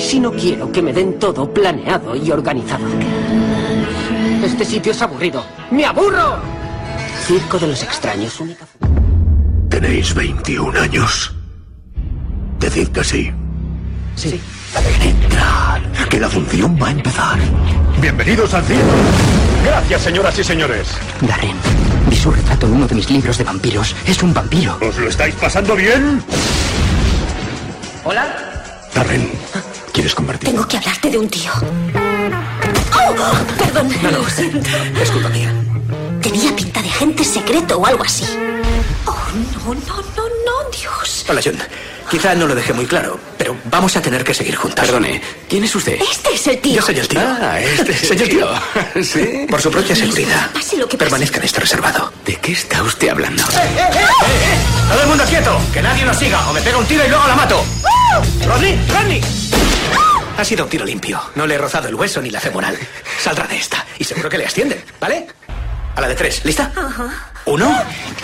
Si no quiero que me den todo planeado y organizado. Este sitio es aburrido. ¡Me aburro! Circo de los extraños, única... Tenéis 21 años. Decid que sí. Sí. Entrad, que la función va a empezar. Bienvenidos al circo. Gracias, señoras y señores. Darren, vi su retrato en uno de mis libros de vampiros. Es un vampiro. ¿Os lo estáis pasando bien? ¿Hola? Darren, ¿quieres convertir? Tengo que hablarte de un tío. ¡Oh! Perdón. No, lo siento. Es culpa mía. Tenía pinta de agente secreto o algo así. Oh, no, Dios. Hola, John. Quizá no lo dejé muy claro, pero vamos a tener que seguir juntas. Perdone, ¿quién es usted? Este es el tío. Yo soy el tío. Este es el tío. ¿Sí? Por su propia seguridad. Pase lo que pase. Permanezca en este reservado. ¿De qué está usted hablando? ¡Todo el mundo quieto! ¡Que nadie nos siga! ¡O me pega un tiro y luego la mato! ¡Rodney! Ha sido un tiro limpio. No le he rozado el hueso ni la femoral. Saldrá de esta. Y seguro que le ascienden, ¿vale? A la de 3. ¿Lista? Ajá. 1.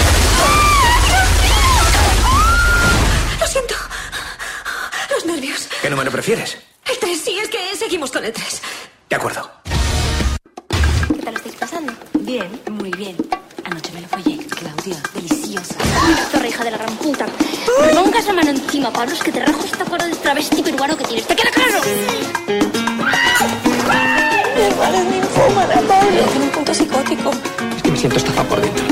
Lo siento. Los nervios. ¿Qué número prefieres? El 3, sí, es que seguimos con el 3. De acuerdo. ¿Qué tal lo estáis pasando? Bien, muy bien. Anoche me lo follé, Claudia, deliciosa. Torre, hija de la gran puta. No pongas la mano encima, Pablo, es que te rajo esta cara de travesti peruano que tienes. ¿Te queda claro? Me parece ninfómana, Pablo. Tiene un punto psicótico. Es que me siento estafado por dentro.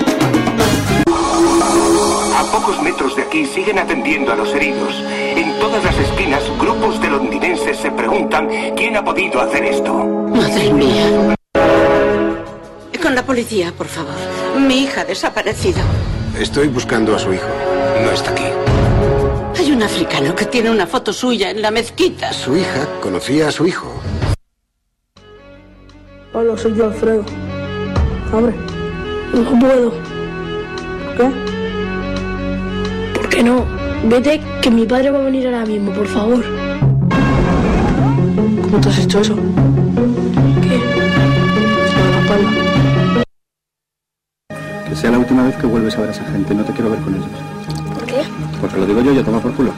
A pocos metros de aquí siguen atendiendo a los heridos. En todas las esquinas, grupos de londinenses se preguntan quién ha podido hacer esto. Madre mía. Con la policía, por favor. Mi hija ha desaparecido. Estoy buscando a su hijo. No está aquí. Hay un africano que tiene una foto suya en la mezquita. Su hija conocía a su hijo. Hola, soy yo, Alfredo. Abre. No puedo. ¿Qué? ¿Por qué no? Vete, que mi padre va a venir ahora mismo, por favor. ¿Cómo te has hecho eso? ¿Qué? En la espalda. Que sea la última vez que vuelves a ver a esa gente. No te quiero ver con ellos. ¿Por qué? Porque lo digo yo, ya toma por culo.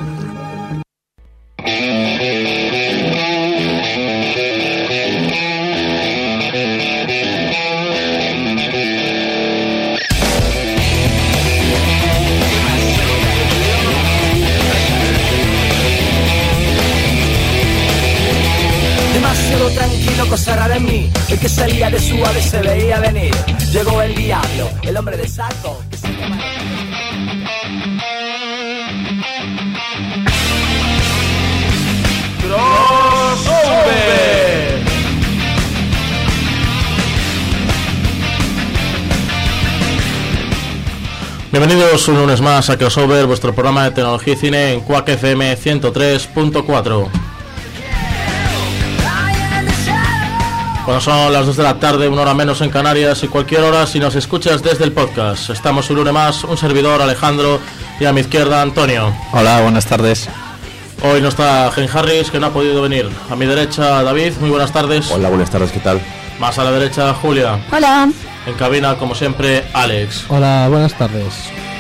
Demasiado tranquilo, cosa rara en mí. El que salía de su ave se veía venir. Llegó el diablo, el hombre de saco que se llama... ¡Crossover! Bienvenidos un lunes más a Crossover, vuestro programa de tecnología y cine en Quack FM 103.4. Cuando son las 2 de la tarde, una hora menos en Canarias y cualquier hora si nos escuchas desde el podcast. Estamos un lunes más, un servidor, Alejandro, y a mi izquierda, Antonio. Hola, buenas tardes. Hoy no está Gen Harris, que no ha podido venir. A mi derecha, David, muy buenas tardes. Hola, buenas tardes, ¿qué tal? Más a la derecha, Julia. Hola. En cabina, como siempre, Alex. Hola, buenas tardes.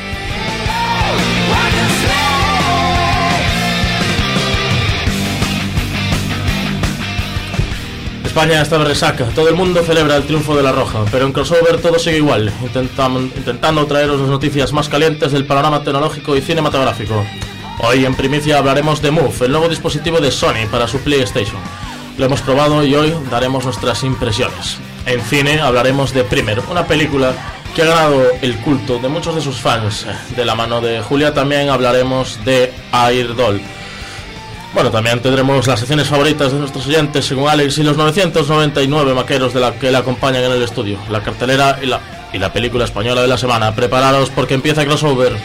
España está de resaca, todo el mundo celebra el triunfo de la Roja, pero en Crossover todo sigue igual, intentando traeros las noticias más calientes del panorama tecnológico y cinematográfico. Hoy en primicia hablaremos de Move, el nuevo dispositivo de Sony para su PlayStation. Lo hemos probado y hoy daremos nuestras impresiones. En cine hablaremos de Primer, una película que ha ganado el culto de muchos de sus fans. De la mano de Julia también hablaremos de Airdoll. Bueno, también tendremos las secciones favoritas de nuestros oyentes, según Alex, y los 999 maqueros de la que le acompañan en el estudio, la cartelera y la película española de la semana. Prepararos porque empieza Crossover.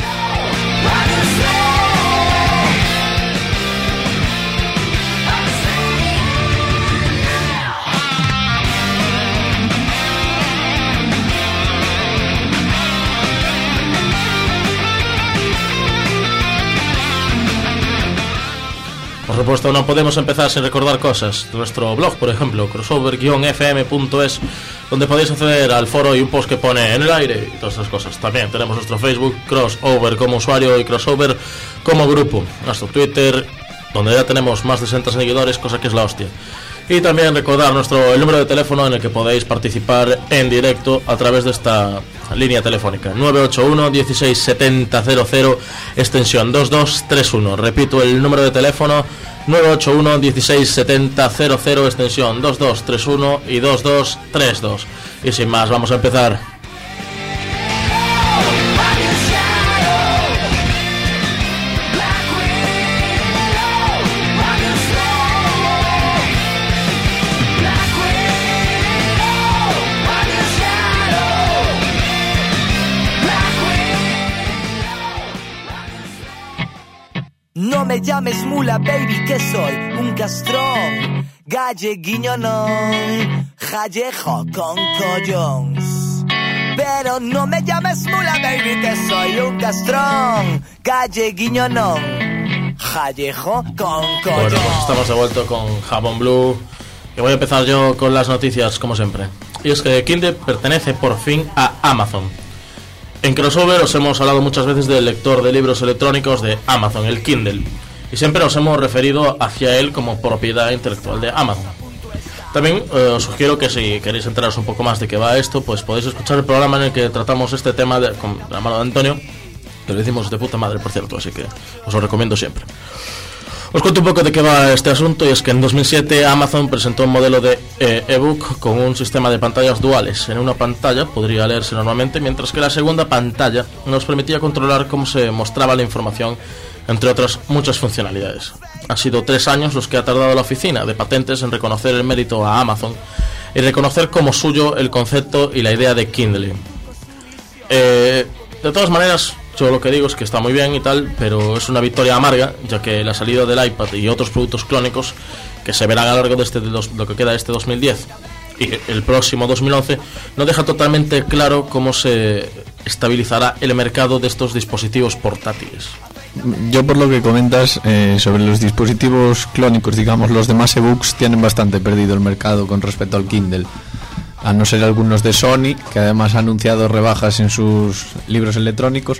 Por supuesto, no podemos empezar sin recordar cosas. Nuestro blog, por ejemplo, crossover-fm.es, donde podéis acceder al foro y un post que pone en el aire y todas esas cosas. También tenemos nuestro Facebook, Crossover como usuario y Crossover como grupo. Nuestro Twitter donde ya tenemos más de 60 seguidores, cosa que es la hostia. Y también recordar el número de teléfono en el que podéis participar en directo a través de esta línea telefónica: 981 16 70 00, extensión 2231. Repito el número de teléfono: 981 16 70 00, extensión 2231 y 2232. Y sin más, vamos a empezar. No me llames mula, baby, que soy un castrón galleguiño non, jallejo con collons. Pero no me llames mula, baby, que soy un castrón galleguiño non, jallejo con collons. Bueno, pues estamos de vuelta con Jabón Blue. Y voy a empezar yo con las noticias, como siempre. Y es que Kindle pertenece por fin a Amazon. En Crossover os hemos hablado muchas veces del lector de libros electrónicos de Amazon, el Kindle, y siempre os hemos referido hacia él como propiedad intelectual de Amazon. También os sugiero que si queréis enteraros un poco más de qué va esto, pues podéis escuchar el programa en el que tratamos este tema con la mano de Antonio, que lo decimos de puta madre, por cierto, así que os lo recomiendo siempre. Os cuento un poco de qué va este asunto, y es que en 2007 Amazon presentó un modelo de ebook con un sistema de pantallas duales. En una pantalla podría leerse normalmente, mientras que la segunda pantalla nos permitía controlar cómo se mostraba la información, entre otras muchas funcionalidades. Han sido 3 años los que ha tardado la oficina de patentes en reconocer el mérito a Amazon y reconocer como suyo el concepto y la idea de Kindle. De todas maneras, yo lo que digo es que está muy bien y tal, pero es una victoria amarga, ya que la salida del iPad y otros productos clónicos que se verán a lo largo de lo que queda de este 2010 y el próximo 2011 no deja totalmente claro cómo se estabilizará el mercado de estos dispositivos portátiles. Yo, por lo que comentas sobre los dispositivos clónicos, digamos, los demás ebooks tienen bastante perdido el mercado con respecto al Kindle, a no ser algunos de Sony, que además ha anunciado rebajas en sus libros electrónicos.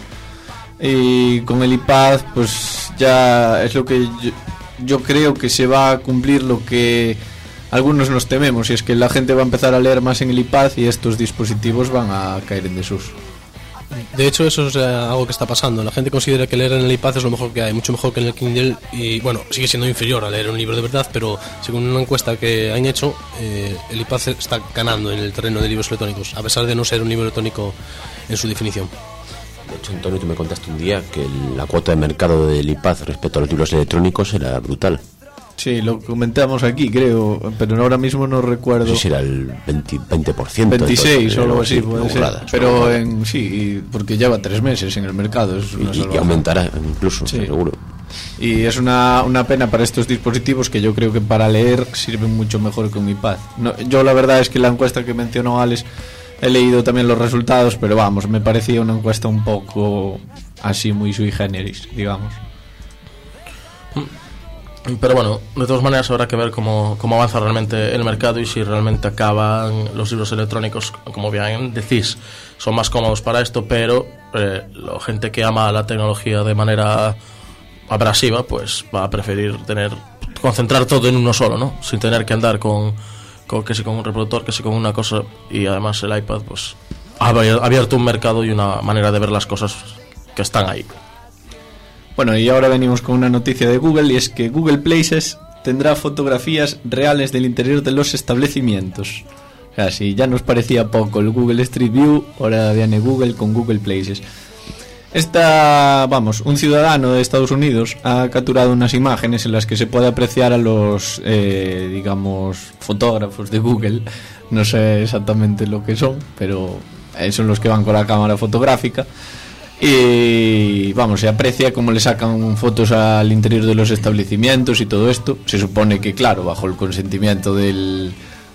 Y con el iPad pues ya es lo que yo creo que se va a cumplir lo que algunos nos tememos, y es que la gente va a empezar a leer más en el iPad y estos dispositivos van a caer en desuso. De hecho, eso es algo que está pasando. La gente considera que leer en el iPad es lo mejor que hay, mucho mejor que en el Kindle, y bueno, sigue siendo inferior a leer un libro de verdad, pero según una encuesta que han hecho, el iPad está ganando en el terreno de libros electrónicos, a pesar de no ser un libro electrónico en su definición. De hecho, Antonio, tú me contaste un día que la cuota de mercado del iPad respecto a los libros electrónicos era brutal. Sí, lo comentamos aquí, creo, pero ahora mismo no recuerdo. No sé si era el 20%. 26 o algo así, puede ser. Pero sí, porque lleva 3 meses en el mercado. Es y aumentará incluso, sí, seguro. Y es una pena para estos dispositivos, que yo creo que para leer sirven mucho mejor que un iPad. No, yo la verdad es que la encuesta que mencionó Alex, he leído también los resultados, pero vamos, me parecía una encuesta un poco así muy sui generis, digamos. Pero bueno, de todas maneras habrá que ver cómo avanza realmente el mercado y si realmente acaban los libros electrónicos, como bien decís, son más cómodos para esto, pero la gente que ama la tecnología de manera abrasiva pues va a preferir concentrar todo en uno solo, ¿no? Sin tener que andar con que si con un reproductor, que si con una cosa. Y además el iPad pues ha abierto un mercado y una manera de ver las cosas que están ahí. Bueno, y ahora venimos con una noticia de Google, y es que Google Places tendrá fotografías reales del interior de los establecimientos. O sea, si ya nos parecía poco el Google Street View, ahora viene Google con Google Places. Un ciudadano de Estados Unidos ha capturado unas imágenes en las que se puede apreciar a los, fotógrafos de Google. No sé exactamente lo que son, pero son los que van con la cámara fotográfica. Y se aprecia cómo le sacan fotos al interior de los establecimientos y todo esto. Se supone que, claro, bajo el consentimiento del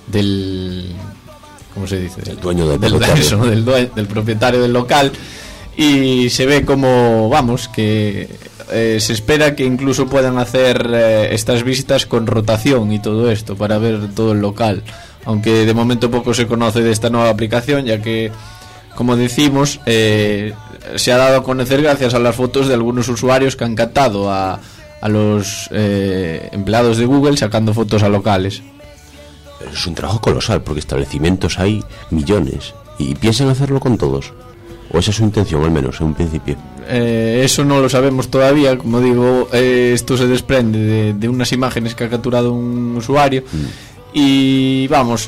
¿cómo se dice? El dueño del propietario del local. Y se ve como, que se espera que incluso puedan hacer estas visitas con rotación y todo esto para ver todo el local. Aunque de momento poco se conoce de esta nueva aplicación, ya que, como decimos, se ha dado a conocer gracias a las fotos de algunos usuarios que han captado a empleados de Google sacando fotos a locales. Pero es un trabajo colosal, porque establecimientos hay millones. ¿Y piensan hacerlo con todos? ¿O esa es su intención, al menos, en un principio? Eso no lo sabemos todavía. Como digo, esto se desprende de unas imágenes que ha capturado un usuario. Y vamos,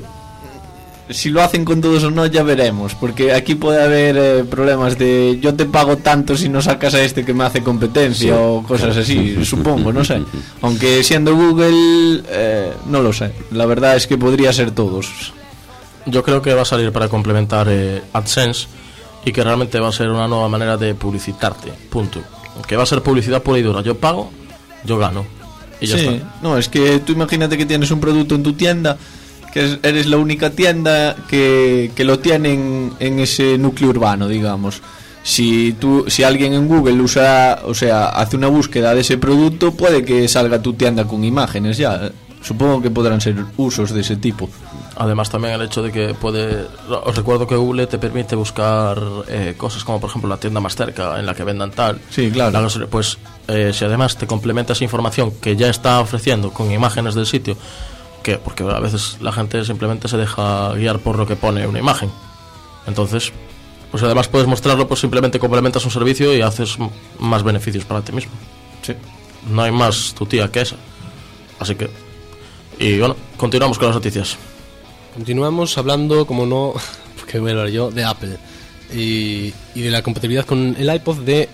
si lo hacen con todos o no ya veremos, porque aquí puede haber problemas de yo te pago tanto si no sacas a este que me hace competencia, sí, o cosas así, supongo, no sé. Aunque siendo Google, no lo sé. La verdad es que podría ser todos. Yo creo que va a salir para complementar AdSense, y que realmente va a ser una nueva manera de publicitarte, punto. Que va a ser publicidad pura y dura. Yo pago, yo gano, y ya está. No, es que tú imagínate que tienes un producto en tu tienda, que eres la única tienda que lo tiene en ese núcleo urbano, digamos. Si alguien en Google hace una búsqueda de ese producto, puede que salga tu tienda con imágenes ya. Supongo que podrán ser usos de ese tipo. Además también el hecho de que os recuerdo que Google te permite buscar cosas como por ejemplo la tienda más cerca en la que vendan tal. Sí, claro. Pues si además te complementa esa información que ya está ofreciendo con imágenes del sitio, porque a veces la gente simplemente se deja guiar por lo que pone una imagen. Entonces, pues además puedes mostrarlo, pues simplemente complementas un servicio y haces más beneficios para ti mismo. Sí. No hay más tu tía que esa. Así que... Y bueno, continuamos con las noticias. Continuamos hablando, como no, porque voy a hablar yo, de Apple y de la compatibilidad con el iPod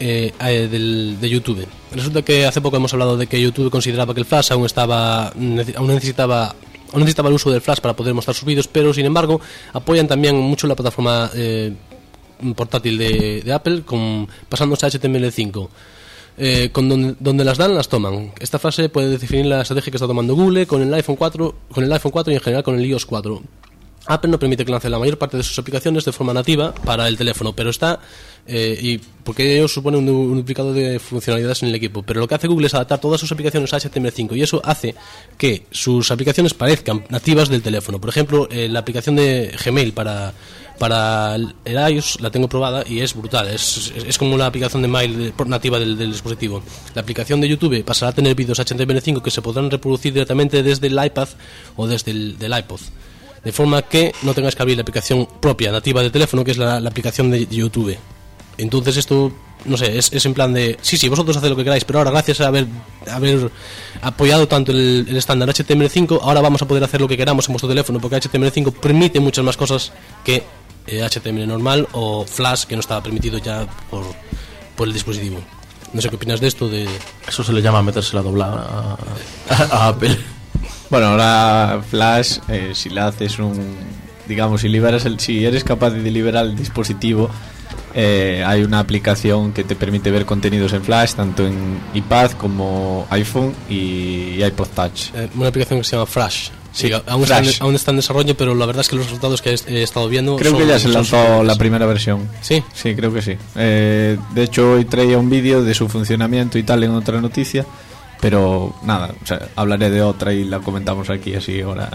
de YouTube. Resulta que hace poco hemos hablado de que YouTube consideraba que el Flash aún necesitaba el uso del Flash para poder mostrar sus vídeos, pero sin embargo apoyan también mucho la plataforma portátil de Apple, pasándose a HTML5. Donde las dan, las toman. Esta frase puede definir la estrategia que está tomando Google con el iPhone 4 y en general con el iOS 4. Apple no permite que lance la mayor parte de sus aplicaciones de forma nativa para el teléfono, pero y porque ello supone un duplicado de funcionalidades en el equipo. Pero lo que hace Google es adaptar todas sus aplicaciones a HTML5, y eso hace que sus aplicaciones parezcan nativas del teléfono. Por ejemplo, la aplicación de Gmail para el iOS la tengo probada y es brutal. Es como la aplicación de mail nativa del dispositivo. La aplicación de YouTube pasará a tener vídeos HTML5 que se podrán reproducir directamente desde el iPad o desde el iPod, de forma que no tengas que abrir la aplicación propia nativa del teléfono, que es la aplicación de YouTube. Entonces esto, no sé, es en plan de sí, vosotros haced lo que queráis, pero ahora gracias a haber apoyado tanto el estándar HTML5, ahora vamos a poder hacer lo que queramos en vuestro teléfono, porque HTML5 permite muchas más cosas que HTML normal o Flash, que no estaba permitido ya por el dispositivo. No sé qué opinas de esto. Eso se le llama meterse la doblada a Apple. Bueno, ahora Flash, si le haces si eres capaz de liberar el dispositivo, hay una aplicación que te permite ver contenidos en Flash tanto en iPad como iPhone y iPod Touch. Una aplicación que se llama Flash. Sí, aún está en desarrollo, pero la verdad es que los resultados que he estado viendo creo que ya se lanzó la primera versión. Sí, creo que sí. De hecho hoy traía un vídeo de su funcionamiento y tal en otra noticia, pero nada, hablaré de otra y la comentamos aquí así ahora.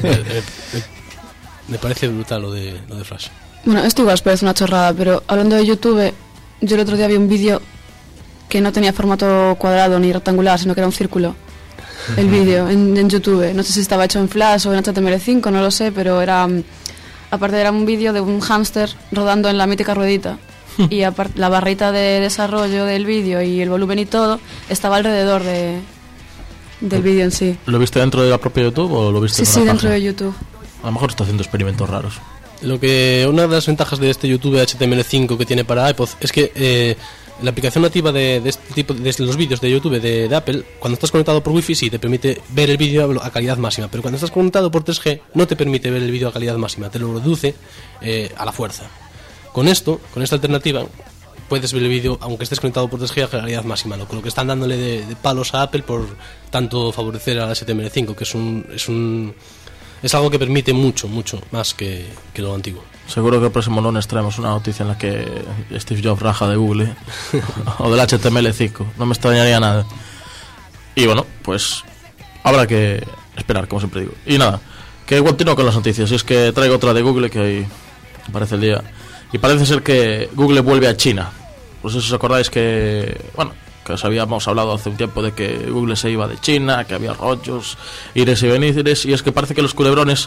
Me parece brutal lo de Flash. Bueno, esto igual os parece una chorrada, pero hablando de YouTube, yo el otro día vi un vídeo que no tenía formato cuadrado ni rectangular, sino que era un círculo. El vídeo en YouTube, no sé si estaba hecho en Flash o en HTML5, no lo sé, pero era un vídeo de un hámster rodando en la mítica ruedita. Y aparte, la barrita de desarrollo del vídeo y el volumen y todo estaba alrededor del vídeo en sí. ¿Lo viste dentro de la propia YouTube o lo viste en Sí, dentro de YouTube. A lo mejor está haciendo experimentos raros. Una de las ventajas de este YouTube HTML5 que tiene para iPod es que la aplicación nativa de este tipo de los vídeos de YouTube de Apple, cuando estás conectado por Wi-Fi sí te permite ver el vídeo a calidad máxima, pero cuando estás conectado por 3G no te permite ver el vídeo a calidad máxima, te lo reduce a la fuerza. Con esta alternativa puedes ver el vídeo aunque estés conectado por 3G a calidad máxima, lo que están dándole de palos a Apple por tanto favorecer al HTML5, que es algo que permite mucho más que lo antiguo. Seguro que el próximo lunes traemos una noticia en la que Steve Jobs raja de Google o del HTML5. No me extrañaría nada. Y bueno, pues habrá que esperar, como siempre digo. Y nada, que continúo con las noticias. Y es que traigo otra de Google que hoy aparece el día. Y parece ser que Google vuelve a China. Pues si os acordáis que, bueno, que os habíamos hablado hace un tiempo de que Google se iba de China, que había rollos, ires y venires, y es que parece que de los culebrones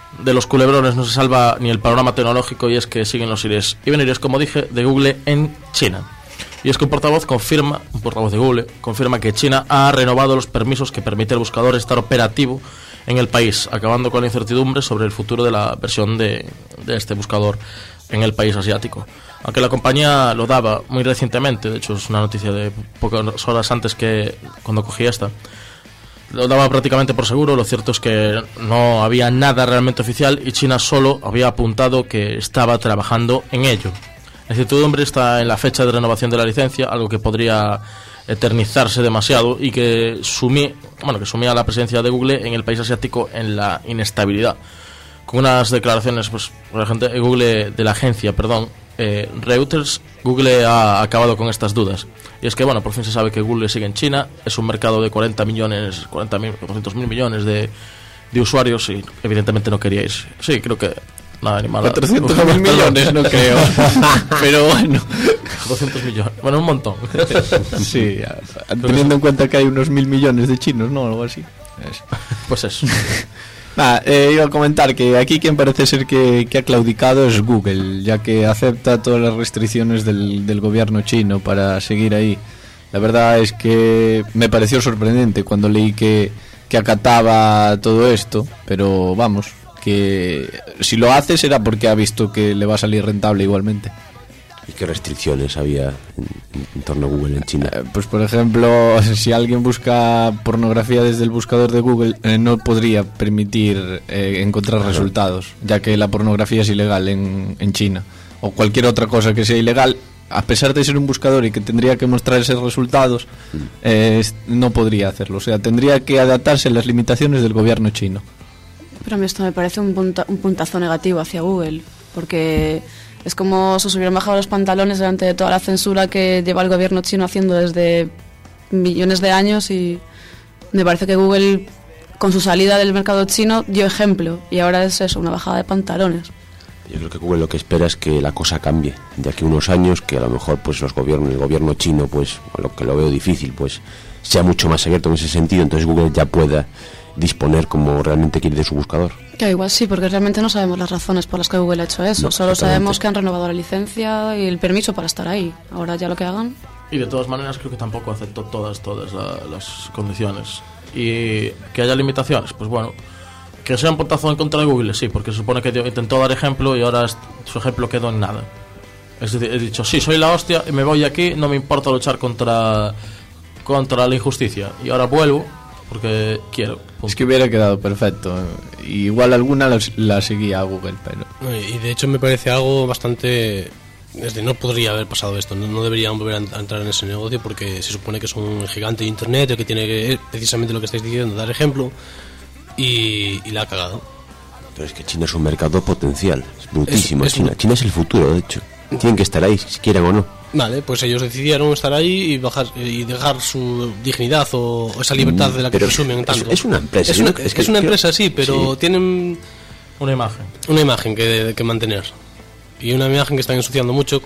no se salva ni el panorama tecnológico, y es que siguen los ires y venires, como dije, de Google en China. Y es que un portavoz de Google confirma que China ha renovado los permisos que permite al buscador estar operativo en el país, acabando con la incertidumbre sobre el futuro de la versión de este buscador en el país asiático. Aunque la compañía lo daba muy recientemente, de hecho es una noticia de pocas horas antes que cuando cogí esta, lo daba prácticamente por seguro. Lo cierto es que no había nada realmente oficial y China solo había apuntado que estaba trabajando en ello. La incertidumbre está en la fecha de renovación de la licencia, algo que podría eternizarse demasiado y que sumía la presencia de Google en el país asiático en la inestabilidad. Con unas declaraciones, pues, por ejemplo, de la agencia, Reuters, Google ha acabado con estas dudas. Y es que, por fin se sabe que Google sigue en China, es un mercado de 400.000 millones de usuarios y evidentemente no quería irse. Sí, creo que nada, ni mala. 400.000 millones, no creo. Pero bueno. 200 millones. Bueno, un montón. Sí, teniendo en cuenta que hay unos 1.000 millones de chinos, ¿no? Algo así. Pues eso. Iba a comentar que aquí quien parece ser que ha claudicado es Google, ya que acepta todas las restricciones del gobierno chino para seguir ahí. La verdad es que me pareció sorprendente cuando leí que acataba todo esto, pero vamos, que si lo hace será porque ha visto que le va a salir rentable igualmente. ¿Y qué restricciones había en torno a Google en China? Pues por ejemplo, si alguien busca pornografía desde el buscador de Google, no podría permitir encontrar resultados, ya que la pornografía es ilegal en China. O cualquier otra cosa que sea ilegal, a pesar de ser un buscador y que tendría que mostrar esos resultados, no podría hacerlo. O sea, tendría que adaptarse a las limitaciones del gobierno chino. Pero a mí esto me parece un puntazo negativo hacia Google, porque es como si se hubieran bajado los pantalones delante de toda la censura que lleva el gobierno chino haciendo desde millones de años, y me parece que Google, con su salida del mercado chino, dio ejemplo, y ahora es eso, una bajada de pantalones. Yo creo que Google lo que espera es que la cosa cambie de aquí a unos años, que a lo mejor pues el gobierno chino, pues a lo que lo veo difícil, pues sea mucho más abierto en ese sentido, entonces Google ya pueda disponer como realmente quiere de su buscador. Que igual sí, porque realmente no sabemos las razones por las que Google ha hecho eso. No, solo sabemos que han renovado la licencia y el permiso para estar ahí. Ahora ya lo que hagan. Y de todas maneras creo que tampoco aceptó todas las condiciones. Y que haya limitaciones, pues bueno, que sea un puntazo en contra de Google, sí, porque se supone que intentó dar ejemplo y ahora su ejemplo quedó en nada. Es decir, he dicho, sí, soy la hostia y me voy aquí, no me importa luchar contra la injusticia. Y ahora vuelvo porque quiero. Punto. Es que hubiera quedado perfecto. Igual alguna la seguía a Google, pero... Y de hecho me parece algo bastante... no podría haber pasado esto, no deberían volver a entrar en ese negocio, porque se supone que es un gigante de internet, el que tiene que, precisamente lo que estáis diciendo, dar ejemplo, y la ha cagado. Pero es que China es un mercado potencial, es brutísimo. China es el futuro, de hecho. Tienen que estar ahí, si quieran o no. Vale, pues ellos decidieron estar ahí y dejar su dignidad o esa libertad de la que presumen tanto. Es una empresa. Es una empresa, sí, pero sí. Tienen una imagen. Una imagen que mantener. Y una imagen que están ensuciando mucho.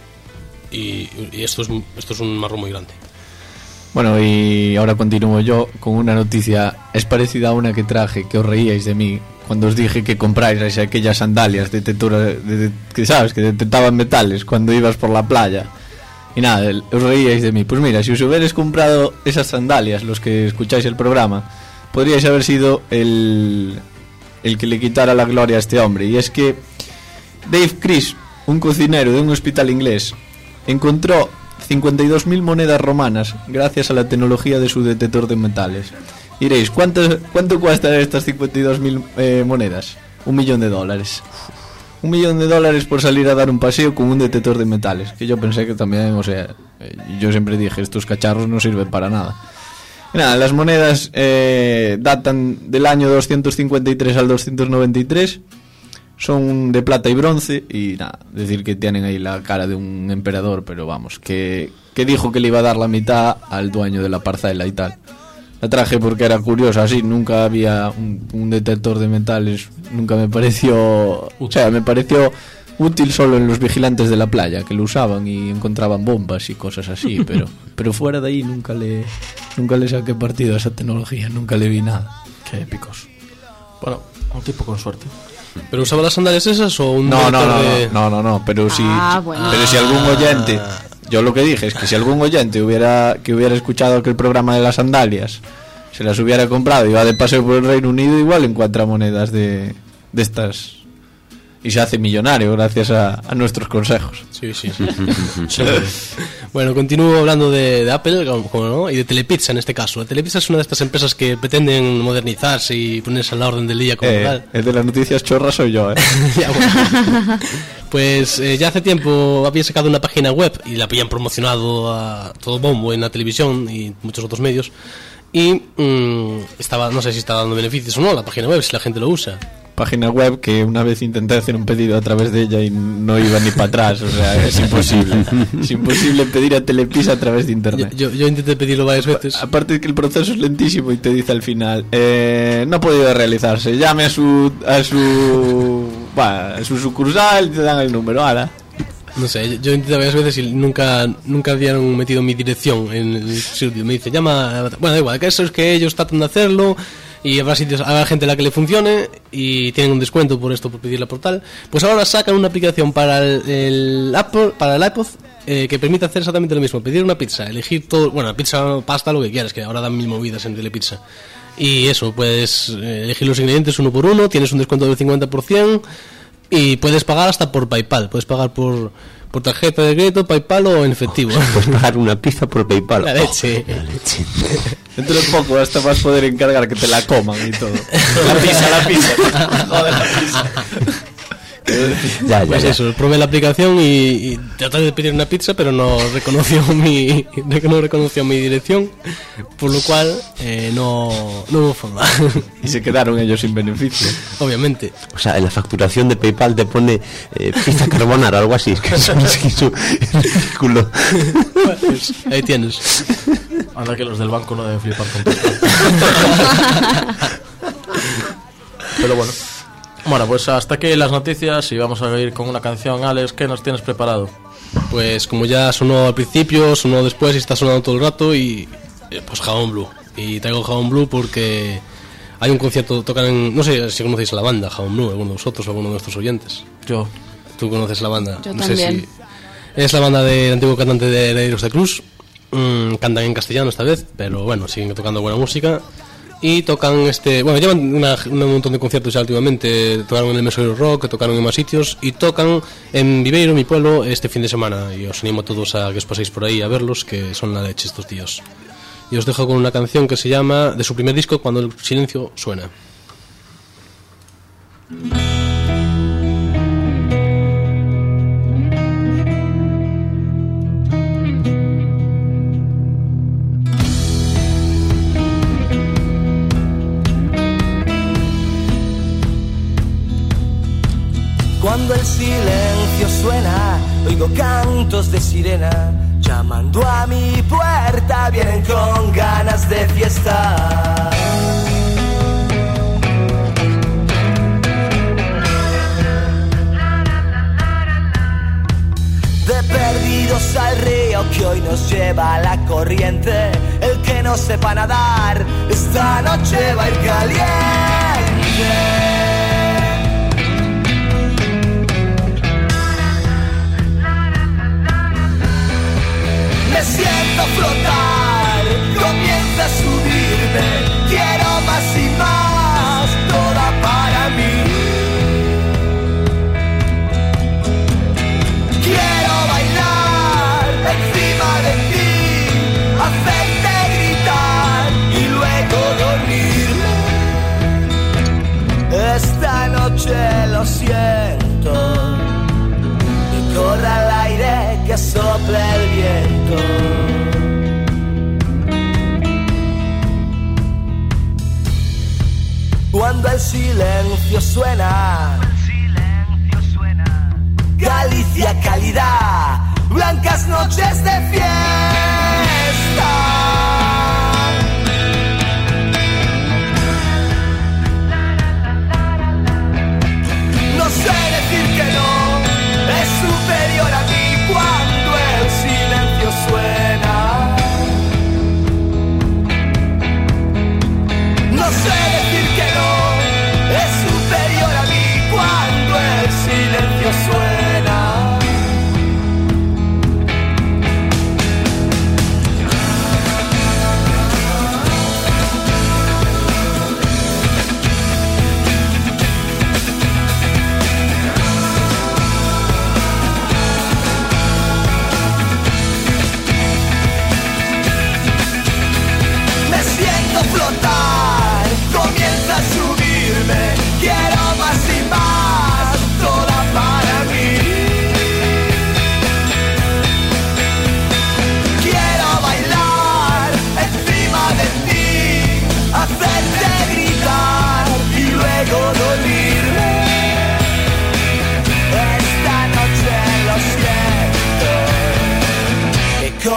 Y esto es un marrón muy grande. Bueno, y ahora continúo yo con una noticia. Es parecida a una que traje, que os reíais de mí cuando os dije que compráis aquellas sandalias que sabes, que detectaban metales cuando ibas por la playa. Y nada, os reíais de mí. Pues mira, si os hubierais comprado esas sandalias, los que escucháis el programa, podríais haber sido el que le quitara la gloria a este hombre. Y es que Dave Crisp, un cocinero de un hospital inglés, encontró 52.000 monedas romanas gracias a la tecnología de su detector de metales. Diréis, ¿cuánto cuestan estas 52.000 monedas? $1 millón. $1 millón por salir a dar un paseo con un detector de metales. Que yo pensé que también, o sea, yo siempre dije, estos cacharros no sirven para nada. Y nada, las monedas datan del año 253 al 293. Son de plata y bronce. Y nada, decir que tienen ahí la cara de un emperador, pero vamos, que dijo que le iba a dar la mitad al dueño de la parcela y tal. La traje porque era curiosa, así, nunca había un detector de metales, nunca me pareció... O sea, me pareció útil solo en los vigilantes de la playa, que lo usaban y encontraban bombas y cosas así, pero fuera de ahí nunca le saqué partido a esa tecnología, nunca le vi nada. Qué épicos. Bueno, un tipo con suerte. ¿Pero usaba las sandalias esas o un No, pero si algún oyente, yo lo que dije es que si algún oyente hubiera escuchado aquel programa de las sandalias, se las hubiera comprado y va de paseo por el Reino Unido, igual encuentra monedas de estas y se hace millonario gracias a nuestros consejos. Sí. Bueno, continúo hablando de Apple, como no, y de Telepizza en este caso. La Telepizza es una de estas empresas que pretenden modernizarse y ponerse a la orden del día como tal. El de las noticias chorras soy yo, Ya, bueno. Pues ya hace tiempo había sacado una página web y la habían promocionado a todo bombo en la televisión y muchos otros medios. Y estaba, no sé si está dando beneficios o no la página web, si la gente lo usa. Página web que una vez intenté hacer un pedido a través de ella y no iba ni para atrás, o sea, es imposible. Es imposible pedir a Telepizza a través de internet. Yo intenté pedirlo varias veces. Aparte de que el proceso es lentísimo y te dice al final, no ha podido realizarse, llame a su sucursal y te dan el número, ala. No sé, yo intenté varias veces y nunca habían metido mi dirección en el sitio. Me dice, llama, bueno, da igual, que eso es que ellos tratan de hacerlo y habrá gente a la que le funcione y tienen un descuento por esto, por pedirla por tal. Pues ahora sacan una aplicación para el Apple, para el iPod, que permite hacer exactamente lo mismo, pedir una pizza, elegir todo, bueno, pizza, pasta, lo que quieras, que ahora dan 1000 movidas en Telepizza. Y eso, puedes elegir los ingredientes uno por uno, tienes un descuento del 50%. Y puedes pagar hasta por PayPal. Puedes pagar por tarjeta de crédito, PayPal o en efectivo. Puedes pagar una pizza por PayPal. La leche. Dentro de poco hasta vas a poder encargar que te la coman y todo. La pizza. Joder, la pizza. Ya. Eso, probé la aplicación y traté de pedir una pizza, pero no reconoció mi dirección, por lo cual no hubo forma. Y se quedaron ellos sin beneficio. Obviamente. O sea, en la facturación de PayPal te pone pizza carbonara o algo así. Es que es ridículo. Pues, ahí tienes. Anda que los del banco no deben flipar con PayPal. Pero bueno. Bueno, pues hasta aquí las noticias y vamos a ir con una canción. Alex, ¿qué nos tienes preparado? Pues como ya sonó al principio, sonó después y está sonando todo el rato y pues Jabón Blue. Y traigo Jabón Blue porque hay un concierto, tocan en, no sé si conocéis a la banda Jabón Blue, alguno de vosotros o alguno de nuestros oyentes. Yo. ¿Tú conoces la banda? Yo no también. sé si es la banda del antiguo cantante de Herederos de Cruz. Cantan en castellano esta vez, pero bueno, siguen tocando buena música. Y tocan llevan un montón de conciertos ya últimamente. Tocaron en el Mesoiro Rock, tocaron en más sitios y tocan en Viveiro, mi pueblo, este fin de semana. Y os animo a todos a que os paséis por ahí a verlos, que son la leche estos tíos. Y os dejo con una canción que se llama, de su primer disco, Cuando el silencio suena. Cuando el silencio suena, oigo cantos de sirena, llamando a mi puerta, vienen con ganas de fiesta. De perdidos al río que hoy nos lleva la corriente, el que no sepa nadar, esta noche va a ir caliente. Me siento flotar, comienza a subirme, quiero más y más, toda para mí. Quiero bailar encima de ti, hacerte gritar y luego dormirme. Esta noche lo siento, que corra el aire, que sople el viento. Cuando el silencio suena, Galicia calidad, blancas noches de fiesta. No sé decir que no,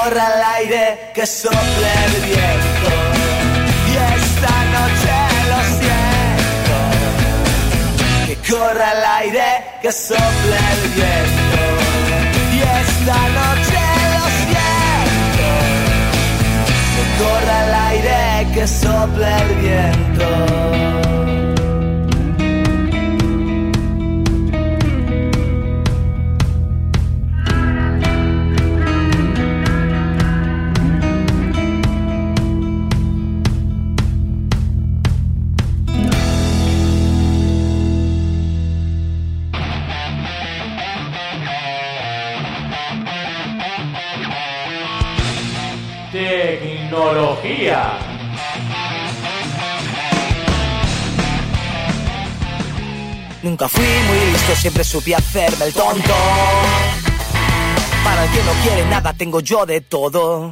corra el aire, que sople el viento. Y esta noche lo siento. Que corra el aire, que sople el viento. Y esta noche lo siento. Que corra el aire, que sople el viento. Tecnología. Nunca fui muy listo, siempre supe hacerme el tonto. Para el que no quiere nada tengo yo de todo.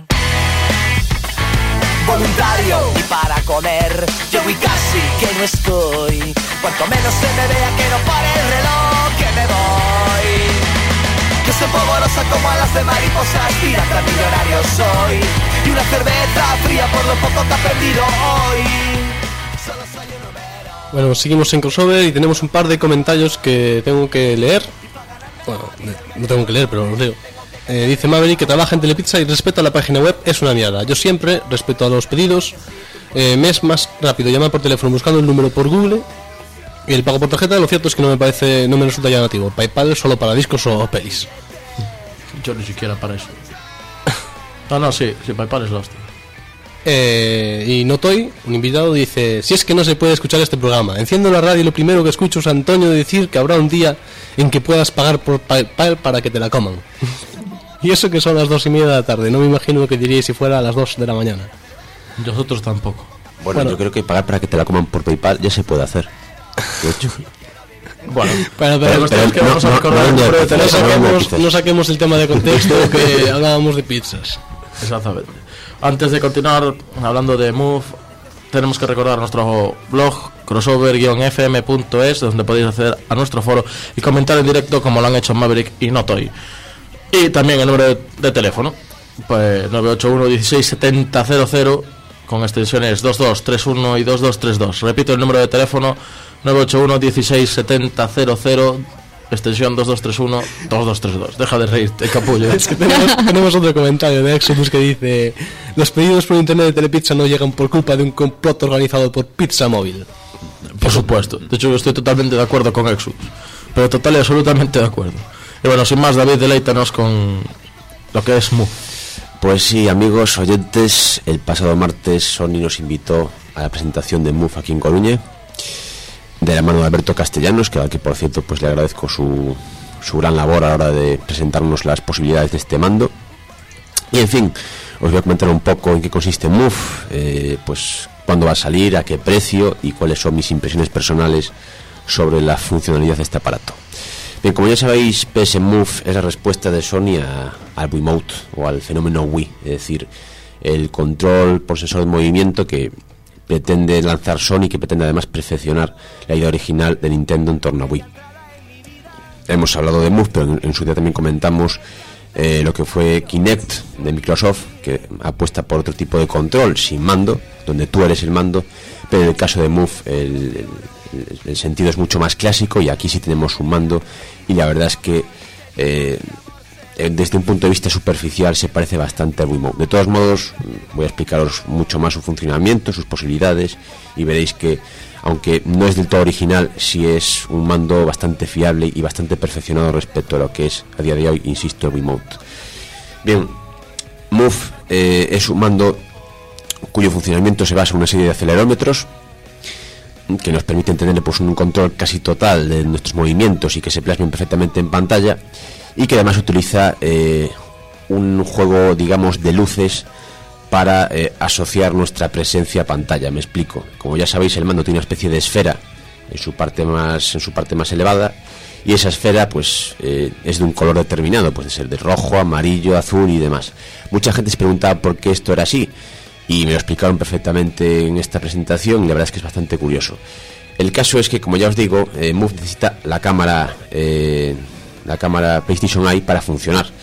Voluntario y para comer, llego y casi que no estoy. Cuanto menos se me vea que no pare el reloj, que me voy. Yo soy polvorosa como alas de mariposas, pirata millonario soy. Y una cerveza fría por lo poco que he aprendido hoy. Solo soy un número. Bueno, seguimos en Crossover y tenemos un par de comentarios que tengo que leer. Bueno, no tengo que leer, pero los leo. Dice Maverick que trabaja en Telepizza y respecto a la página web es una mierda. Yo siempre, respecto a los pedidos, me es más rápido llamar por teléfono buscando el número por Google. Y el pago por tarjeta, lo cierto es que no me resulta llamativo. PayPal solo para discos o pelis. Yo ni siquiera para eso. No, sí, PayPal es la hostia. Y Notoy, un invitado, dice: si es que no se puede escuchar este programa, enciendo la radio y lo primero que escucho es a Antonio decir que habrá un día en que puedas pagar por PayPal para que te la coman. Y eso que son las 2:30 de la tarde, no me imagino lo que diríais si fuera a las 2 de la mañana. Nosotros tampoco. Bueno, yo creo que pagar para que te la coman por PayPal ya se puede hacer. De hecho. Bueno, pero que vamos a recordar el número de teléfono. No saquemos el tema de contexto que hablábamos de pizzas. Exactamente. Antes de continuar hablando de Move, tenemos que recordar nuestro blog crossover-fm.es, donde podéis acceder a nuestro foro y comentar en directo como lo han hecho Maverick y Notoy. Y también el número de teléfono, pues 981 16 70 00, con extensiones 2231 y 2232. Repito el número de teléfono: 981 16 70 00, extensión 2231 2232. Deja de reírte, capullo. Es que tenemos otro comentario de Exodus que dice: los pedidos por internet de Telepizza no llegan por culpa de un complot organizado por Pizza Móvil. Por supuesto, de hecho yo estoy totalmente de acuerdo con Exodus, pero total y absolutamente de acuerdo. Y bueno, sin más, David, deleítanos con lo que es Move. Pues sí, amigos oyentes, el pasado martes Sony nos invitó a la presentación de Move aquí en Coruña, de la mano de Alberto Castellanos, que al que por cierto pues le agradezco su gran labor a la hora de presentarnos las posibilidades de este mando. Y en fin, os voy a comentar un poco en qué consiste Move, pues cuándo va a salir, a qué precio y cuáles son mis impresiones personales sobre la funcionalidad de este aparato. Bien, como ya sabéis, PS Move es la respuesta de Sony al Wiimote o al fenómeno Wii, es decir, el control por sensor de movimiento que pretende lanzar Sony, que pretende además perfeccionar la idea original de Nintendo en torno a Wii. Hemos hablado de Move, pero en su día también comentamos lo que fue Kinect de Microsoft, que apuesta por otro tipo de control sin mando, donde tú eres el mando, pero en el caso de Move el sentido es mucho más clásico y aquí sí tenemos un mando, y la verdad es que desde un punto de vista superficial se parece bastante a Wiimote. De todos modos, voy a explicaros mucho más su funcionamiento, sus posibilidades, y veréis que aunque no es del todo original, sí es un mando bastante fiable y bastante perfeccionado respecto a lo que es a día de hoy, insisto, el Wiimote. Bien, Move es un mando cuyo funcionamiento se basa en una serie de acelerómetros que nos permiten tener pues un control casi total de nuestros movimientos y que se plasmen perfectamente en pantalla, y que además utiliza un juego, digamos, de luces para asociar nuestra presencia a pantalla. Me explico. Como ya sabéis, el mando tiene una especie de esfera en su parte más elevada, y esa esfera pues es de un color determinado, puede ser de rojo, amarillo, azul y demás. Mucha gente se preguntaba por qué esto era así, y me lo explicaron perfectamente en esta presentación, y la verdad es que es bastante curioso. El caso es que, como ya os digo, Move necesita la cámara PlayStation Eye para funcionar.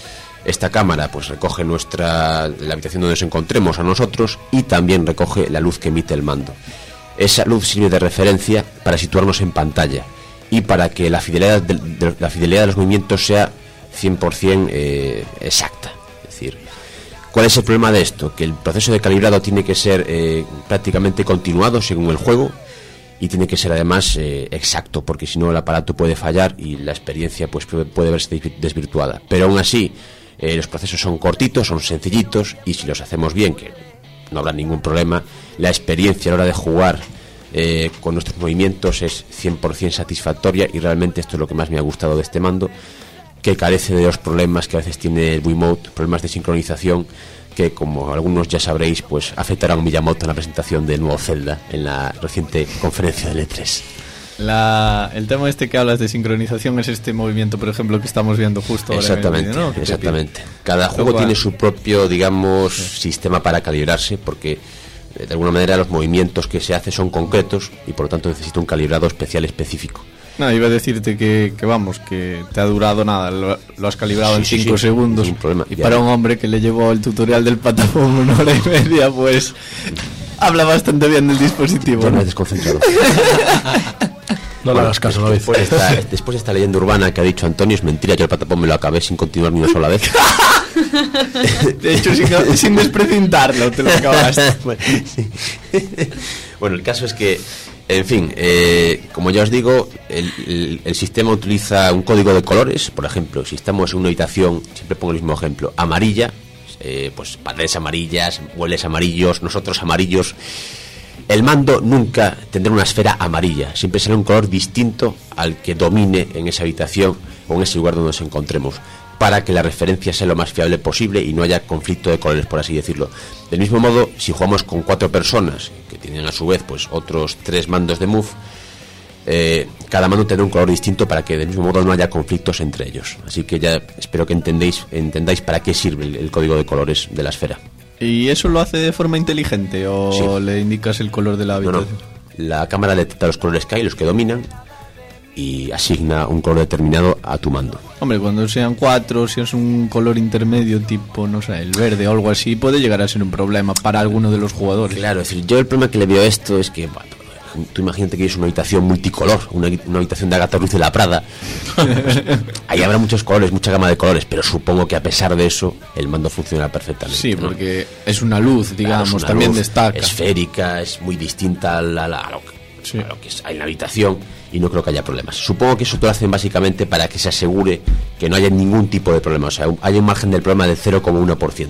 Esta cámara pues recoge la habitación donde nos encontremos a nosotros y también recoge la luz que emite el mando. Esa luz sirve de referencia para situarnos en pantalla y para que la fidelidad de los movimientos sea 100% exacta. Es decir, ¿cuál es el problema de esto? Que el proceso de calibrado tiene que ser prácticamente continuado según el juego y tiene que ser además exacto, porque si no el aparato puede fallar y la experiencia pues puede verse desvirtuada. Pero aún así los procesos son cortitos, son sencillitos, y si los hacemos bien, que no habrá ningún problema, la experiencia a la hora de jugar con nuestros movimientos es 100% satisfactoria, y realmente esto es lo que más me ha gustado de este mando, que carece de los problemas que a veces tiene el Wiimote, problemas de sincronización que, como algunos ya sabréis, pues afectaron a Miyamoto en la presentación del nuevo Zelda en la reciente conferencia del E3. El tema que hablas de sincronización es este movimiento, por ejemplo, que estamos viendo justo ahora. Exactamente, en el vídeo, ¿no? exactamente. Cada juego tiene su propio, digamos, sistema para calibrarse, porque de alguna manera los movimientos que se hacen son concretos y por lo tanto necesita un calibrado especial específico. No, iba a decirte que vamos, que te ha durado nada, lo has calibrado en 5 segundos. Sin problema. Y para un hombre que le llevó el tutorial del patapón 1 hora y media, pues habla bastante bien del dispositivo. Yo me he desconcentrado. No le hagas caso, David. Después de esta leyenda urbana que ha dicho Antonio, es mentira, yo el patapón me lo acabé sin continuar ni una sola vez. De hecho, sin desprecintarlo, te lo acabaste. Bueno, el caso es que, en fin, como ya os digo, el sistema utiliza un código de colores. Por ejemplo, si estamos en una habitación, siempre pongo el mismo ejemplo, amarilla, pues paredes amarillas, muebles amarillos, nosotros amarillos. El mando nunca tendrá una esfera amarilla, siempre será un color distinto al que domine en esa habitación o en ese lugar donde nos encontremos, para que la referencia sea lo más fiable posible y no haya conflicto de colores, por así decirlo. Del mismo modo, si jugamos con 4 personas que tienen a su vez pues otros 3 mandos de Move, cada mando tendrá un color distinto para que del mismo modo no haya conflictos entre ellos. Así que ya espero que entendáis para qué sirve el código de colores de la esfera. ¿Y eso lo hace de forma inteligente o sí, le indicas el color de la habitación? No. La cámara detecta los colores que hay, los que dominan, y asigna un color determinado a tu mando. Hombre, cuando sean 4, si es un color intermedio tipo, no sé, el verde o algo así, puede llegar a ser un problema para alguno de los jugadores. Claro, es decir, yo el problema que le veo a esto es que, bueno, tú imagínate que es una habitación multicolor, una habitación de Agatha Ruiz de la Prada. Ahí habrá muchos colores, mucha gama de colores, pero supongo que a pesar de eso el mando funcionará perfectamente. Sí, porque es una luz, digamos, claro, también luz destaca. Esférica, es muy distinta a lo que hay en la habitación, y no creo que haya problemas. Supongo que eso lo hacen básicamente para que se asegure que no haya ningún tipo de problema. O sea, hay un margen del problema del 0,1%.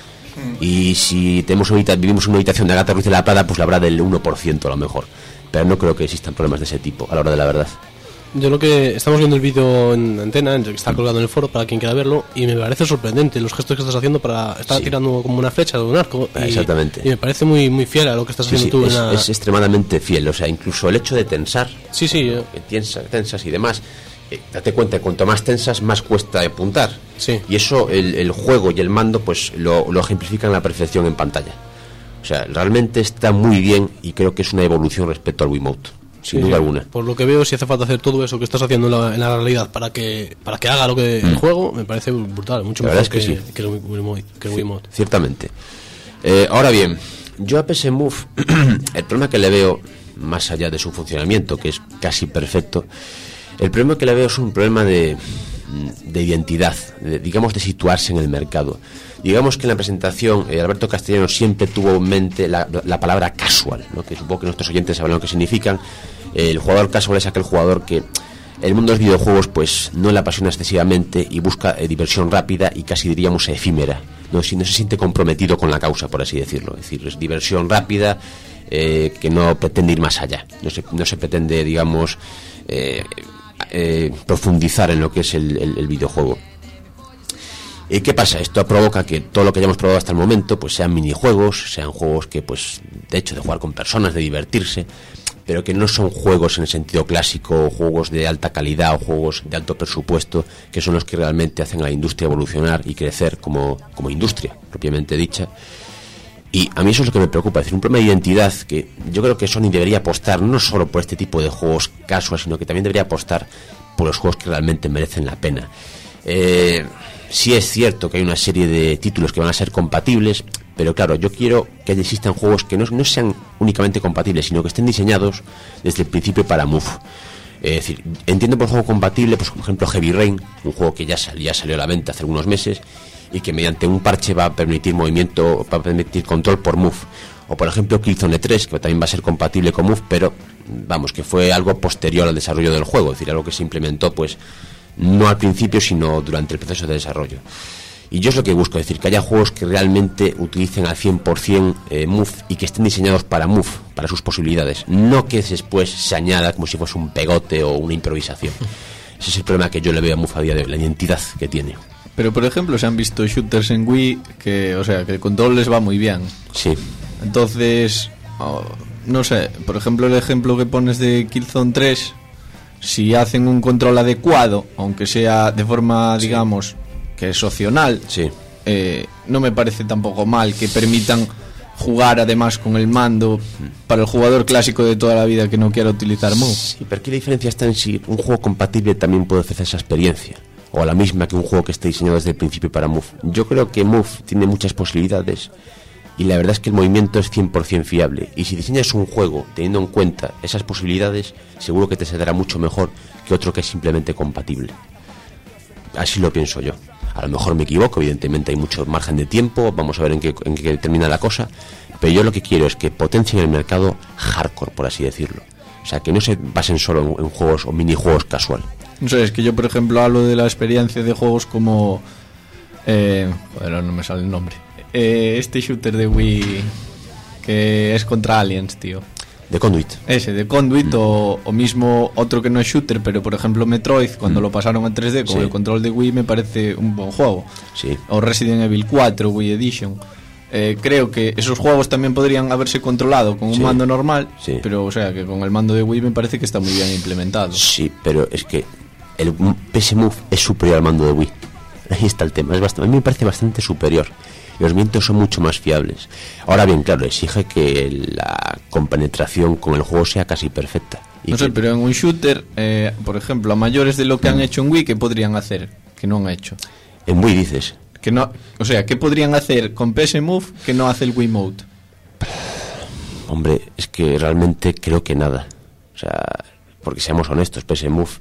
Y si vivimos en una habitación de Agatha Ruiz de la Prada, pues la habrá del 1% a lo mejor. Pero no creo que existan problemas de ese tipo a la hora de la verdad. Yo lo que estamos viendo el vídeo en antena, que está colgado en el foro para quien quiera verlo, y me parece sorprendente los gestos que estás haciendo para estar tirando como una flecha de un arco. Exactamente. Y me parece muy muy fiel a lo que estás haciendo tú. Es extremadamente fiel, o sea, incluso el hecho de tensar, que tensas y demás, date cuenta que cuanto más tensas, más cuesta apuntar. Sí. Y eso el juego y el mando pues lo ejemplifican a la perfección en pantalla. O sea, realmente está muy bien y creo que es una evolución respecto al Wiimote, sin duda alguna. Por lo que veo, si hace falta hacer todo eso que estás haciendo en la realidad para que haga lo que el juego, me parece brutal, mucho mejor que el Wiimote. Ciertamente. Ahora bien, yo a PS Move el problema que le veo, más allá de su funcionamiento, que es casi perfecto, el problema que le veo es un problema de identidad, digamos de situarse en el mercado. Digamos que en la presentación Alberto Castellano siempre tuvo en mente la palabra casual, ¿no? Que supongo que nuestros oyentes sabrán lo que significan. El jugador casual es aquel jugador que el mundo de los videojuegos pues no le apasiona excesivamente y busca diversión rápida y casi diríamos efímera. No se siente comprometido con la causa, por así decirlo. Es decir, es diversión rápida que no pretende ir más allá. No se pretende, digamos, profundizar en lo que es el videojuego. ¿Qué pasa? Esto provoca que todo lo que hayamos probado hasta el momento pues sean minijuegos, sean juegos que pues de hecho de jugar con personas, de divertirse, pero que no son juegos en el sentido clásico, juegos de alta calidad o juegos de alto presupuesto, que son los que realmente hacen a la industria evolucionar y crecer como industria propiamente dicha. Y a mí eso es lo que me preocupa, es decir, un problema de identidad que yo creo que Sony debería apostar no solo por este tipo de juegos casual, sino que también debería apostar por los juegos que realmente merecen la pena. sí es cierto que hay una serie de títulos que van a ser compatibles, pero claro, yo quiero que existan juegos que no sean únicamente compatibles, sino que estén diseñados desde el principio para Move. Es decir, entiendo por juego compatible, pues por ejemplo Heavy Rain, un juego que ya salió a la venta hace algunos meses y que mediante un parche va a permitir movimiento, va a permitir control por Move. O por ejemplo Killzone 3, que también va a ser compatible con Move, pero vamos, que fue algo posterior al desarrollo del juego, es decir, algo que se implementó pues no al principio, sino durante el proceso de desarrollo. Y yo es lo que busco, es decir, que haya juegos que realmente utilicen al 100% Move y que estén diseñados para Move, para sus posibilidades, no que después se añada como si fuese un pegote o una improvisación. Ese es el problema que yo le veo a Move a día de hoy, la identidad que tiene. Pero por ejemplo se han visto shooters en Wii que, o sea, que el control les va muy bien. Sí. Entonces, no sé, por ejemplo el ejemplo que pones de Killzone 3, si hacen un control adecuado, aunque sea de forma, digamos, que es opcional, no me parece tampoco mal que permitan jugar además con el mando para el jugador clásico de toda la vida que no quiera utilizar Move. Sí, pero aquí la diferencia está en si un juego compatible también puede ofrecer esa experiencia, o la misma que un juego que esté diseñado desde el principio para Move. Yo creo que Move tiene muchas posibilidades y la verdad es que el movimiento es 100% fiable, y si diseñas un juego teniendo en cuenta esas posibilidades, seguro que te saldrá mucho mejor que otro que es simplemente compatible. Así lo pienso yo. A lo mejor me equivoco, evidentemente hay mucho margen de tiempo, vamos a ver en qué termina la cosa, pero yo lo que quiero es que potencien el mercado hardcore, por así decirlo. O sea, que no se basen solo en juegos o minijuegos casual. No sé, es que yo por ejemplo hablo de la experiencia de juegos como joder, no me sale el nombre, este shooter de Wii que es contra aliens, tío, The Conduit. Ese, The Conduit, o mismo otro que no es shooter, pero por ejemplo Metroid, cuando lo pasaron a 3D con el control de Wii, me parece un buen juego. Sí. O Resident Evil 4 Wii Edition. Creo que esos juegos también podrían haberse controlado con un mando normal, pero o sea que con el mando de Wii me parece que está muy bien implementado. Sí, pero es que el PS Move es superior al mando de Wii. Ahí está el tema, a mí me parece bastante superior. Los movimientos son mucho más fiables. Ahora bien, claro, exige que la compenetración con el juego sea casi perfecta. No sé, pero en un shooter, por ejemplo, a mayores de lo que han hecho en Wii, ¿qué podrían hacer? Que no han hecho. En Wii dices. Que no, o sea, ¿qué podrían hacer con PS Move que no hace el Wii Mode? Hombre, es que realmente creo que nada. O sea, porque seamos honestos, PS Move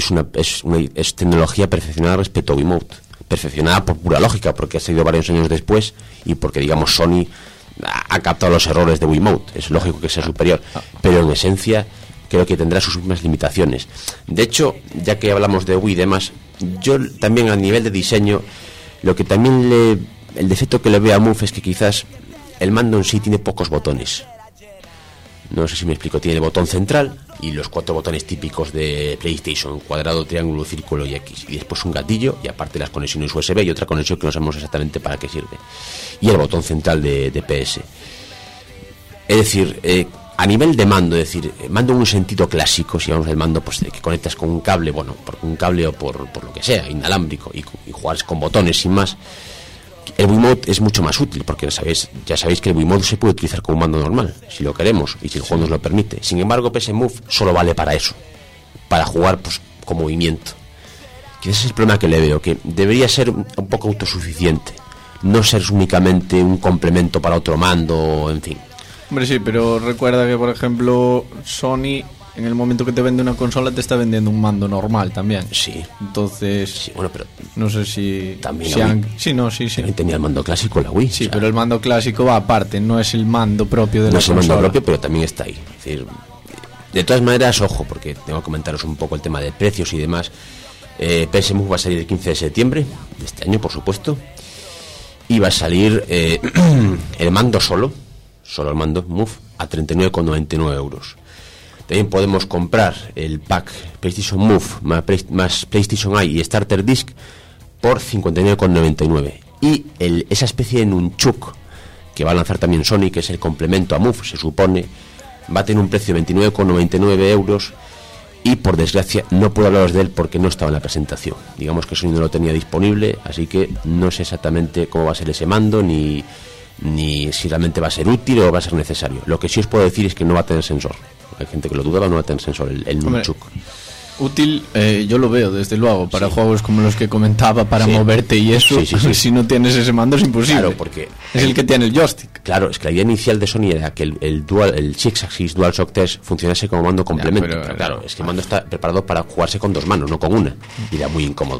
es tecnología perfeccionada respecto a Wii Mode. Perfeccionada por pura lógica, porque ha salido varios años después y porque, digamos, Sony ha captado los errores de Wiimote. Es lógico que sea superior, pero en esencia creo que tendrá sus mismas limitaciones. De hecho, ya que hablamos de Wii y demás, yo también a nivel de diseño, lo que también el defecto que le veo a Move es que quizás el mando en sí tiene pocos botones. No sé si me explico, tiene el botón central y los 4 botones típicos de PlayStation: cuadrado, triángulo, círculo y X, y después un gatillo, y aparte las conexiones USB y otra conexión que no sabemos exactamente para qué sirve, y el botón central de PS. Es decir, a nivel de mando, es decir, mando en un sentido clásico, si vamos al mando pues que conectas con un cable, bueno, por un cable o por lo que sea, inalámbrico, y jugar con botones sin más. El Wiimote es mucho más útil, porque ya sabéis que el Wiimote se puede utilizar como un mando normal, si lo queremos y si el juego nos lo permite. Sin embargo, PS Move solo vale para eso, para jugar pues con movimiento. Que ese es el problema que le veo, que debería ser un poco autosuficiente, no ser únicamente un complemento para otro mando, en fin. Hombre, sí, pero recuerda que, por ejemplo, Sony, en el momento que te vende una consola, te está vendiendo un mando normal también. Sí. Entonces, sí, bueno, pero no sé si también sí. También tenía el mando clásico la Wii. Sí, o sea, pero el mando clásico va aparte, no es el mando propio de la consola. No es el mando propio, pero también está ahí. Es decir, de todas maneras, ojo, porque tengo que comentaros un poco el tema de precios y demás. PS Move va a salir el 15 de septiembre de este año, por supuesto. Y va a salir el mando solo el mando Move, a 39,99 euros. También podemos comprar el pack PlayStation Move más PlayStation Eye y Starter Disc por 59,99. Y esa especie de nunchuk que va a lanzar también Sony, que es el complemento a Move, se supone, va a tener un precio de 29,99 euros. Y por desgracia no puedo hablaros de él porque no estaba en la presentación. Digamos que Sony no lo tenía disponible, así que no sé exactamente cómo va a ser ese mando, ni si realmente va a ser útil o va a ser necesario. Lo que sí os puedo decir es que no va a tener sensor. Hay gente que lo dudaba, no va a tener sensor el nunchuk. Útil, yo lo veo desde luego para juegos como los que comentaba, para moverte y eso. Si no tienes ese mando es imposible. Claro, porque es el que tiene el joystick. Claro, es que la idea inicial de Sony era que el Six-Axis DualShock 3 funcionase como mando complemento. Pero claro, es que el mando está preparado para jugarse con 2 manos, no con una. Y era muy incómodo.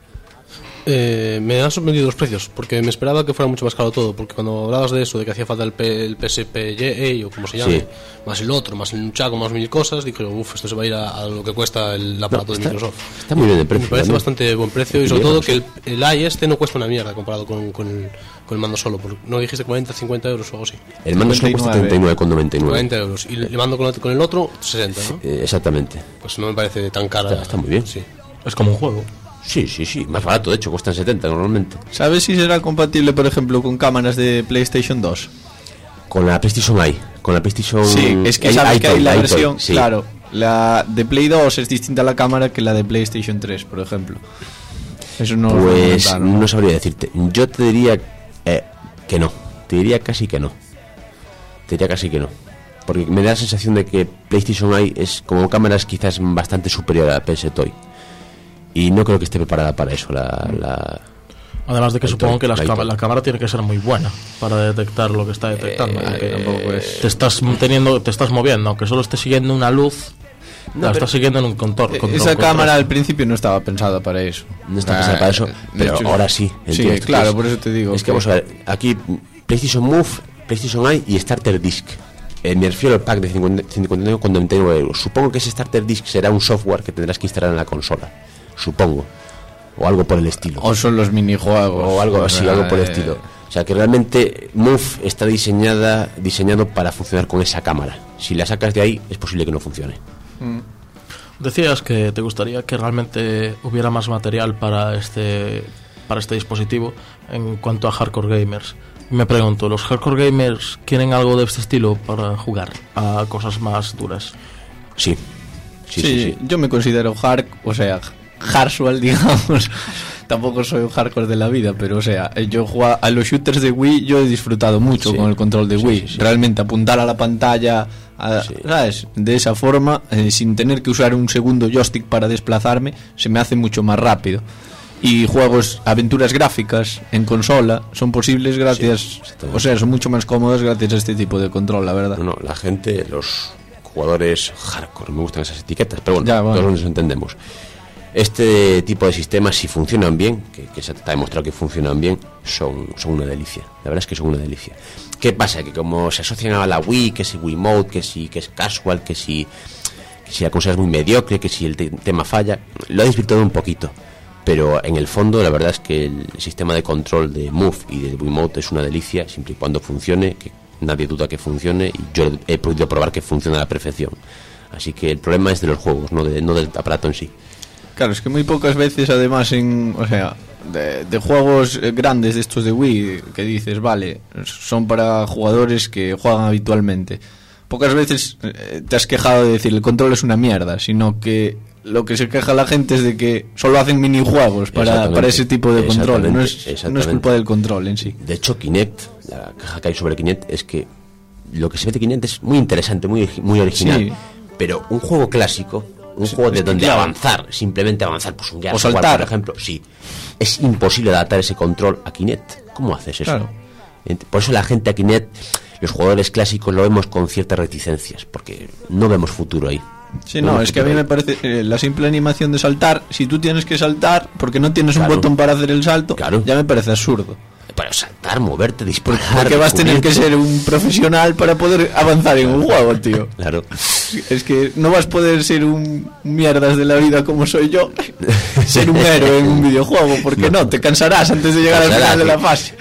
Me han sorprendido los precios, porque me esperaba que fuera mucho más caro todo, porque cuando hablabas de eso, de que hacía falta el PSP o como se llame, más el otro, más el Nunchaku, más 1000 cosas, dije, esto se va a ir a lo que cuesta el aparato de Microsoft. Está muy bien de precio. Me parece bastante buen precio, y sobre todo que el i no cuesta una mierda comparado con el mando solo. ¿No dijiste 40, 50 euros o algo así? El mando solo cuesta 39,99. 40 euros. Y el mando con el otro, 60, ¿no? Exactamente. Pues no me parece tan cara. Está muy bien. Sí. Es como un juego. Sí, más barato, de hecho, cuestan 70 normalmente. ¿Sabes si será compatible, por ejemplo, con cámaras de PlayStation 2? Con la PlayStation Eye, con la PlayStation... Sí, es que sabes que hay la versión, claro, la de Play 2 es distinta a la cámara que la de PlayStation 3, por ejemplo. Eso no pues no sabría decirte. Yo te diría que no, te diría casi que no. Porque me da la sensación de que PlayStation Eye es, como cámaras, quizás bastante superior a la PS Toy. Y no creo que esté preparada para eso además de que supongo que la cámara tiene que ser muy buena para detectar lo que está detectando, te estás moviendo, aunque solo estés siguiendo una luz, estás siguiendo en un contorno. Esa cámara al principio no estaba pensada para eso. No está pensada para eso, pero ahora sí. Sí, claro, por eso te digo. Es que vamos a ver, aquí PlayStation Move, PlayStation Eye y Starter Disc. Me refiero al pack de 59,99 euros. Supongo que ese Starter Disc será un software que tendrás que instalar en la consola. Supongo, o algo por el estilo, o son los minijuegos o algo así, algo por el estilo. O sea que realmente Move está diseñado para funcionar con esa cámara. Si la sacas de ahí es posible que no funcione. Decías que te gustaría que realmente hubiera más material para este dispositivo en cuanto a hardcore gamers. Me pregunto, ¿los hardcore gamers quieren algo de este estilo para jugar a cosas más duras? Sí. Yo me considero hardcore, digamos. Tampoco soy un hardcore de la vida, pero yo juego a los shooters de Wii, yo he disfrutado mucho con el control de Wii. Realmente apuntar a la pantalla, ¿sabes? De esa forma, sin tener que usar un segundo joystick para desplazarme, se me hace mucho más rápido. Y aventuras gráficas en consola son posibles gracias, son mucho más cómodas gracias a este tipo de control, la verdad. No, la gente, los jugadores hardcore, me gustan esas etiquetas, pero todos nos entendemos. Este tipo de sistemas, si funcionan bien, que se ha demostrado que funcionan bien, son una delicia. La verdad es que son una delicia. ¿Qué pasa? Que como se asocian a la Wii, que si Wii Mode, que es casual, que si la cosa es muy mediocre, que si el tema falla, lo ha desvirtuado un poquito. Pero en el fondo, la verdad es que el sistema de control de Move y de Wii Mode es una delicia, siempre y cuando funcione, que nadie duda que funcione, y yo he podido probar que funciona a la perfección. Así que el problema es de los juegos, no del aparato en sí. Claro, es que muy pocas veces, además, de juegos grandes de estos de Wii, que dices, vale, son para jugadores que juegan habitualmente. Pocas veces te has quejado de decir, el control es una mierda, sino que lo que se queja la gente es de que solo hacen minijuegos para ese tipo de control. No es culpa del control en sí. De hecho, Kinect, la queja que hay sobre Kinect es que lo que se ve de Kinect es muy interesante, muy original. Pero un juego clásico, un juego de donde simplemente avanzar, pues un Gears o saltar, por ejemplo, es imposible adaptar ese control a Kinect. ¿Cómo haces eso? Claro. Por eso la gente a Kinect, los jugadores clásicos lo vemos con ciertas reticencias, porque no vemos futuro ahí. Sí, no, es que a mí me parece la simple animación de saltar, si tú tienes que saltar porque no tienes un botón para hacer el salto, ya me parece absurdo. Para saltar, moverte, disparar, porque vas a tener que ser un profesional para poder avanzar en un juego, tío. Claro. Es que no vas a poder ser un mierdas de la vida como soy yo, ser un héroe en un videojuego, porque no, te cansarás antes de llegar al final de la fase.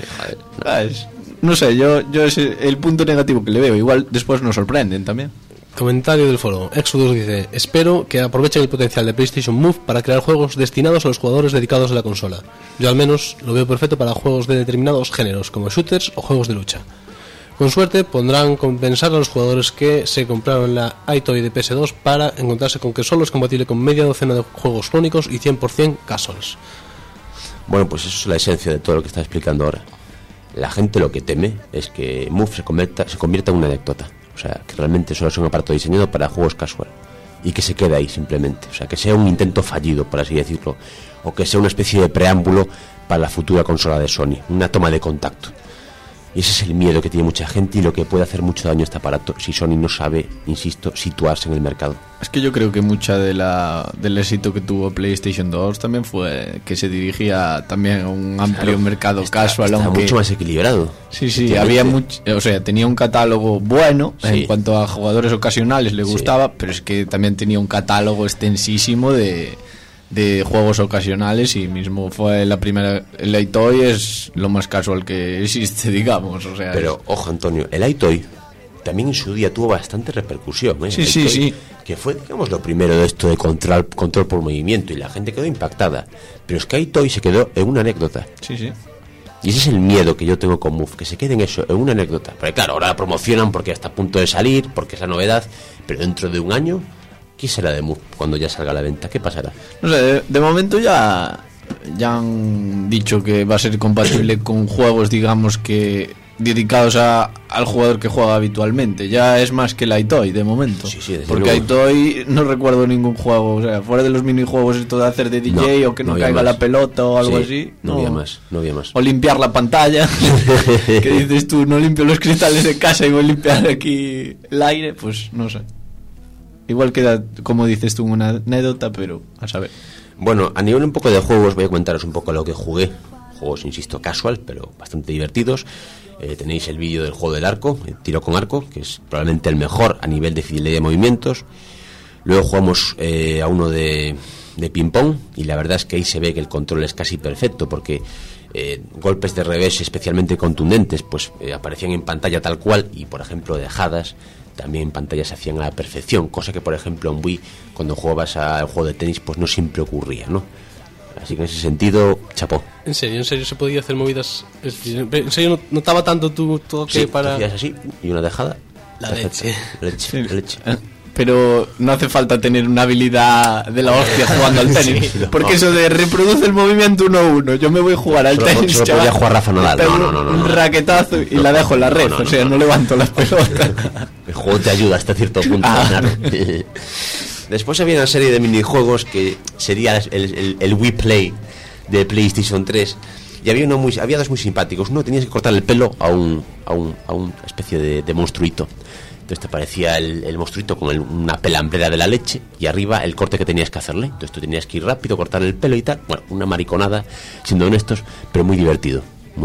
No sé, yo es el punto negativo que le veo. Igual después nos sorprenden también. Comentario del foro. Exodus dice: espero que aprovechen el potencial de PlayStation Move para crear juegos destinados a los jugadores dedicados a la consola. Yo al menos lo veo perfecto para juegos de determinados géneros, como shooters o juegos de lucha. Con suerte podrán compensar a los jugadores que se compraron la iToy de PS2 para encontrarse con que solo es compatible con media docena de juegos clónicos y 100% casuals. Bueno, pues eso es la esencia de todo lo que está explicando ahora. La gente lo que teme es que Move se convierta en una anécdota. O sea, que realmente solo es un aparato diseñado para juegos casual. y que se quede ahí simplemente. O sea, que sea un intento fallido, por así decirlo, o que sea una especie de preámbulo para la futura consola de Sony, una toma de contacto. Y ese es el miedo que tiene mucha gente y lo que puede hacer mucho daño a este aparato si Sony no sabe, insisto, situarse en el mercado. Es que yo creo que mucha del éxito que tuvo PlayStation 2 también fue que se dirigía también a un amplio mercado casual. Está mucho más equilibrado. Sí, había o sea, tenía un catálogo bueno en cuanto a jugadores ocasionales, le gustaba, pero es que también tenía un catálogo extensísimo de juegos ocasionales y mismo fue la primera. El iToy es lo más casual que existe, digamos, o sea. Pero ojo, Antonio, el iToy también en su día tuvo bastante repercusión, ¿eh? Sí. Que fue, digamos, lo primero de esto de control por movimiento y la gente quedó impactada. Pero es que iToy se quedó en una anécdota. Sí. Y ese es el miedo que yo tengo con Move, que se quede en eso, en una anécdota. Porque claro, ahora la promocionan porque está a punto de salir, porque es la novedad, pero dentro de un año, ¿qué será de Move cuando ya salga a la venta? ¿Qué pasará? No sé, de momento ya han dicho que va a ser compatible con juegos, digamos, que dedicados al jugador que juega habitualmente. Ya es más que el iToy de momento. Sí, porque luego. iToy no recuerdo ningún juego, o sea, fuera de los minijuegos, esto de hacer de DJ o que no caiga la pelota o algo así. No había más. O limpiar la pantalla. Que dices tú, no limpio los cristales de casa y voy a limpiar aquí el aire, pues no sé. Igual queda, como dices tú, una anécdota, pero a saber. Bueno, a nivel un poco de juegos, voy a comentaros un poco lo que jugué. Juegos, insisto, casual, pero bastante divertidos. Tenéis el vídeo del juego del arco, el tiro con arco, que es probablemente el mejor a nivel de fidelidad de movimientos. Luego jugamos a uno de ping-pong, y la verdad es que ahí se ve que el control es casi perfecto, porque golpes de revés especialmente contundentes pues aparecían en pantalla tal cual, y por ejemplo dejadas también en pantalla se hacían a la perfección, cosa que por ejemplo en Wii, cuando jugabas al juego de tenis, pues no siempre ocurría, ¿no? Así que en ese sentido, chapó. ¿En serio se podía hacer movidas? ¿En serio notaba tanto tu toque? Sí, para...? hacías así, y una dejada. La leche. Leche. Pero no hace falta tener una habilidad de la hostia jugando al tenis, porque eso de reproduce el movimiento 1-1, yo me voy a jugar al tenis, solo podía jugar Rafa Nadal. No. Un raquetazo y la dejo en la red, o sea, no levanto las pelotas. El juego te ayuda hasta cierto punto a ganar. Después había una serie de minijuegos que sería el Wii Play de PlayStation 3, y había dos muy simpáticos. Uno, tenías que cortar el pelo a una especie de monstruito. Entonces te aparecía el monstruito con una pelambrera de la leche, y arriba el corte que tenías que hacerle. Entonces tú tenías que ir rápido, cortar el pelo y tal. Bueno, una mariconada, siendo honestos, pero muy divertido.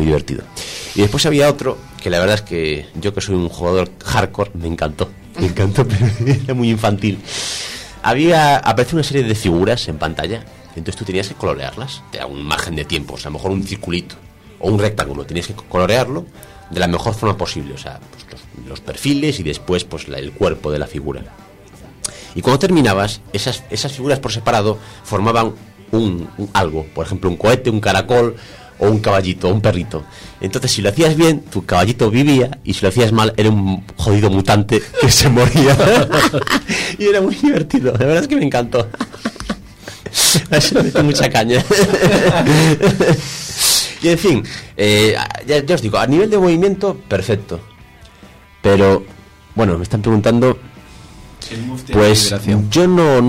Y después había otro que la verdad es que yo, que soy un jugador hardcore, me encantó, pero era muy infantil. Apareció una serie de figuras en pantalla, entonces tú tenías que colorearlas. Te da un margen de tiempo, o sea, a lo mejor un circulito o un rectángulo, tenías que colorearlo de la mejor forma posible, o sea, pues los perfiles y después pues el cuerpo de la figura. Y cuando terminabas, esas figuras por separado formaban un algo, por ejemplo un cohete, un caracol o un caballito o un perrito. Entonces si lo hacías bien, tu caballito vivía, y si lo hacías mal, era un jodido mutante que se moría. Y era muy divertido, la verdad es que me encantó. Eso me dio mucha caña. Y en fin, ya os digo, a nivel de movimiento, perfecto. Pero, bueno, me están preguntando, pues yo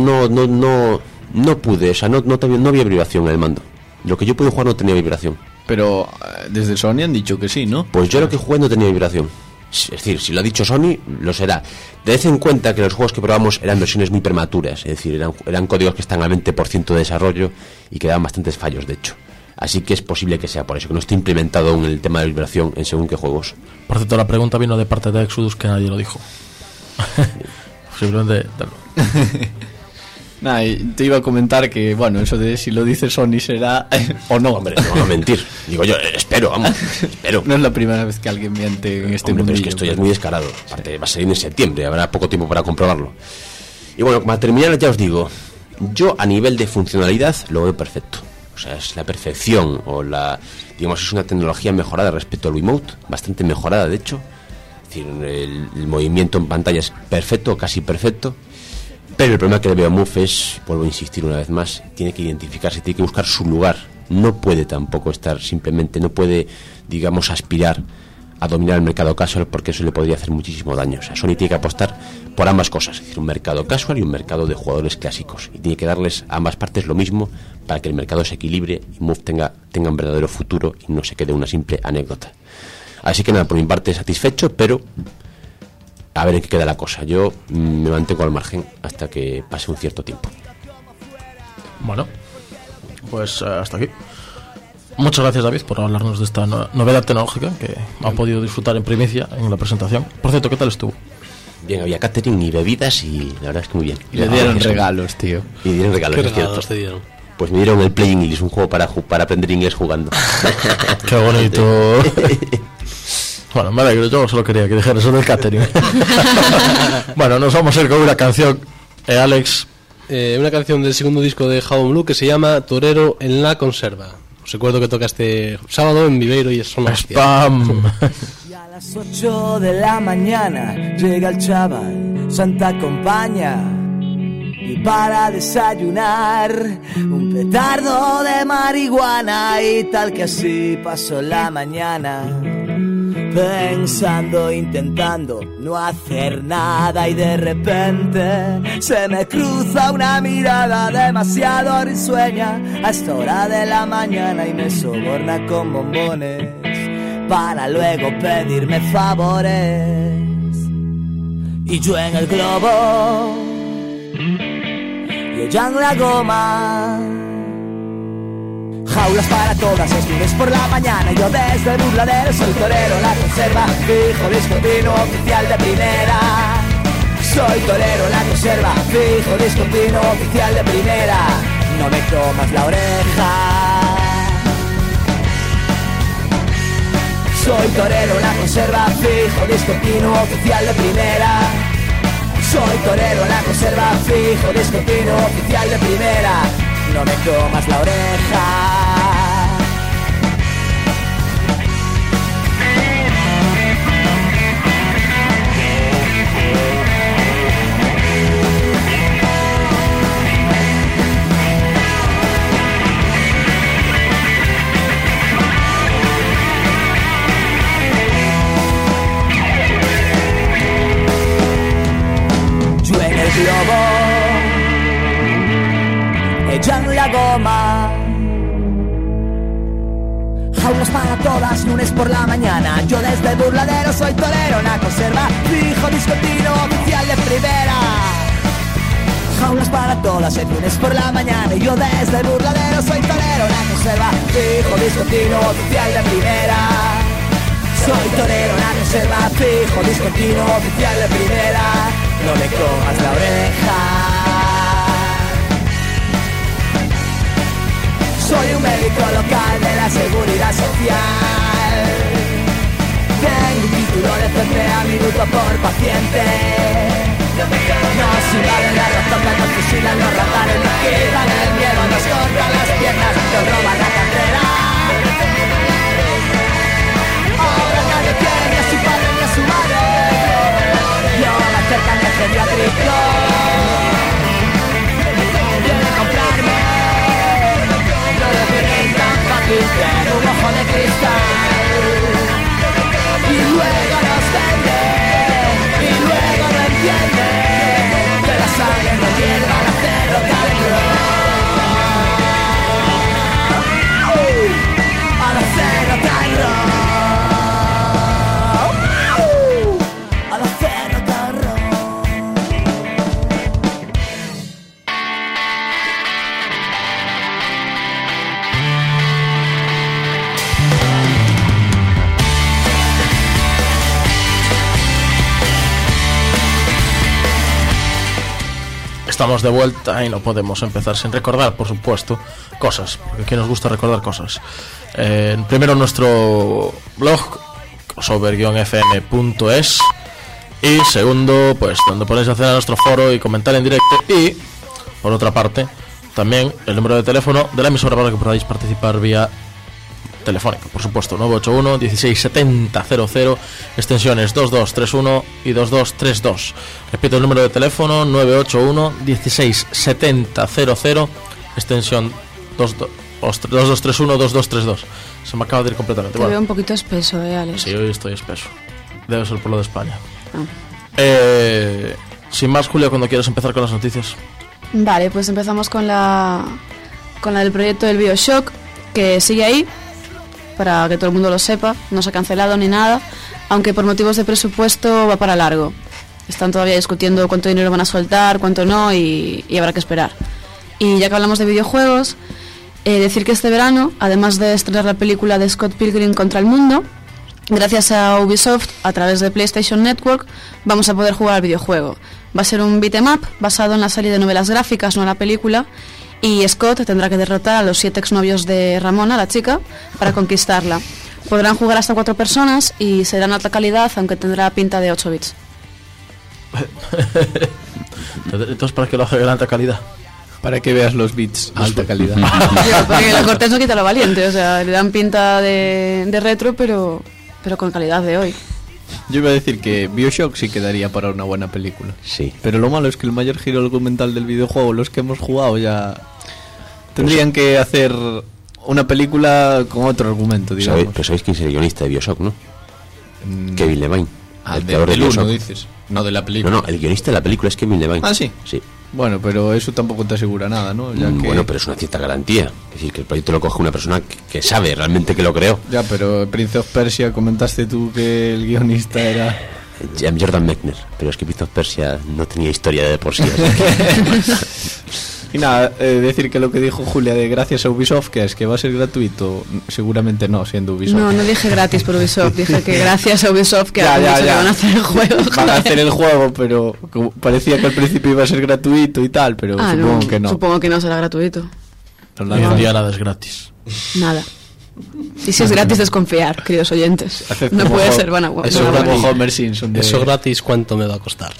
no pude, o sea, no había vibración en el mando. Lo que yo pude jugar no tenía vibración. Pero desde Sony han dicho que sí, ¿no? Pues yo lo que jugué no tenía vibración. Es decir, si lo ha dicho Sony, lo será. Tened en cuenta que los juegos que probamos eran versiones muy prematuras, es decir, eran códigos que están al 20% de desarrollo y que daban bastantes fallos, de hecho. Así que es posible que sea por eso, que no esté implementado aún el tema de vibración en según qué juegos. Por cierto, la pregunta vino de parte de Exodus, que nadie lo dijo. Simplemente... Nah, te iba a comentar que, bueno, eso de si lo dice Sony será o no. Hombre, no van a mentir. Digo yo, espero. No es la primera vez que alguien miente en este mundo. Pero es que esto ya es muy descarado. Aparte, va a salir en septiembre, habrá poco tiempo para comprobarlo. Y bueno, para terminar, ya os digo, yo a nivel de funcionalidad lo veo perfecto. O sea, es la perfección, digamos, es una tecnología mejorada respecto al Wiimote, bastante mejorada, de hecho. Es decir, el movimiento en pantalla es perfecto, casi perfecto. Pero el problema que le veo a Move es, vuelvo a insistir una vez más, tiene que identificarse, tiene que buscar su lugar. No puede tampoco estar simplemente, no puede, digamos, aspirar a dominar el mercado casual, porque eso le podría hacer muchísimo daño. O sea, Sony tiene que apostar por ambas cosas, es decir, un mercado casual y un mercado de jugadores clásicos, y tiene que darles a ambas partes lo mismo para que el mercado se equilibre y Move tenga un verdadero futuro y no se quede una simple anécdota. Así que nada, por mi parte satisfecho, pero a ver en qué queda la cosa. Yo me mantengo al margen hasta que pase un cierto tiempo. Bueno, pues hasta aquí. Muchas gracias, David, por hablarnos de esta novedad tecnológica que ha podido disfrutar en primicia en la presentación. Por cierto, ¿qué tal estuvo? Bien, había catering y bebidas y la verdad es que muy bien. Le dieron regalos, tío. Y dieron regalos, ¿Qué es cierto. regalos te dieron? Pues me dieron el Playing English, un juego para aprender inglés jugando. Qué bonito. Bueno, me alegro, yo solo quería que dijeras eso del catering. Bueno, nos vamos a ir con una canción, Alex. Una canción del segundo disco de Jabón Blue que se llama Torero en la Conserva. Os recuerdo que toca este sábado en Viveiro y es una ¡Spam! Y a las 8 de la mañana llega el chaval, Santa acompaña. Y para desayunar un petardo de marihuana, y tal que así pasó la mañana, pensando, intentando no hacer nada, y de repente se me cruza una mirada demasiado risueña a esta hora de la mañana y me soborna con bombones para luego pedirme favores. Y yo en el globo y ella en la goma. Jaulas para todas, es lunes por la mañana. Yo desde el burladero soy torero, la conserva, fijo, discontinuo, oficial de primera. Soy torero, la conserva, fijo, discontinuo, oficial de primera. No me comas la oreja. Soy torero, la conserva, fijo, discontinuo, oficial de primera. Soy torero, la conserva, fijo, discontinuo, oficial de primera. No me comas la oreja. Yo en el globo, ella en la goma. Jaulas para todas, lunes por la mañana. Yo desde el burladero soy torero, la conserva, fijo, discontinuo, oficial de primera. Jaulas para todas, el lunes por la mañana. Y yo desde el burladero soy torero, la conserva, fijo, discontinuo, oficial de primera. Soy torero, la conserva, fijo, discontinuo, oficial de primera. No me comas la oreja. Soy un médico local de la Seguridad Social. Tengo un título de CPA, minuto por paciente. Nos invaden la ratoca, nos fusilan los radares, nos quitan el miedo, nos cortan las piernas, nos roban la cartera. Ahora nadie quiere ni a su padre ni a su madre. Yo me acercan al geriátrico. Quieren comprarme. Tiene un ojo de cristal y luego nos vende y luego no entiende que la sangre no hierva al acero tan al acero tan al acero tan Estamos de vuelta y no podemos empezar sin recordar, por supuesto, cosas, porque aquí nos gusta recordar cosas. Primero nuestro blog, crossover-fm.es, y segundo, pues donde podéis acceder a nuestro foro y comentar en directo, y por otra parte, también el número de teléfono de la emisora para que podáis participar vía telefónica, por supuesto, 981 16 70 00, extensiones 2231 y 2232. Repito el número de teléfono, 981 16 70 00, extensión 2231 2232. Se me acaba de ir completamente. Te veo un poquito espeso, Alex. Sí, hoy estoy espeso. Debe ser por lo de España. Ah. Sin más, Julia, cuando quieras empezar con las noticias. Vale, pues empezamos con la del proyecto del BioShock, que sigue ahí, para que todo el mundo lo sepa. No se ha cancelado ni nada, aunque por motivos de presupuesto va para largo. Están todavía discutiendo cuánto dinero van a soltar, cuánto no, y habrá que esperar. Y ya que hablamos de videojuegos, decir que este verano, además de estrenar la película de Scott Pilgrim contra el mundo, gracias a Ubisoft, a través de PlayStation Network, vamos a poder jugar al videojuego. Va a ser un beat'em up basado en la serie de novelas gráficas, no en la película, y Scott tendrá que derrotar a los 7 exnovios de Ramona, la chica, para conquistarla. Podrán jugar hasta 4 personas y será en alta calidad, aunque tendrá pinta de 8 bits. Entonces, ¿para qué lo hace en alta calidad? Para que veas los bits a alta calidad. Porque lo cortés no quita lo valiente, o sea, le dan pinta de retro, pero con calidad de hoy. Yo iba a decir que BioShock sí quedaría para una buena película. Sí. Pero lo malo es que el mayor giro argumental del videojuego, los que hemos jugado ya tendrían que hacer una película con otro argumento, digamos. Pero sabéis quién es el guionista de BioShock, ¿no? Kevin Levine. El creador del uno, dices. No de la película. No, el guionista de la película es Kevin Levine. Ah, sí. Sí. Bueno, pero eso tampoco te asegura nada, ¿no? Ya que... Bueno, pero es una cierta garantía. Es decir, que el proyecto lo coge una persona que sabe realmente que lo creó. Ya, pero Prince of Persia, comentaste tú que el guionista era... Jordan Mechner. Pero es que Prince of Persia no tenía historia de por sí. Y nada, decir que lo que dijo Julia de gracias a Ubisoft, que es que va a ser gratuito, seguramente no, siendo Ubisoft. No dije gratis por Ubisoft, dije que gracias a Ubisoft que han dicho que van a hacer el juego. Van a hacer el juego, pero parecía que al principio iba a ser gratuito y tal, pero supongo que no. Supongo que no será gratuito. Hoy en día nada es gratis. Nada. Y si es gratis, desconfiar, queridos oyentes. No puede ser, van a eso como Homer Simpson. Eso gratis, ¿cuánto me va a costar?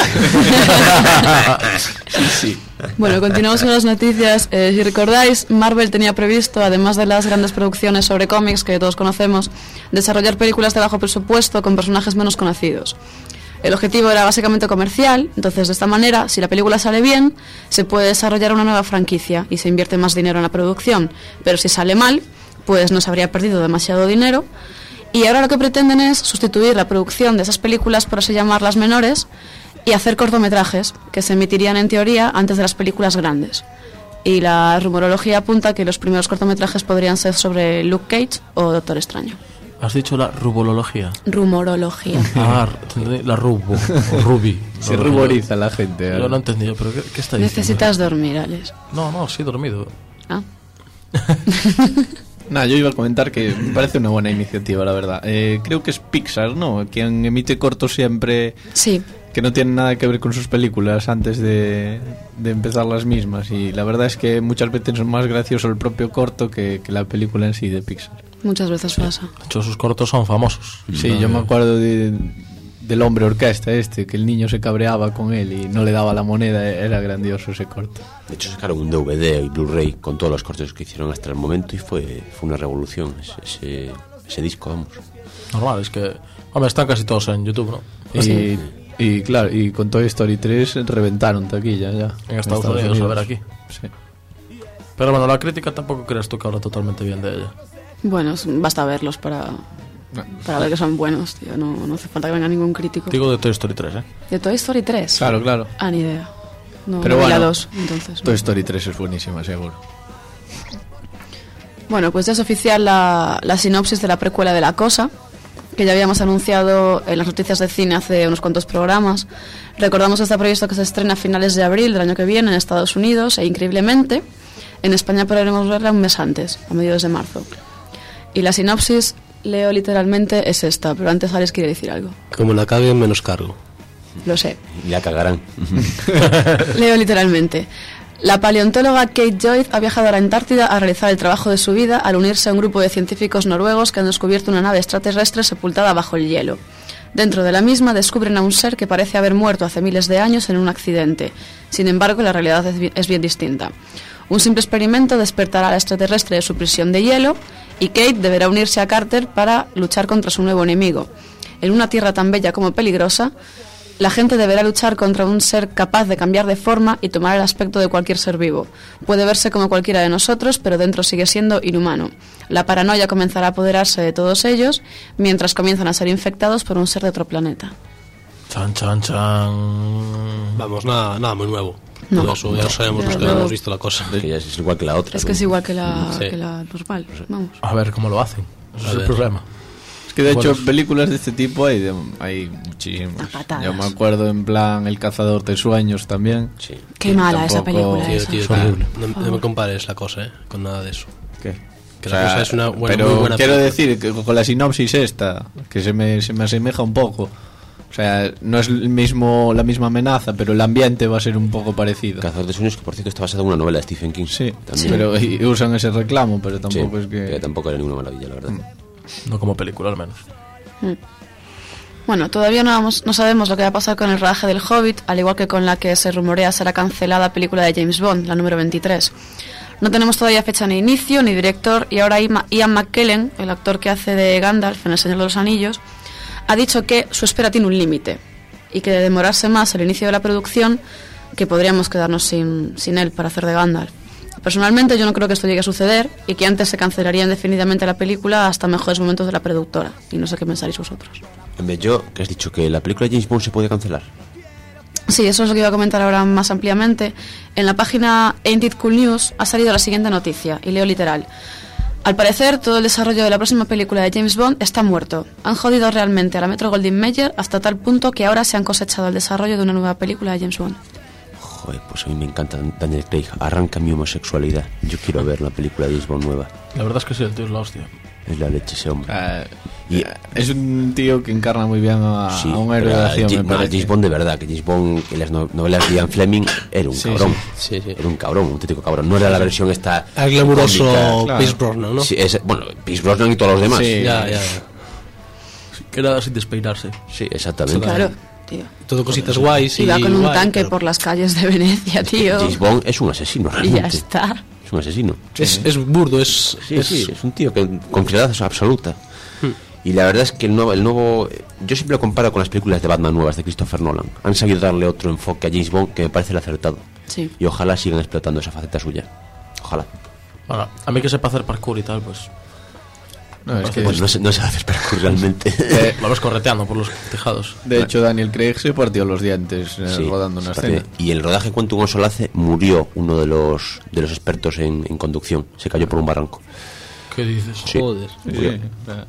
Sí. Bueno, continuamos con las noticias. Si recordáis, Marvel tenía previsto, además de las grandes producciones sobre cómics que todos conocemos, desarrollar películas de bajo presupuesto con personajes menos conocidos. El objetivo era básicamente comercial, entonces de esta manera, si la película sale bien, se puede desarrollar una nueva franquicia y se invierte más dinero en la producción. Pero si sale mal, pues no se habría perdido demasiado dinero. Y ahora lo que pretenden es sustituir la producción de esas películas, por así llamarlas menores, y hacer cortometrajes que se emitirían en teoría antes de las películas grandes. Y la rumorología apunta que los primeros cortometrajes podrían ser sobre Luke Cage o Doctor Extraño. ¿Has dicho la rubología? Rumorología. Ah, la rubo, o rubi. Se ruboriza la gente. Yo no he entendido, pero ¿qué está diciendo? Necesitas dormir, Alex. No, sí he dormido. Ah. Nada, yo iba a comentar que me parece una buena iniciativa, la verdad. Creo que es Pixar, ¿no? Quien emite cortos siempre. Sí. Que no tienen nada que ver con sus películas antes de empezar las mismas. Y la verdad es que muchas veces son más gracioso el propio corto que la película en sí de Pixar. Muchas veces pasa. De hecho, sus cortos son famosos. Sí, yo me acuerdo del hombre orquesta que el niño se cabreaba con él y no le daba la moneda. Era grandioso ese corto. De hecho, sacaron un DVD y Blu-ray con todos los cortos que hicieron hasta el momento y fue una revolución ese disco, vamos. Normal, es que... Hombre, están casi todos en YouTube, ¿no? Y claro, y con Toy Story 3 reventaron taquilla ya. En Estados Unidos, a ver aquí. Sí. Pero bueno, la crítica tampoco crees tú que habla totalmente bien de ella. Bueno, basta verlos para ver que son buenos, tío. No hace falta que venga ningún crítico. Digo de Toy Story 3, ¿eh? ¿De Toy Story 3? Claro. Ah, ni idea. No, pero no bueno, la 2, entonces. Toy Story 3 es buenísima, seguro. Bueno, pues ya es oficial la sinopsis de la precuela de La Cosa, que ya habíamos anunciado en las noticias de cine hace unos cuantos programas. Recordamos que está previsto que se estrena a finales de abril del año que viene en Estados Unidos e increíblemente en España podremos verla un mes antes, a mediados de marzo. Y la sinopsis, leo literalmente, es esta, pero antes Alex quiere decir algo. Como la caguen, menos cargo. Lo sé. Y la cagarán. Leo literalmente. La paleontóloga Kate Joyce ha viajado a la Antártida a realizar el trabajo de su vida al unirse a un grupo de científicos noruegos que han descubierto una nave extraterrestre sepultada bajo el hielo. Dentro de la misma descubren a un ser que parece haber muerto hace miles de años en un accidente. Sin embargo, la realidad es bien distinta. Un simple experimento despertará al extraterrestre de su prisión de hielo y Kate deberá unirse a Carter para luchar contra su nuevo enemigo. En una tierra tan bella como peligrosa, La gente deberá luchar contra un ser capaz de cambiar de forma y tomar el aspecto de cualquier ser vivo. Puede verse como cualquiera de nosotros, pero dentro sigue siendo inhumano. La paranoia comenzará a apoderarse de todos ellos, mientras comienzan a ser infectados por un ser de otro planeta. Chan, chan, chan. Vamos, nada muy nuevo. No. Todo eso ya lo sabemos los que hemos visto la cosa. Es que es igual que la otra. Es que es igual que la normal. Vamos. A ver cómo lo hacen. Ese es el problema. Es que de hecho películas de este tipo hay muchísimas. Yo me acuerdo en plan El cazador de sueños también. Sí. Qué mala esa película. Tío, no me compares la cosa, con nada de eso. ¿Qué? Que la cosa es una buena, pero muy buena quiero película. decir que con la sinopsis esta, que se me asemeja un poco. O sea, no es la misma amenaza, pero el ambiente va a ser un poco parecido. Cazador de sueños, que por cierto está basado en una novela de Stephen King. Sí, también. pero y usan ese reclamo, pero tampoco es que tampoco era ninguna maravilla, la verdad. No como película, al menos. Bueno, todavía no sabemos lo que va a pasar con el rodaje del Hobbit, al igual que con la que se rumorea será cancelada película de James Bond, la número 23. No tenemos todavía fecha ni inicio, ni director, y ahora Ian McKellen, el actor que hace de Gandalf en El Señor de los Anillos, ha dicho que su espera tiene un límite y que de demorarse más el inicio de la producción, que podríamos quedarnos sin él para hacer de Gandalf. Personalmente yo no creo que esto llegue a suceder y que antes se cancelaría indefinidamente la película hasta mejores momentos de la productora, y no sé qué pensaréis vosotros. Yo, que has dicho que la película de James Bond se puede cancelar. Sí, eso es lo que iba a comentar ahora más ampliamente. En la página Ain't It Cool News ha salido la siguiente noticia, y leo literal. Al parecer, todo el desarrollo de la próxima película de James Bond está muerto. Han jodido realmente a la Metro-Goldwyn-Mayer hasta tal punto que ahora se han cosechado el desarrollo de una nueva película de James Bond. Joder, pues a mí me encanta Daniel Craig. Arranca mi homosexualidad. Yo quiero ver la película de James Bond nueva. La verdad es que sí, el tío es la hostia. Es la leche ese hombre. Es un tío que encarna muy bien a un héroe de acción, me parece. James Bond de verdad, que James Bond en las novelas de Ian Fleming era un cabrón. Sí. Era un cabrón, un típico cabrón. No era la versión esta... El glamuroso cómica, Pierce Brosnan, ¿no? Sí, bueno, Pierce Brosnan y todos los demás. Sí, ya. Que era sin despeinarse. Sí, exactamente. Claro, tío. Todo cositas guays. Iba con un tanque por las calles de Venecia, tío. James Bond es un asesino, Y realmente. ya está. Es un asesino. Es burdo, es un tío que con frialdad absoluta. Y la verdad es que el nuevo yo siempre lo comparo con las películas de Batman nuevas de Christopher Nolan. Han sabido darle otro enfoque a James Bond que me parece el acertado. Sí. Y ojalá sigan explotando esa faceta suya. Ojalá. Bueno, a mí que sepa hacer parkour y tal, pues... No, es que no se hace parkour realmente. Lo ves correteando por los tejados. De hecho, Daniel Craig se partió los dientes rodando una escena. Y el rodaje Quantum of Solace murió uno de los expertos en conducción. Se cayó por un barranco. ¿Qué dices? Sí. Joder. Murió.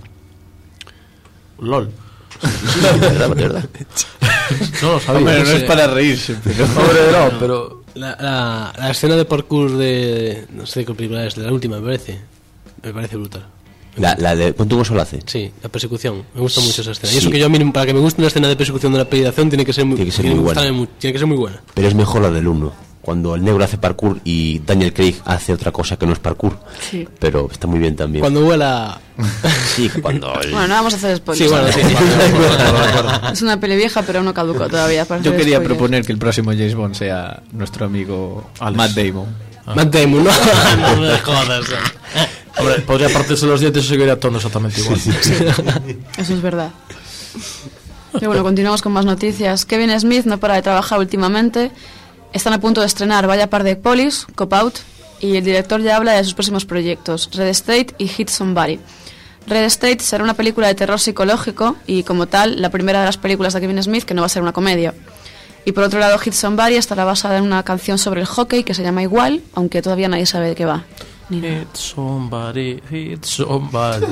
LOL. De verdad. No lo sabía. Hombre, no es para reírse, pero... Hombre, no, pero... La escena de parkour de... No sé qué película es, de la última, me parece brutal. La de Quantum of Solace. Sí, la persecución. Me gusta mucho esa escena. Sí. Y eso que yo, para que me guste una escena de persecución de la peli de acción, tiene que ser muy buena. Pero es mejor la del 1. Cuando el negro hace parkour y Daniel Craig hace otra cosa que no es parkour. Sí. Pero está muy bien también. Cuando vuela... Sí, cuando... Bueno, no vamos a hacer spoilers. Sí, bueno, sí. Es una peli vieja, pero no caducó todavía. Yo quería proponer que el próximo James Bond sea nuestro amigo Matt Damon. Matt Damon, no me jodas. Hombre, podría partirse los dientes y seguiría actuando exactamente igual. Sí, eso es verdad. Pero bueno, continuamos con más noticias. Kevin Smith no para de trabajar últimamente. Están a punto de estrenar vaya par de polis, Cop Out, y el director ya habla de sus próximos proyectos, Red State y Hit Somebody. Red State será una película de terror psicológico y, como tal, la primera de las películas de Kevin Smith que no va a ser una comedia. Y por otro lado, Hit Somebody estará basada en una canción sobre el hockey que se llama igual, aunque todavía nadie sabe de qué va. Hit somebody, hit somebody.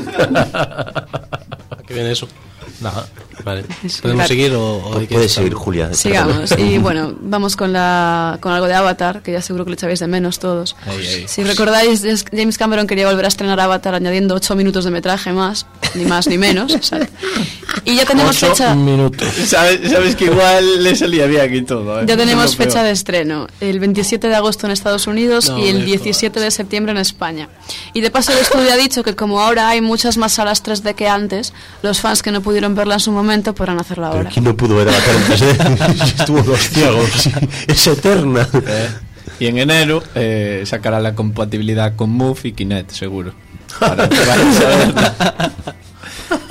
¿Qué viene eso? Nada. Vale. ¿Podemos seguir o puedes seguir, Julia? Sigamos. Y bueno, vamos con algo de Avatar, que ya seguro que lo echabais de menos todos. Si recordáis, James Cameron quería volver a estrenar Avatar añadiendo 8 minutos de metraje más ni menos. ¿Sabes? Y ya tenemos 8 fecha. minutos. Sabes que igual le salía bien aquí todo. Ya tenemos fecha de estreno, el 27 de agosto en Estados Unidos y el 17 de septiembre en España. Y de paso el estudio ha dicho que como ahora hay muchas más salas 3D que antes, los fans que no pudieron verla en su momento podrán hacerla ahora. ¿Quién no pudo ver Avatar en 3D? Estuvo los ciegos. Es eterna. Y en enero sacará la compatibilidad con Move y Kinect, seguro.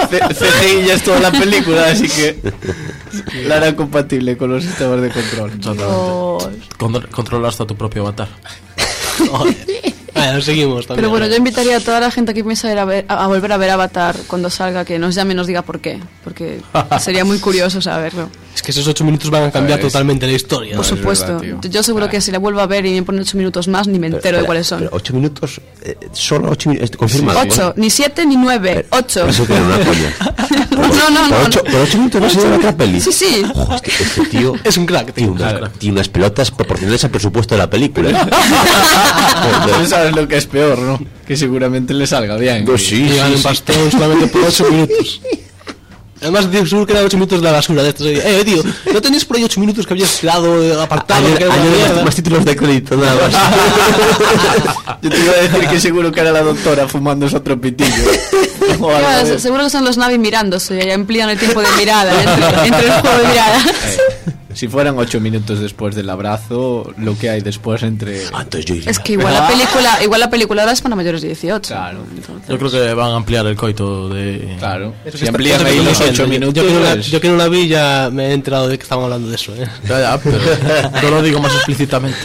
CGI ya es toda la película, así que la hará compatible con los sistemas de control. Controlas a tu propio avatar. Bueno, seguimos también. Pero bueno, yo invitaría a toda la gente que piensa ir a volver a ver Avatar cuando salga, que nos llame y nos diga por qué. Porque sería muy curioso saberlo. Es que esos 8 minutos van a cambiar totalmente la historia. Por supuesto. Yo seguro que si la vuelvo a ver y me ponen 8 minutos más, ni me entero de cuáles son. Pero 8 minutos, solo 8 minutos, confirmado. 8, ni 7 ni 9, 8. Eso que era una coña. No. Por 8 minutos no se lleva otra peli. Sí. Ojo, es que este tío es un crack. Tiene unas pelotas proporcionales al presupuesto de la película. ¿Sabes lo que es peor, no? Que seguramente le salga bien. Pues sí. Y un pastel solamente por 8 minutos. Además, tío, seguro que eran 8 minutos de la basura de estos. Tío, ¿no tenías por ahí 8 minutos que habías quedado apartado? Añade más títulos de crédito, nada más. Yo te iba a decir que seguro que era la doctora fumándose otro pitillo. Claro, seguro que son los Navi mirándose y amplían el tiempo de mirada entre el juego de mirada. Si fueran 8 minutos después del abrazo, lo que hay después entre... Es que igual la película ahora es para mayores de 18. Claro. Yo creo que van a ampliar el coito de... Claro. Si amplían ahí los 8 minutos... Yo que no la vi ya me he enterado de que estaban hablando de eso. Ya, pero no lo digo más explícitamente.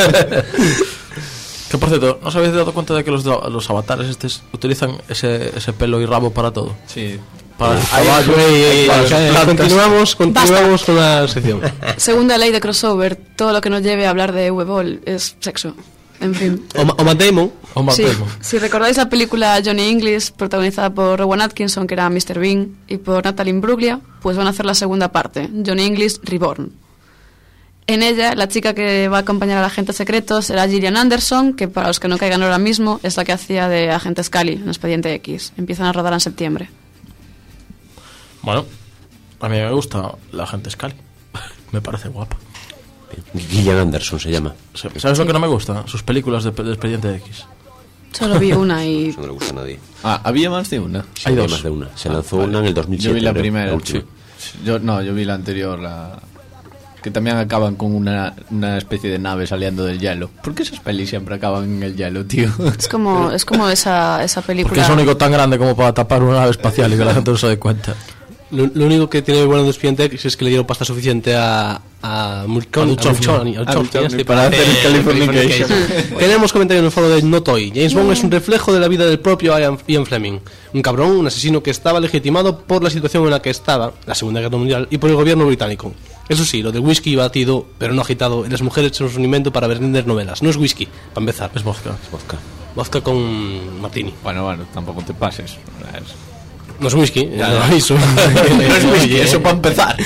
Que por cierto, ¿no os habéis dado cuenta de que los avatares utilizan ese pelo y rabo para todo? Sí. Para el caballo. Continuamos con la sección. Segunda ley de crossover, todo lo que nos lleve a hablar de V-Ball es sexo. En fin. O Matt Damon. Si recordáis la película Johnny English, protagonizada por Rowan Atkinson, que era Mr. Bean, y por Natalie Imbruglia, pues van a hacer la segunda parte, Johnny English Reborn. En ella, la chica que va a acompañar al agente secreto será Gillian Anderson, que para los que no caigan ahora mismo, es la que hacía de agente Scully en Expediente X. Empiezan a rodar en septiembre. Bueno, a mí me gusta la agente Scully. Me parece guapa. Gillian Anderson se llama. ¿Sabes lo que no me gusta? Sus películas de Expediente X. Solo vi una y... Eso no le gusta a nadie. ¿Había más de una? Sí, hay más de una. Se lanzó una en el 2007. Yo vi la primera. Sí. Yo vi la anterior, que también acaban con una especie de nave saliendo del hielo. ¿Por qué esas pelis siempre acaban en el hielo, tío? Es como esa película. Porque es único tan grande como para tapar una nave espacial y que la gente no se dé cuenta. Lo único que tiene bueno de Expediente X es que le dieron pasta suficiente a Duchovny para hacer el Californication. Tenemos comentario en el foro de Notoy. James Bond es un reflejo de la vida del propio Ian Fleming, un cabrón, un asesino que estaba legitimado por la situación en la que estaba, la Segunda Guerra Mundial, y por el gobierno británico. Eso sí, lo de whisky batido, pero no agitado, y las mujeres son un invento para vender novelas. No es whisky, para empezar. Es vodka. Vodka con martini. Bueno, tampoco te pases. No es whisky, no es whisky, eso para empezar.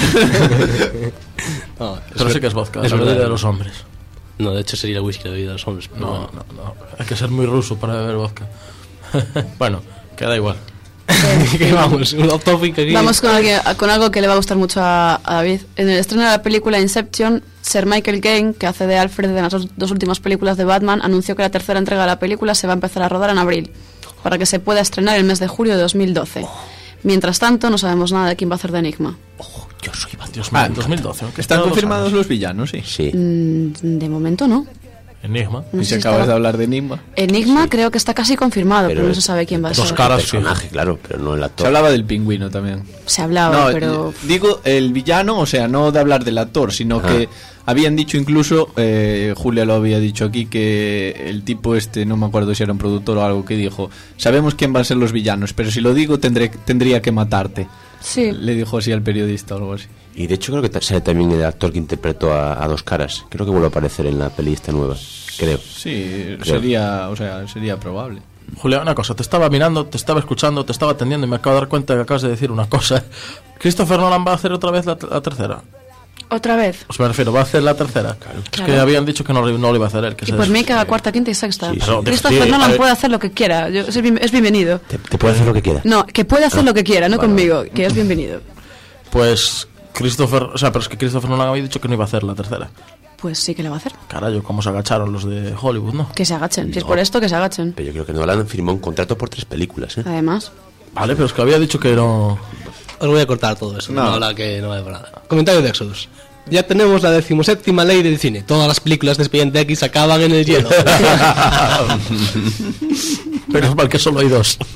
Pero sí que es vodka, es la bebida de los hombres. No, de hecho sería whisky la bebida de los hombres. No. Hay que ser muy ruso para beber vodka. Bueno, queda igual. Vamos, un off topic aquí. Vamos con algo que le va a gustar mucho a David. En el estreno de la película Inception, Sir Michael Caine, que hace de Alfred en las dos últimas películas de Batman, anunció que la tercera entrega de la película se va a empezar a rodar en abril, para que se pueda estrenar el mes de julio de 2012. Mientras tanto, no sabemos nada de quién va a hacer de Enigma. Yo soy Batman. En 2012. ¿Están confirmados los villanos? Sí. De momento no. Enigma. ¿Y si acabas de hablar de Enigma? Enigma creo que está casi confirmado, pero no se sabe quién va a ser. Dos caras, personaje, claro, pero no el actor. Se hablaba del pingüino también. Se hablaba, pero... Digo, el villano, o sea, no de hablar del actor, sino que habían dicho incluso, Julia lo había dicho aquí, que el tipo no me acuerdo si era un productor o algo, que dijo, sabemos quién van a ser los villanos, pero si lo digo tendría que matarte. Sí. Le dijo así al periodista o algo así. Y de hecho creo que sale también el actor que interpretó a Dos Caras. Creo que vuelve a aparecer en la peli esta nueva. Creo. Sí, sería probable. Julia, una cosa, te estaba mirando, te estaba escuchando, te estaba atendiendo y me acabo de dar cuenta que acabas de decir una cosa. ¿Christopher Nolan va a hacer otra vez la tercera? ¿Otra vez? Os me refiero, va a hacer la tercera. Claro. Es que habían dicho que no lo iba a hacer él. Que y por mí que haga cuarta, quinta y sexta. Sí. Christopher Nolan puede hacer lo que quiera. Es bienvenido. ¿Te puede hacer lo que quiera? No, que puede hacer lo que quiera, no conmigo, que es bienvenido. Pues pero es que Christopher Nolan había dicho que no iba a hacer la tercera. Pues sí que la va a hacer. Carajo, cómo se agacharon los de Hollywood, ¿no? Que se agachen, si es por esto que se agachen. Pero yo creo que Nolan firmó un contrato por 3 películas, ¿eh? Además. Vale, pero es que había dicho que no... Os voy a cortar todo eso, no habla que no vale para nada. Comentario de Exodus. Ya tenemos la 17ª ley del cine. Todas las películas de Expediente X acaban en el hielo. Pero es mal que solo hay 2.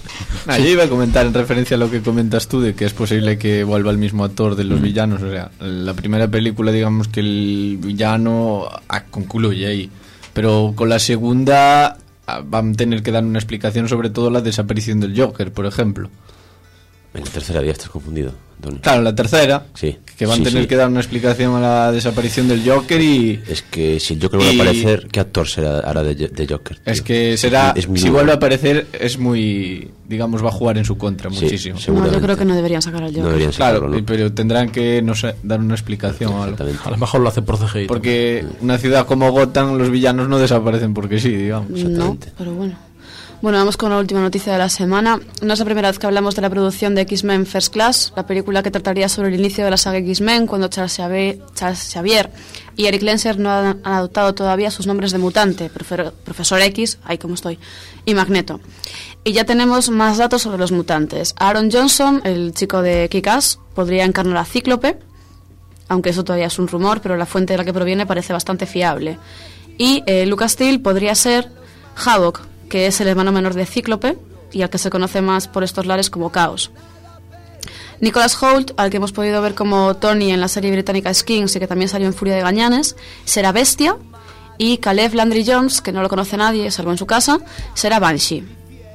Yo iba a comentar en referencia a lo que comentas tú, de que es posible que vuelva el mismo actor de los villanos. O sea, la primera película, digamos que el villano concluye ahí, pero con la segunda van a tener que dar una explicación, sobre todo la desaparición del Joker, por ejemplo. En la tercera ya estás confundido, Antonio. Claro, la tercera, sí, que van a tener que dar una explicación a la desaparición del Joker. Y es que si el Joker vuelve a aparecer, ¿qué actor hará de Joker, tío? Es que será, si vuelve a aparecer, es muy, digamos, va a jugar en su contra muchísimo. No, yo creo que no deberían sacar al Joker. No deberían sacarlo, claro, ¿no? Pero tendrán que, no sé, dar una explicación o algo. A lo mejor lo hace por CGI. Porque una ciudad como Gotham, los villanos no desaparecen porque sí, digamos. No, pero bueno. Bueno, vamos con la última noticia de la semana. No es la primera vez que hablamos de la producción de X-Men First Class, la película que trataría sobre el inicio de la saga X-Men, cuando Charles Xavier y Eric Lenser no han adoptado todavía sus nombres de mutante, Profesor X, ahí como estoy, y Magneto. Y ya tenemos más datos sobre los mutantes. Aaron Johnson, el chico de Kick-Ass, podría encarnar a Cíclope, aunque eso todavía es un rumor, pero la fuente de la que proviene parece bastante fiable. Y Lucas Steele podría ser Havoc, que es el hermano menor de Cíclope y al que se conoce más por estos lares como Caos. Nicholas Hoult, al que hemos podido ver como Tony en la serie británica Skins y que también salió en Furia de Gañanes, será Bestia, y Caleb Landry Jones, que no lo conoce nadie, salvo en su casa, será Banshee.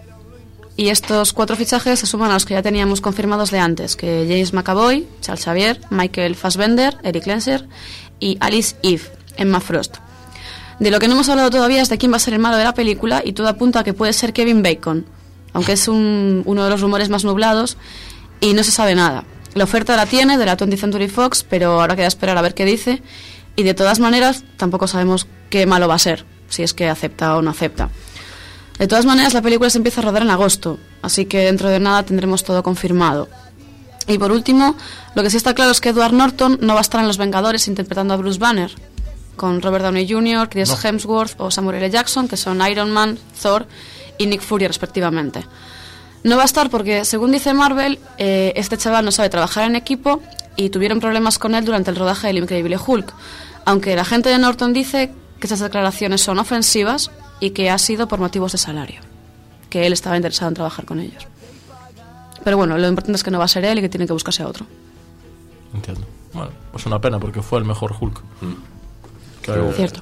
Y estos 4 fichajes se suman a los que ya teníamos confirmados de antes, que James McAvoy, Charles Xavier, Michael Fassbender, Eric Lenser y Alice Eve, Emma Frost. De lo que no hemos hablado todavía es de quién va a ser el malo de la película, y todo apunta a que puede ser Kevin Bacon, aunque es uno de los rumores más nublados y no se sabe nada. La oferta la tiene de la 20th Century Fox, pero ahora queda esperar a ver qué dice, y de todas maneras tampoco sabemos qué malo va a ser, si es que acepta o no acepta. De todas maneras, la película se empieza a rodar en agosto, así que dentro de nada tendremos todo confirmado. Y por último, lo que sí está claro es que Edward Norton no va a estar en Los Vengadores interpretando a Bruce Banner, con Robert Downey Jr., Chris Hemsworth o Samuel L. Jackson, que son Iron Man, Thor y Nick Fury respectivamente. No va a estar porque, según dice Marvel, este chaval no sabe trabajar en equipo y tuvieron problemas con él durante el rodaje del Increíble Hulk, aunque la gente de Norton dice que esas declaraciones son ofensivas y que ha sido por motivos de salario, que él estaba interesado en trabajar con ellos. Pero bueno, lo importante es que no va a ser él y que tiene que buscarse a otro. Entiendo. Bueno, pues una pena porque fue el mejor Hulk. Cierto.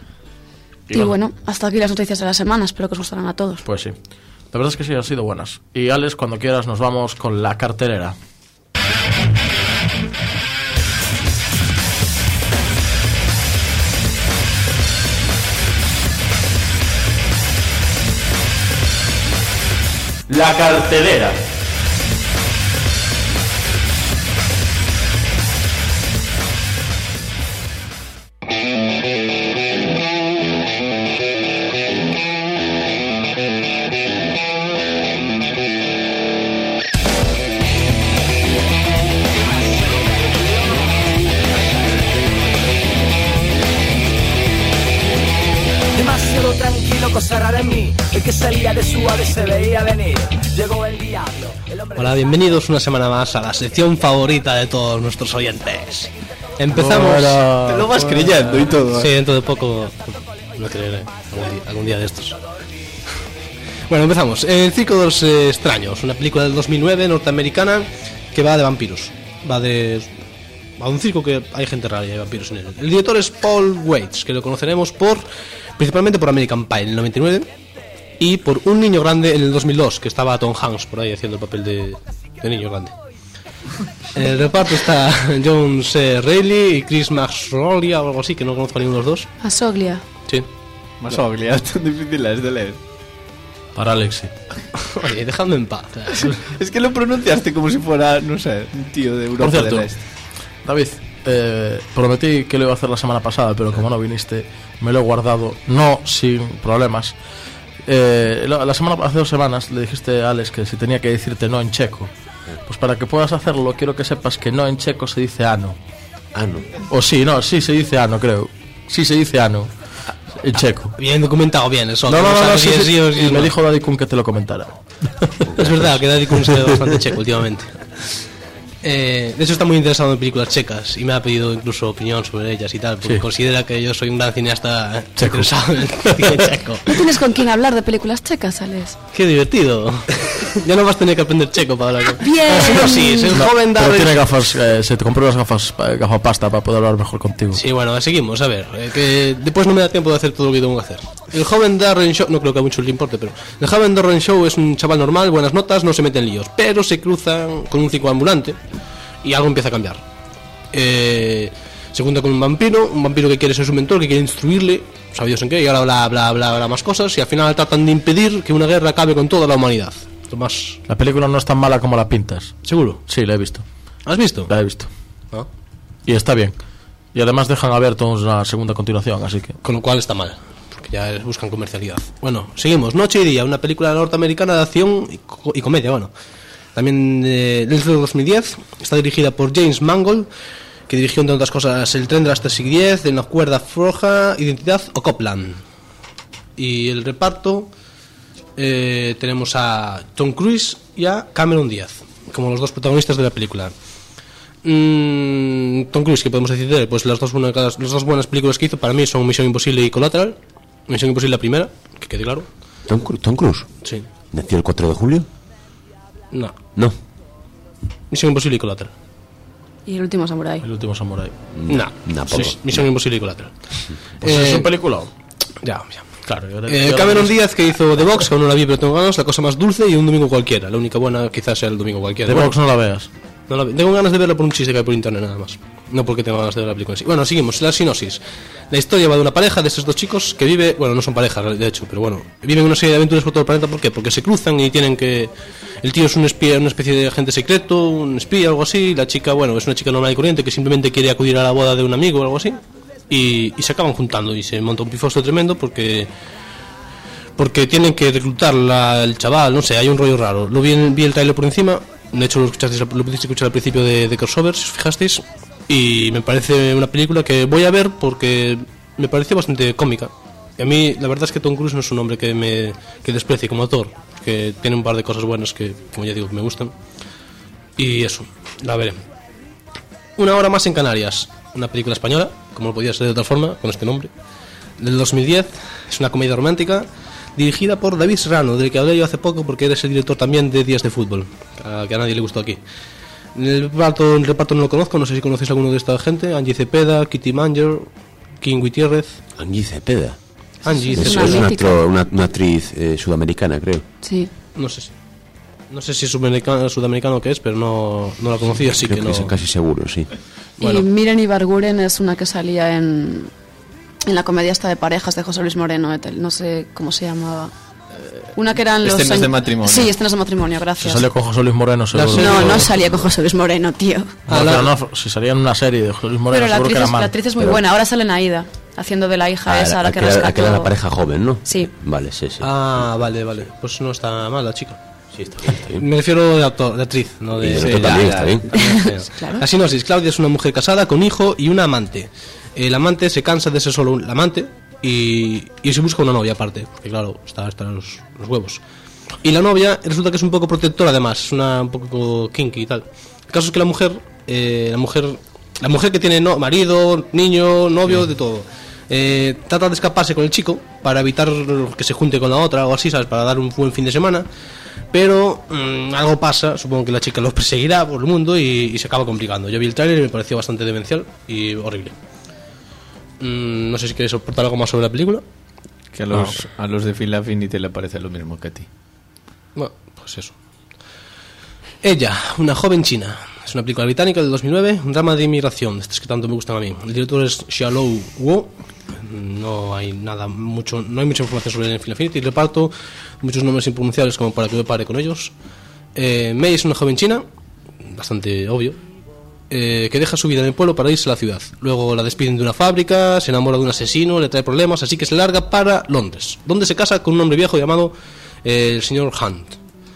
Y bueno, hasta aquí las noticias de la semana. Espero que os gustarán a todos. Pues sí, la verdad es que sí, han sido buenas. Y Alex, cuando quieras nos vamos con la cartelera. La cartelera. Demasiado tranquilo, cosa rara en mí. El que salía de su ave se veía venir. Llegó el diablo. Hola, bienvenidos una semana más a la sección favorita de todos nuestros oyentes. Empezamos. Te lo vas creyendo y todo. Sí, dentro de poco lo creeré. Algún día de estos. Bueno, empezamos. El Circo de los Extraños, una película del 2009 norteamericana que va de vampiros. Va a un circo que hay gente rara y hay vampiros en él. El director es Paul Weitz, que lo conoceremos principalmente por American Pie en el 99 y por Un niño grande en el 2002, que estaba Tom Hanks por ahí haciendo el papel de niño grande. En el reparto está John C. Reilly y Chris Masoglia o algo así, que no conozco a ninguno de los dos. Masoglia. Sí. Masoglia, tan difícil es de leer. Para Alexi. Oye, dejadme en paz. Es que lo pronunciaste como si fuera, no sé, un tío de Europa del Este. David, prometí que lo iba a hacer la semana pasada, pero como no viniste, me lo he guardado, no sin problemas. Hace 2 semanas le dijiste a Alex que si tenía que decirte no en checo. Pues para que puedas hacerlo, quiero que sepas que no en checo se dice ano. Ano. O sí se dice ano, creo. Sí se dice ano. En checo. Bien documentado, bien eso. No, sí, y me dijo Daddy Kun que te lo comentara. Es verdad que Daddy Kun se ve bastante checo últimamente. De hecho está muy interesado en películas checas y me ha pedido incluso opinión sobre ellas y tal, porque considera que yo soy un gran cineasta interesado en el cine checo. ¿No tienes con quién hablar de películas checas, Alex? ¡Qué divertido! Ya no vas a tener que aprender checo para hablar. ¡Bien! Sí, es el joven Pero Darren... tiene gafas, se te compró las gafapasta para poder hablar mejor contigo. Sí, bueno, seguimos, a ver, que después no me da tiempo de hacer todo lo que tengo que hacer. El joven Darren Shaw, no creo que a muchos le importe, pero el joven Darren Shaw es un chaval normal, buenas notas, no se mete en líos, pero se cruzan con un psicoambulante y algo empieza a cambiar. Se junta con un vampiro que quiere ser su mentor, que quiere instruirle, sabe Dios en qué, y ahora bla más cosas, y al final tratan de impedir que una guerra acabe con toda la humanidad. Tomás. La película no es tan mala como la pintas. ¿Seguro? Sí, la he visto. ¿Has visto? La he visto. ¿Ah? Y está bien. Y además dejan abierto una segunda continuación, así que... Con lo cual está mal, porque ya buscan comercialidad. Bueno, seguimos. Noche y Día, una película norteamericana de acción y comedia, bueno. También desde 2010, está dirigida por James Mangold, que dirigió entre otras cosas El tren de las 3:10, De la cuerda floja, Identidad o Copland. Y el reparto tenemos a Tom Cruise y a Cameron Díaz como los dos protagonistas de la película. Tom Cruise, ¿qué podemos decir de él? Pues las dos buenas películas que hizo para mí son Misión Imposible y Collateral. Misión Imposible la primera, que quede claro. ¿Tom Cruise? Sí. ¿Nació el 4 de julio? No. Misión Imposible y Collateral. Y El último samurái. No. Misión Imposible y Collateral. Pues es un película. Ya. Claro, Cameron Díaz, que hizo The Box, que aún no la vi, pero tengo ganas, La cosa más dulce y Un domingo cualquiera. La única buena quizás sea El domingo cualquiera. The Box no la veas. No tengo ganas de verla por un chiste que hay por internet nada más. No porque tengo ganas de ver la película en sí. Bueno, seguimos. La sinopsis. La historia va de una pareja de estos dos chicos que vive... Bueno, no son pareja, de hecho, pero bueno. Viven una serie de aventuras por todo el planeta. ¿Por qué? Porque se cruzan y tienen que... El tío es un espía, una especie de agente secreto, un espía, algo así. La chica, bueno, es una chica normal y corriente que simplemente quiere acudir a la boda de un amigo o algo así. Y se acaban juntando y se monta un pifosto tremendo porque tienen que reclutar el chaval, no sé, hay un rollo raro. Vi el trailer por encima, de hecho lo pudiste escuchar al principio de Crossover, si os fijasteis, y me parece una película que voy a ver porque me pareció bastante cómica. Y a mí la verdad es que Tom Cruise no es un hombre que desprecie como actor, que tiene un par de cosas buenas que, como ya digo, me gustan. Y eso, la veré. Una hora más en Canarias, una película española, como no podía ser de otra forma, con este nombre, del 2010, es una comedia romántica dirigida por David Serrano, del que hablé yo hace poco porque eres el director también de Días de Fútbol, que a nadie le gustó aquí. El reparto no lo conozco, no sé si conocéis a alguno de esta gente. Angie Cepeda, Kitty Manger, King Gutiérrez. Angie Cepeda. Es una actriz sudamericana, creo. Sí. No sé si es sudamericano que es, pero no la conocía, así creo que no. Es casi seguro, sí. Bueno. Y Miren Ibarguren es una que salía en la comedia esta de parejas de José Luis Moreno, no sé cómo se llamaba. Una que eran los... Escenas de matrimonio. Sí, escenas de matrimonio, gracias. Se salió con José Luis Moreno, seguro. No salía con José Luis Moreno, tío. Si salía en una serie de José Luis Moreno, pero seguro que era mal. La actriz es muy buena. Ahora sale Aida, haciendo de la hija esa, la que rescató. Aquella era la pareja joven, ¿no? Sí. Vale, sí. Vale. Pues no está mal la chica. Sí, está bien. Me refiero de actriz, no de... Sí, también está bien. Claro. La sinopsis: Claudia es una mujer casada con hijo y una amante. El amante se cansa de ser solo la amante y se busca una novia aparte, porque claro, está los huevos. Y la novia resulta que es un poco protectora, además, es un poco kinky y tal. El caso es que la mujer que tiene marido, niño, novio, de todo, trata de escaparse con el chico para evitar que se junte con la otra o así, ¿sabes? Para dar un buen fin de semana. Pero algo pasa, supongo que la chica los perseguirá por el mundo y se acaba complicando. Yo vi el tráiler y me pareció bastante demencial y horrible. No sé si queréis aportar algo más sobre la película. Que a los de Phil Affinity le parece lo mismo que a ti. Bueno, pues eso. Ella, una joven china. Es una película británica del 2009, un drama de inmigración, estas que tanto me gustan a mí. El director es Xiaolou Wu. No hay mucha información sobre el Phil Affinity. El reparto, muchos nombres impronunciables como para que me pare con ellos. Mei es una joven china, bastante obvio, que deja su vida en el pueblo para irse a la ciudad. Luego la despiden de una fábrica, se enamora de un asesino, le trae problemas, así que se larga para Londres, donde se casa con un hombre viejo llamado el señor Hunt.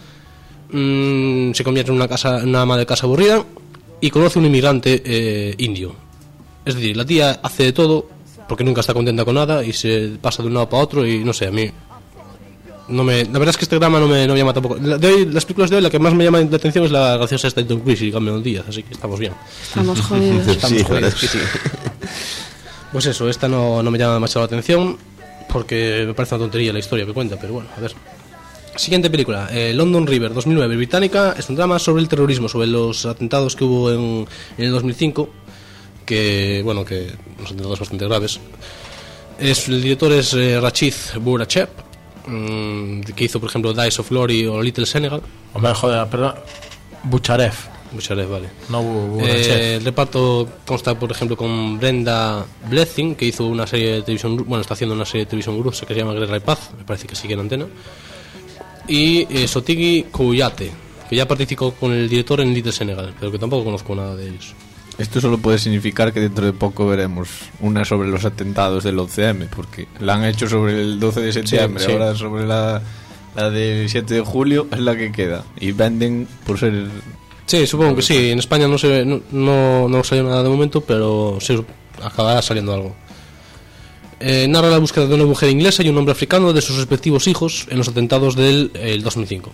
Se convierte en una ama de casa aburrida y conoce a un inmigrante indio. Es decir, la tía hace de todo porque nunca está contenta con nada y se pasa de un lado para otro y no sé, a mí la verdad es que este drama no me llama tampoco. Las películas de hoy, la que más me llama la atención es la graciosa esta de Tom Cruise y Cameron Díaz, así que estamos bien. Estamos jodidos. Estamos jodidos. Sí. Pues eso, esta no me llama demasiado la atención porque me parece una tontería la historia que cuenta, pero bueno, a ver. Siguiente película, London River, 2009, británica. Es un drama sobre el terrorismo, sobre los atentados que hubo en el 2005, que unos atentados bastante graves. El director es Rachid Bourachev, que hizo, por ejemplo, Dice of Glory o Little Senegal. Hombre, joder, perdón. Bucharev, vale. No Bourachev. El reparto consta, por ejemplo, con Brenda Blessing, que hizo una serie de televisión, está haciendo una serie de televisión rusa que se llama Guerra y Paz, me parece que sigue en antena. Y Sotigi Kouyate, que ya participó con el director en Little Senegal, pero que tampoco conozco nada de ellos. Esto solo puede significar que dentro de poco veremos una sobre los atentados del 11M, porque la han hecho sobre el 12 de septiembre, sí. Ahora sobre la del 7 de julio es la que queda. Y venden por ser... Sí, supongo que sí. En España no salió nada de momento, pero sí, acabará saliendo algo. Narra la búsqueda de una mujer inglesa y un hombre africano de sus respectivos hijos en los atentados del 2005.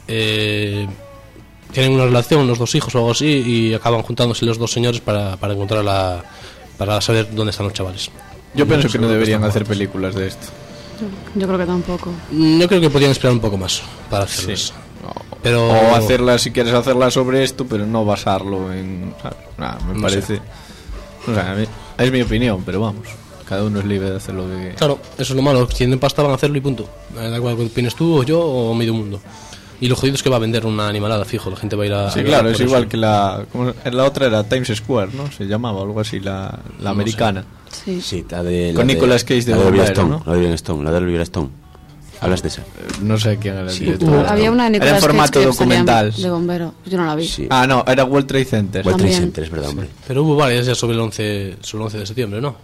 Tienen una relación los dos hijos o algo así y acaban juntándose los dos señores para encontrarla, para saber dónde están los chavales. Yo pienso que no deberían hacer películas de esto. Yo creo que tampoco. Yo creo que podrían esperar un poco más para hacerlas. Sí. O hacerlas, si quieres hacerlas sobre esto, pero no basarlo en... me parece... O sea, es mi opinión, pero vamos, cada uno es libre de hacer lo que... Claro, eso es lo malo, si tienen pasta van a hacerlo y punto. Da igual que opines tú o yo o medio mundo. Y lo jodido es que va a vender una animalada, fijo, la gente va a ir a... Sí, claro, es igual que la otra era Times Square, ¿no? Se llamaba algo así, la americana. Sí, con Nicolas Cage de bombero, ¿no? La de Oliver Stone. ¿Hablas de esa? No sé quién era. Había una de Nicolas Cage. Era en formato documental. De bombero, yo no la vi. Sí. No, era World Trade Center. World Trade Center, es verdad, hombre. Pero hubo varias ya sobre el 11 de septiembre, ¿no?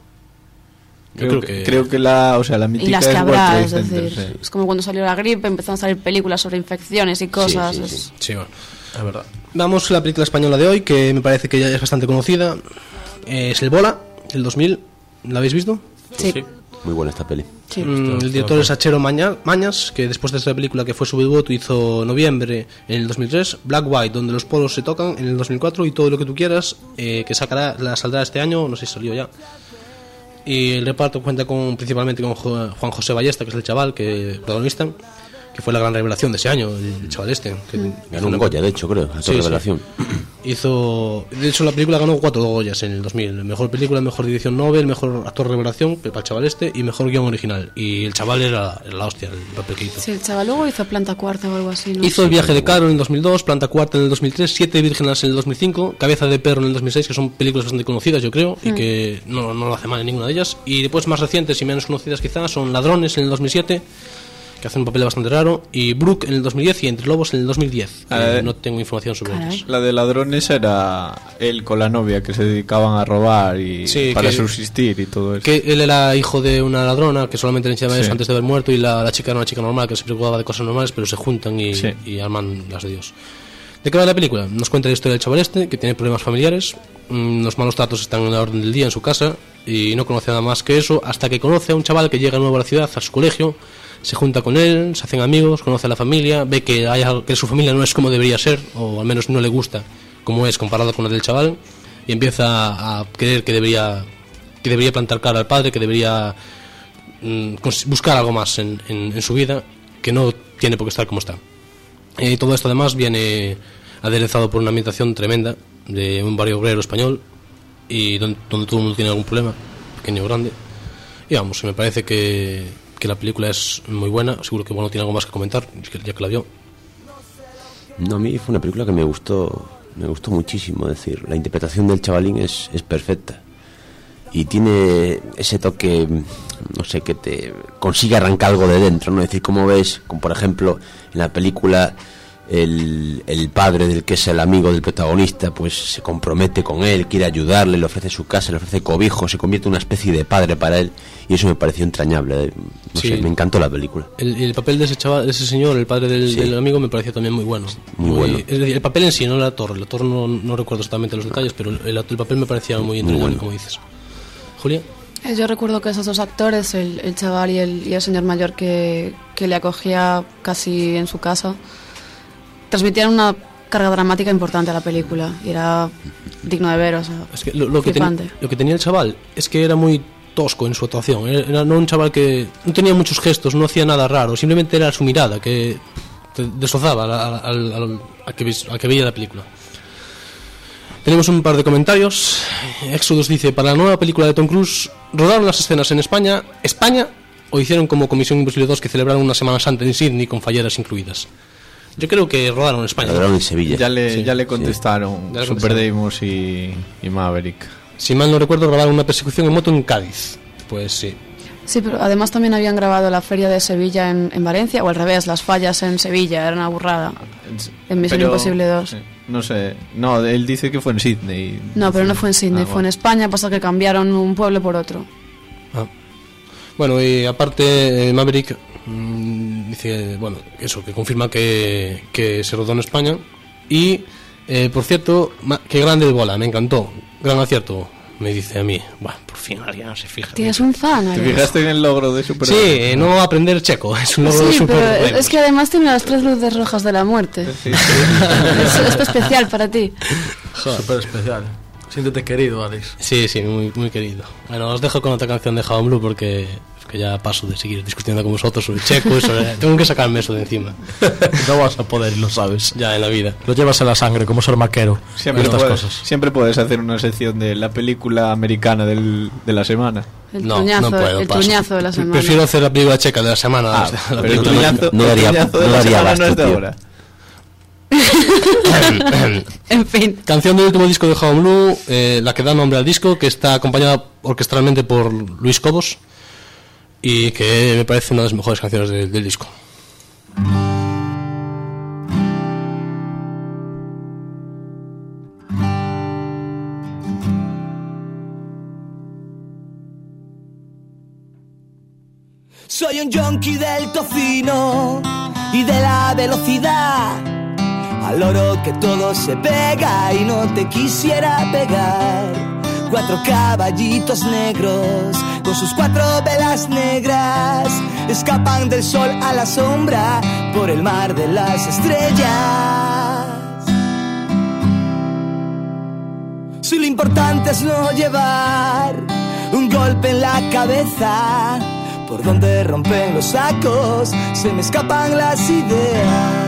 Creo que la mítica y las que habrá, es decir, sí. Es como cuando salió la gripe, empezaron a salir películas sobre infecciones y cosas. Sí, bueno, es verdad. Vamos a la película española de hoy, que me parece que ya es bastante conocida. Es El Bola, del 2000. ¿La habéis visto? Sí. Muy buena esta peli. Sí. El director es Achero Mañas, que después de esta película que fue su debut hizo Noviembre en el 2003, Black White, donde los polos se tocan en el 2004 y Todo lo que tú quieras, que saldrá este año, no sé si salió ya. Y el reparto cuenta principalmente con Juan José Ballesta, que es el chaval protagonista, que fue la gran revelación de ese año, el chaval este. Ganó un Goya, de hecho, creo, revelación. De hecho, la película ganó 4 Goyas en el 2000. Mejor película, mejor dirección Nobel, mejor actor revelación para el chaval este y mejor guión original. Y el chaval era la hostia, el papel que hizo. Sí, el chaval luego hizo Planta Cuarta o algo así, ¿no? Hizo El viaje de Caro en el 2002, Planta Cuarta en el 2003, Siete vírgenes en el 2005, Cabeza de perro en el 2006, que son películas bastante conocidas, yo creo, y que no lo hace mal en ninguna de ellas. Y después más recientes y menos conocidas quizás son Ladrones en el 2007, que hace un papel bastante raro, y Brooke en el 2010 y Entre Lobos en el 2010. No tengo información sobre ellos. La de Ladrones era él con la novia que se dedicaban a robar y para subsistir y todo eso. Que él era hijo de una ladrona que solamente le enseñaba eso antes de haber muerto, y la chica era una chica normal que se preocupaba de cosas normales, pero se juntan y arman las de Dios. ¿De qué va la película? Nos cuenta la historia del chaval este, que tiene problemas familiares, los malos tratos están en la orden del día en su casa y no conoce nada más que eso, hasta que conoce a un chaval que llega nuevo a la ciudad, a su colegio. Se junta con él, se hacen amigos, conoce a la familia, ve que su familia no es como debería ser, o al menos no le gusta como es comparado con la del chaval, y empieza a creer que debería plantar cara al padre, que debería buscar algo más en su vida, que no tiene por qué estar como está. Y todo esto además viene aderezado por una ambientación tremenda de un barrio obrero español, y donde todo el mundo tiene algún problema, pequeño o grande. Y vamos, me parece que la película es muy buena. Seguro que tiene algo más que comentar, ya que la vio. No, a mí fue una película que me gustó muchísimo. Es decir, la interpretación del chavalín es perfecta y tiene ese toque, no sé, que te consigue arrancar algo de dentro, ¿no? Es decir, como ves, como por ejemplo en la película el padre del que es el amigo del protagonista, pues se compromete con él, quiere ayudarle, le ofrece su casa, le ofrece cobijo, se convierte en una especie de padre para él, y eso me pareció entrañable. No sé, me encantó la película. El papel de ese chaval, de ese señor, el padre del amigo, me pareció también muy bueno. Muy bueno. Es decir, el papel en sí, no el actor no recuerdo exactamente los detalles, pero el papel me parecía muy entrañable, bueno, como dices. Julia. Yo recuerdo que esos dos actores, el chaval y el señor mayor que que le acogía casi en su casa, transmitían una carga dramática importante a la película y era digno de ver, o sea, es que lo que tenía el chaval es que era muy tosco en su actuación. Era no un chaval que no tenía muchos gestos, no hacía nada raro, simplemente era su mirada que te destrozaba a que veía la película. Tenemos un par de comentarios. Exodus dice: para la nueva película de Tom Cruise, ¿rodaron las escenas en España o hicieron como Comisión Imposible 2, que celebraron una Semana Santa en Sydney con falleras incluidas? Yo creo que rodaron en España. Rodaron en Sevilla. Ya le contestaron Super Deimos y Maverick. Si mal no recuerdo, rodaron una persecución en moto en Cádiz. Pues sí. Sí, pero además también habían grabado la feria de Sevilla en Valencia, o al revés, las fallas en Sevilla, era una burrada. En Misión Imposible 2. No sé, no, él dice que fue en Sydney. No, pero no fue en Sydney, fue en España, pasa que cambiaron un pueblo por otro. Bueno, y aparte Maverick dice, bueno, eso, que confirma que se rodó en España. Y, por cierto, qué grande el bola, me encantó, gran acierto, me dice a mí. Bueno, por fin alguien se fija. Tienes un fan, ¿Te fijaste en el logro de Super? Sí, no aprender checo, es un logro de Super. Pero es que además tiene las 3 luces rojas de la muerte. Sí. Es especial para ti. Súper especial. Siéntete querido, Alex. Sí, muy, muy querido. Bueno, os dejo con otra canción de Jabón Blue porque ya paso de seguir discutiendo con vosotros sobre checo y tengo que sacarme eso de encima. No vas a poder, lo sabes. Ya en la vida. Lo llevas en la sangre, como ser maquero. Siempre puedes hacer una sección de la película americana de la semana. El truñazo de la semana. Prefiero hacer la película checa de la semana. Pero el truñazo no daría no es de ahora. En fin. Canción del último disco de Jabón Blue, la que da nombre al disco, que está acompañada orquestalmente por Luis Cobos y que me parece una de las mejores canciones del disco. Soy un yonki del tocino y de la velocidad, al loro que todo se pega y no te quisiera pegar. 4 caballitos negros con sus 4 velas negras escapan del sol a la sombra por el mar de las estrellas. Si lo importante es no llevar un golpe en la cabeza, por donde rompen los sacos se me escapan las ideas.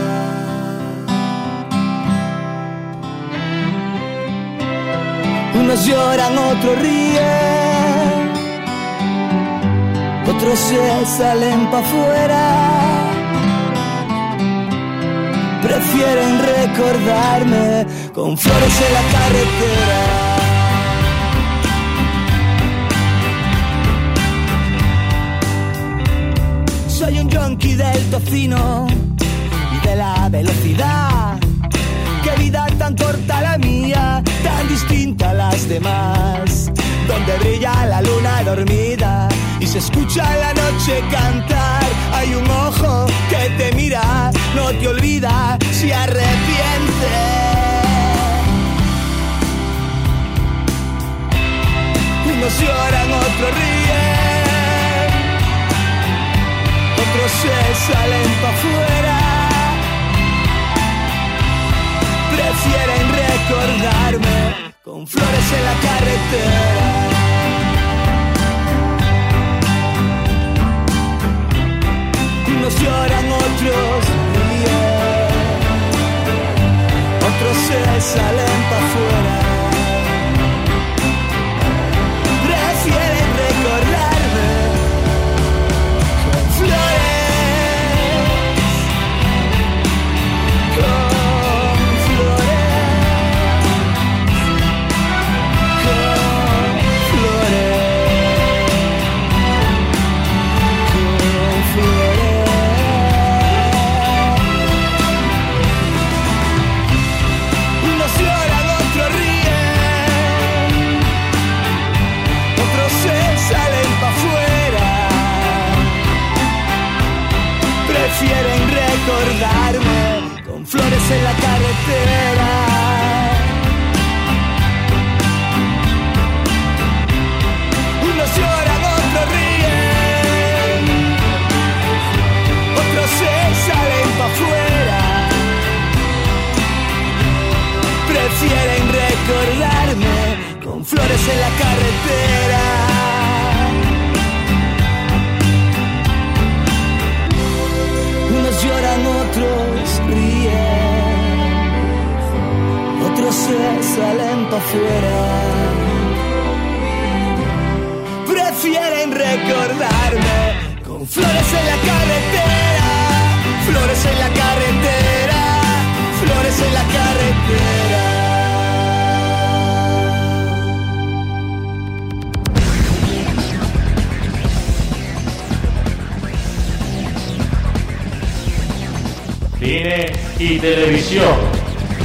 Unos lloran, otros ríen, otros se salen pa' afuera. Prefieren recordarme con flores en la carretera. Soy un yonki del tocino y de la velocidad. Qué vida tan corta la mía, tan distinta a las demás. Donde brilla la luna dormida y se escucha la noche cantar. Hay un ojo que te mira, no te olvida, se arrepiente. Unos lloran, otros ríen, otros se salen pa' afuera. Prefieren recordarme con flores en la carretera. Unos lloran, otros ríen, otros se salen pa' afuera. Prefieren recordarme con flores. Unos lloran, otros ríen. flores en la carretera. Unos lloran, otros ríen, otros se salen pa' afuera. Prefieren recordarme con flores en la carretera, flores en la carretera, flores en la carretera. Cine y televisión.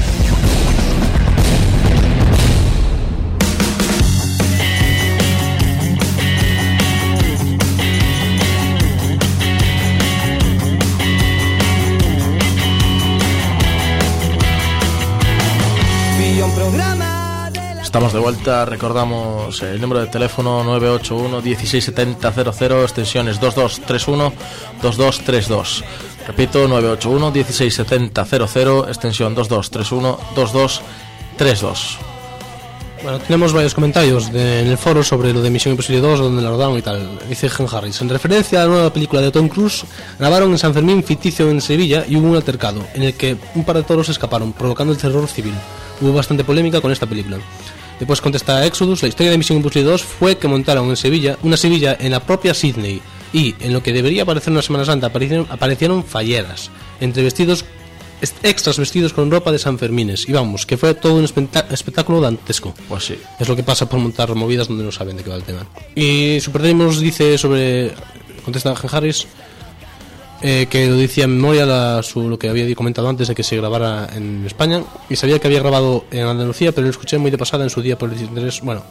Estamos de vuelta, recordamos el número de teléfono 981 167000, extensiones 2231 2232. Repito, 981 167000, extensión 2231 2232. Bueno, tenemos varios comentarios en el foro sobre lo de Misión Imposible 2, donde la rodaron y tal. Dice Gen Harris: en referencia a la nueva película de Tom Cruise, grabaron en San Fermín ficticio en Sevilla y hubo un altercado en el que un par de toros escaparon, provocando el terror civil. Hubo bastante polémica con esta película. Después contesta Exodus: la historia de Misión Imposible 2 fue que montaron en Sevilla una Sevilla en la propia Sydney, y en lo que debería parecer una Semana Santa aparecieron falleras, entre extras vestidos con ropa de San Fermines, y vamos, que fue todo un espectáculo dantesco. Pues sí. Es lo que pasa por montar movidas donde no saben de qué va el tema. Y Superdream dice sobre, contesta Gen Harris, que lo decía en memoria lo que había comentado antes de que se grabara en España, y sabía que había grabado en Andalucía, pero lo escuché muy de pasada en su día por el desinterés, bueno,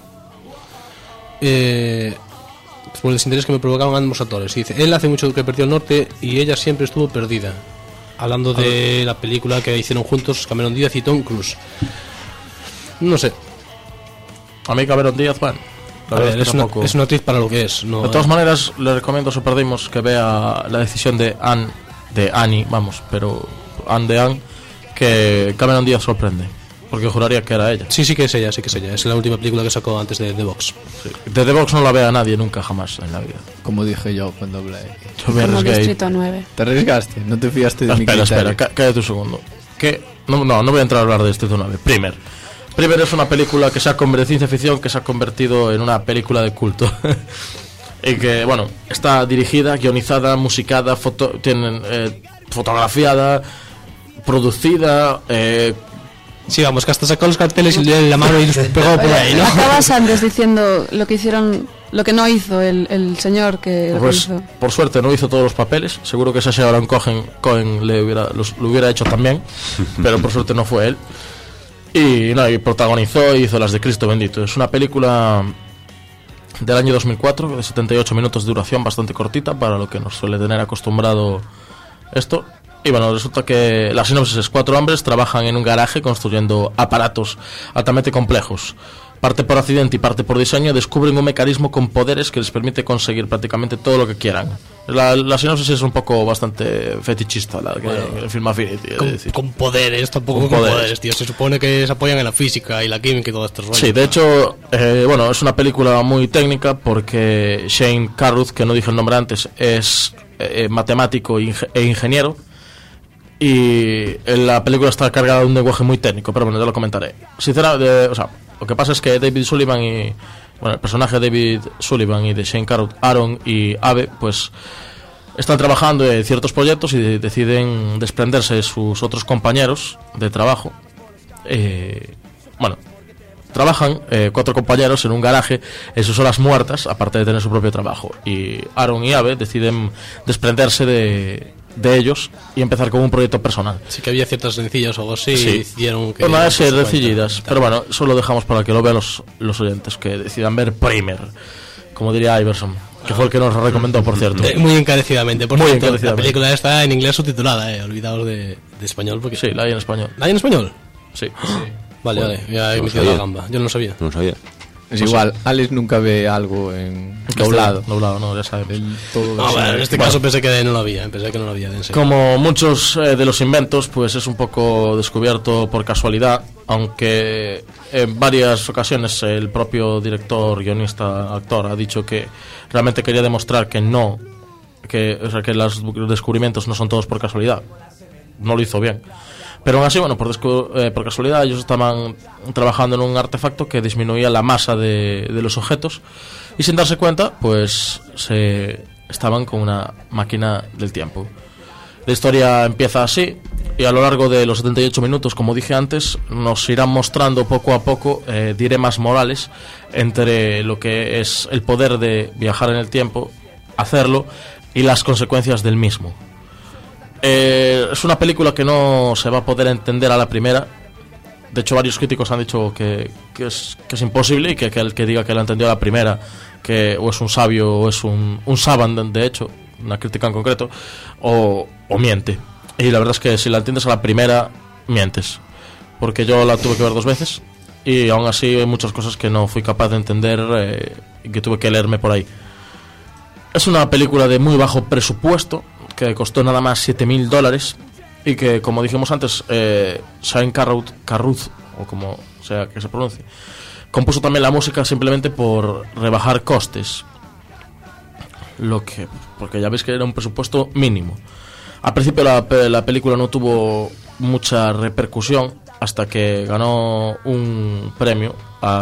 por el desinterés que me provocaron ambos actores. Y dice: él hace mucho que perdió el norte y ella siempre estuvo perdida. Hablando de la película que hicieron juntos Cameron Díaz y Tom Cruise. No sé. A mí Cameron Díaz, bueno, es una actriz para lo que es. No, de todas maneras, le recomiendo a Superdimos que vea la decisión de Annie, vamos, pero Anne, que Cameron Díaz sorprende, porque juraría que era ella. Sí que es ella, Es la última película que sacó antes de The Box. Sí. De The Box no la vea nadie nunca jamás en la vida. Como dije yo cuando hablé. Yo me arriesgué. Distrito 9. ¿Te arriesgaste? ¿No te fiaste de mi criterio? Espera, cállate un segundo. ¿Qué? No voy a entrar a hablar de Distrito 9. Primer es una película que se ha convertido, ciencia ficción, que se ha convertido en una película de culto. Y que, bueno, está dirigida, guionizada, musicada, fotografiada, producida. Sí, vamos, que hasta sacó los carteles y le la mano y los pegó por ahí, ¿no? Acabas antes diciendo lo que hicieron, lo que no hizo el señor que lo pues, hizo. Por suerte no hizo todos los papeles. Seguro que Sacha Baron Cohen lo hubiera hecho también, pero por suerte no fue él. Y protagonizó y hizo las de Cristo Bendito. Es una película del año 2004 de 78 minutos de duración, bastante cortita para lo que nos suele tener acostumbrado esto. Y bueno, resulta que la sinopsis es: 4 hombres trabajan en un garaje construyendo aparatos altamente complejos. Parte por accidente y parte por diseño, descubren un mecanismo con poderes que les permite conseguir prácticamente todo lo que quieran. La sinopsis es un poco bastante fetichista, la que el Film Affinity. Con poderes, tampoco con poderes, tío. Se supone que se apoyan en la física y la química y todo esto. Sí, de hecho, es una película muy técnica porque Shane Carruth, que no dije el nombre antes, es matemático e ingeniero. Y la película está cargada de un lenguaje muy técnico, pero bueno, ya lo comentaré. Sinceramente, lo que pasa es que David Sullivan el personaje de David Sullivan y de Shane Carruth, Aaron y Abe, pues están trabajando en ciertos proyectos y deciden desprenderse de sus otros compañeros de trabajo. Trabajan 4 compañeros en un garaje en sus horas muertas, aparte de tener su propio trabajo. Y Aaron y Abe deciden desprenderse de ellos y empezar con un proyecto personal. Sí que había ciertas rencillas o algo así. Sí. Hicieron que no ser rencillidas, pero bueno, eso lo dejamos para que lo vean los oyentes, que decidan ver Primer, como diría Iverson, que fue el que nos recomendó, por cierto. Muy encarecidamente, por cierto. La película está en inglés subtitulada, olvidaos de español. Porque... Sí, la hay en español. ¿La hay en español? Sí. Vale, ya he metido la gamba. Yo no lo sabía. No lo sabía. Es igual, Alex nunca ve algo en doblado. Doblado, no, ya sabes. En este caso pensé que no lo había, en serio. Como muchos de los inventos, pues es un poco descubierto por casualidad, aunque en varias ocasiones el propio director, guionista, actor ha dicho que realmente quería demostrar que que los descubrimientos no son todos por casualidad. No lo hizo bien. Pero aún así, bueno, por casualidad ellos estaban trabajando en un artefacto que disminuía la masa de los objetos y sin darse cuenta, pues estaban con una máquina del tiempo. La historia empieza así y a lo largo de los 78 minutos, como dije antes, nos irán mostrando poco a poco dilemas morales entre lo que es el poder de viajar en el tiempo, hacerlo y las consecuencias del mismo. Es una película que no se va a poder entender a la primera. De hecho, varios críticos han dicho que es imposible y que el que diga que la entendió a la primera, que o es un sabio o es un saban, de hecho, una crítica en concreto, o miente. Y la verdad es que si la entiendes a la primera, mientes. Porque yo la tuve que ver 2 veces y aún así hay muchas cosas que no fui capaz de entender y que tuve que leerme por ahí. Es una película de muy bajo presupuesto, que costó nada más $7,000 y que, como dijimos antes, Shane Carruth, o como sea que se pronuncie, compuso también la música simplemente por rebajar costes, porque ya veis que era un presupuesto mínimo. Al principio la película no tuvo mucha repercusión hasta que ganó un premio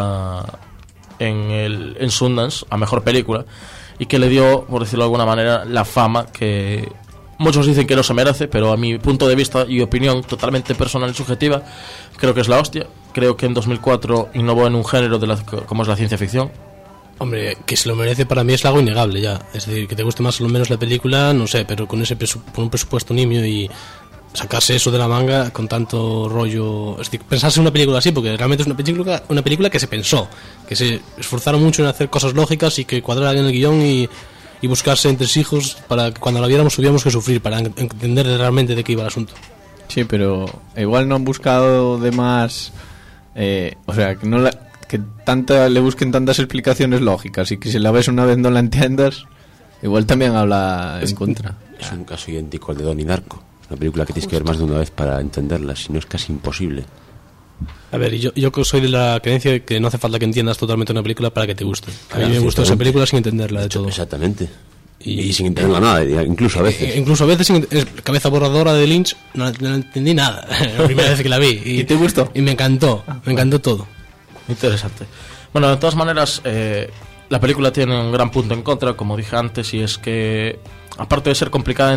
en Sundance a mejor película, y que le dio, por decirlo de alguna manera, la fama que muchos dicen que no se merece, pero a mi punto de vista y opinión totalmente personal y subjetiva, creo que es la hostia. Creo que en 2004 innovó en un género como es la ciencia ficción. Hombre, que se lo merece para mí es algo innegable ya. Es decir, que te guste más o menos la película, no sé, pero con un presupuesto nimio y sacarse eso de la manga con tanto rollo, es decir, pensarse en una película así, porque realmente es una película que se pensó, que se esforzaron mucho en hacer cosas lógicas y que cuadraran en el guión y buscarse entresijos para que cuando la viéramos tuviéramos que sufrir para entender realmente de qué iba el asunto. Sí, pero igual no han buscado de más, o sea, que le busquen tantas explicaciones lógicas y que si la ves una vez no la entiendas, igual también habla en contra. Es un caso idéntico al de Donnie Darko. Una película que tienes que ver más de una vez para entenderla, si no es casi imposible. A ver, yo soy de la creencia de que no hace falta que entiendas totalmente una película para que te guste. A mí me gustó esa película sin entenderla de todo. Exactamente. Y sin entenderla nada, incluso a veces. Incluso a veces, Cabeza borradora de Lynch, no entendí nada la primera vez que la vi. ¿Y te gustó? Y me encantó todo. Interesante. Bueno, de todas maneras, la película tiene un gran punto en contra, como dije antes, y es que, aparte de ser complicada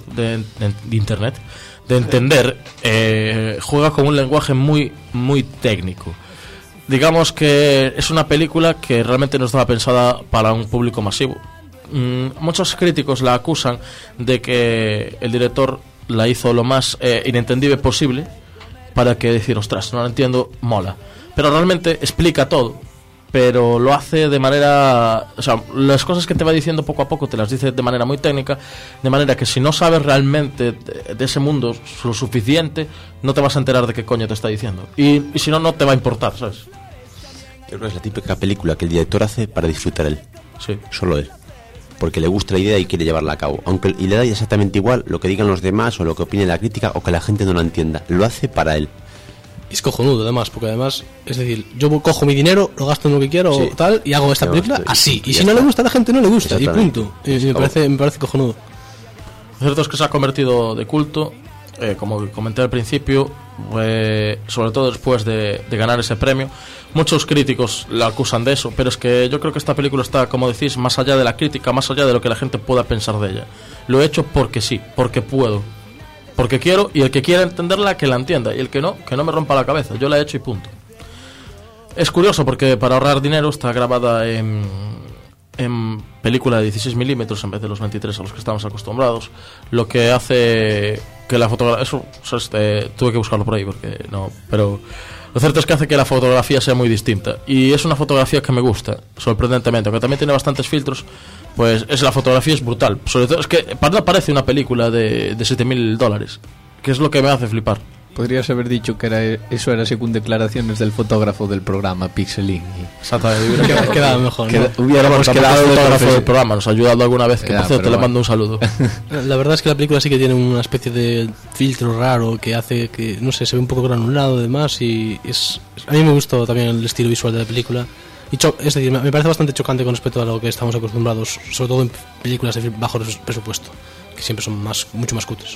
de entender, juega con un lenguaje muy, muy técnico. Digamos que es una película que realmente no estaba pensada para un público masivo. Muchos críticos la acusan de que el director la hizo lo más inentendible posible para que decir, ostras, no lo entiendo, mola. Pero realmente explica todo, pero lo hace de manera, o sea, las cosas que te va diciendo poco a poco te las dice de manera muy técnica, de manera que si no sabes realmente de ese mundo lo suficiente, no te vas a enterar de qué coño te está diciendo, y si no, no te va a importar, ¿sabes? Yo creo que es la típica película que el director hace para disfrutar él, sí, solo él, porque le gusta la idea y quiere llevarla a cabo, y le da exactamente igual lo que digan los demás o lo que opine la crítica o que la gente no la entienda, lo hace para él. Es cojonudo además, porque además, es decir, yo cojo mi dinero, lo gasto en lo que quiero, sí, tal, y hago esta película así, y si no le gusta a la gente no le gusta, y punto. Me parece cojonudo. Lo cierto es que se ha convertido de culto, como comenté al principio, sobre todo después de ganar ese premio. Muchos críticos la acusan de eso, pero es que yo creo que esta película está, como decís, más allá de la crítica, más allá de lo que la gente pueda pensar de ella. Lo he hecho porque sí, porque puedo, porque quiero, y el que quiera entenderla, que la entienda, y el que no me rompa la cabeza. Yo la he hecho y punto. Es curioso porque para ahorrar dinero está grabada en película de 16 milímetros en vez de los 23 a los que estamos acostumbrados, lo que hace que la fotografía, eso, tuve que buscarlo por ahí porque no, pero lo cierto es que hace que la fotografía sea muy distinta, y es una fotografía que me gusta sorprendentemente, aunque también tiene bastantes filtros. Pues la fotografía es brutal. Sobre todo es que parece una película de $7,000, que es lo que me hace flipar. Podrías haber dicho que eso era según declaraciones del fotógrafo del programa, Pixelín. Exactamente, hubiera quedado mejor, ¿no? Hubiéramos quedado el fotógrafo del programa, nos ha ayudado alguna vez, que por cierto le mando un saludo. La verdad es que la película sí que tiene una especie de filtro raro que hace que, no sé, se ve un poco granulado y demás, y a mí me gustó también el estilo visual de la película. Es decir, me parece bastante chocante con respecto a lo que estamos acostumbrados, sobre todo en películas de bajo presupuesto, que siempre son mucho más cutres.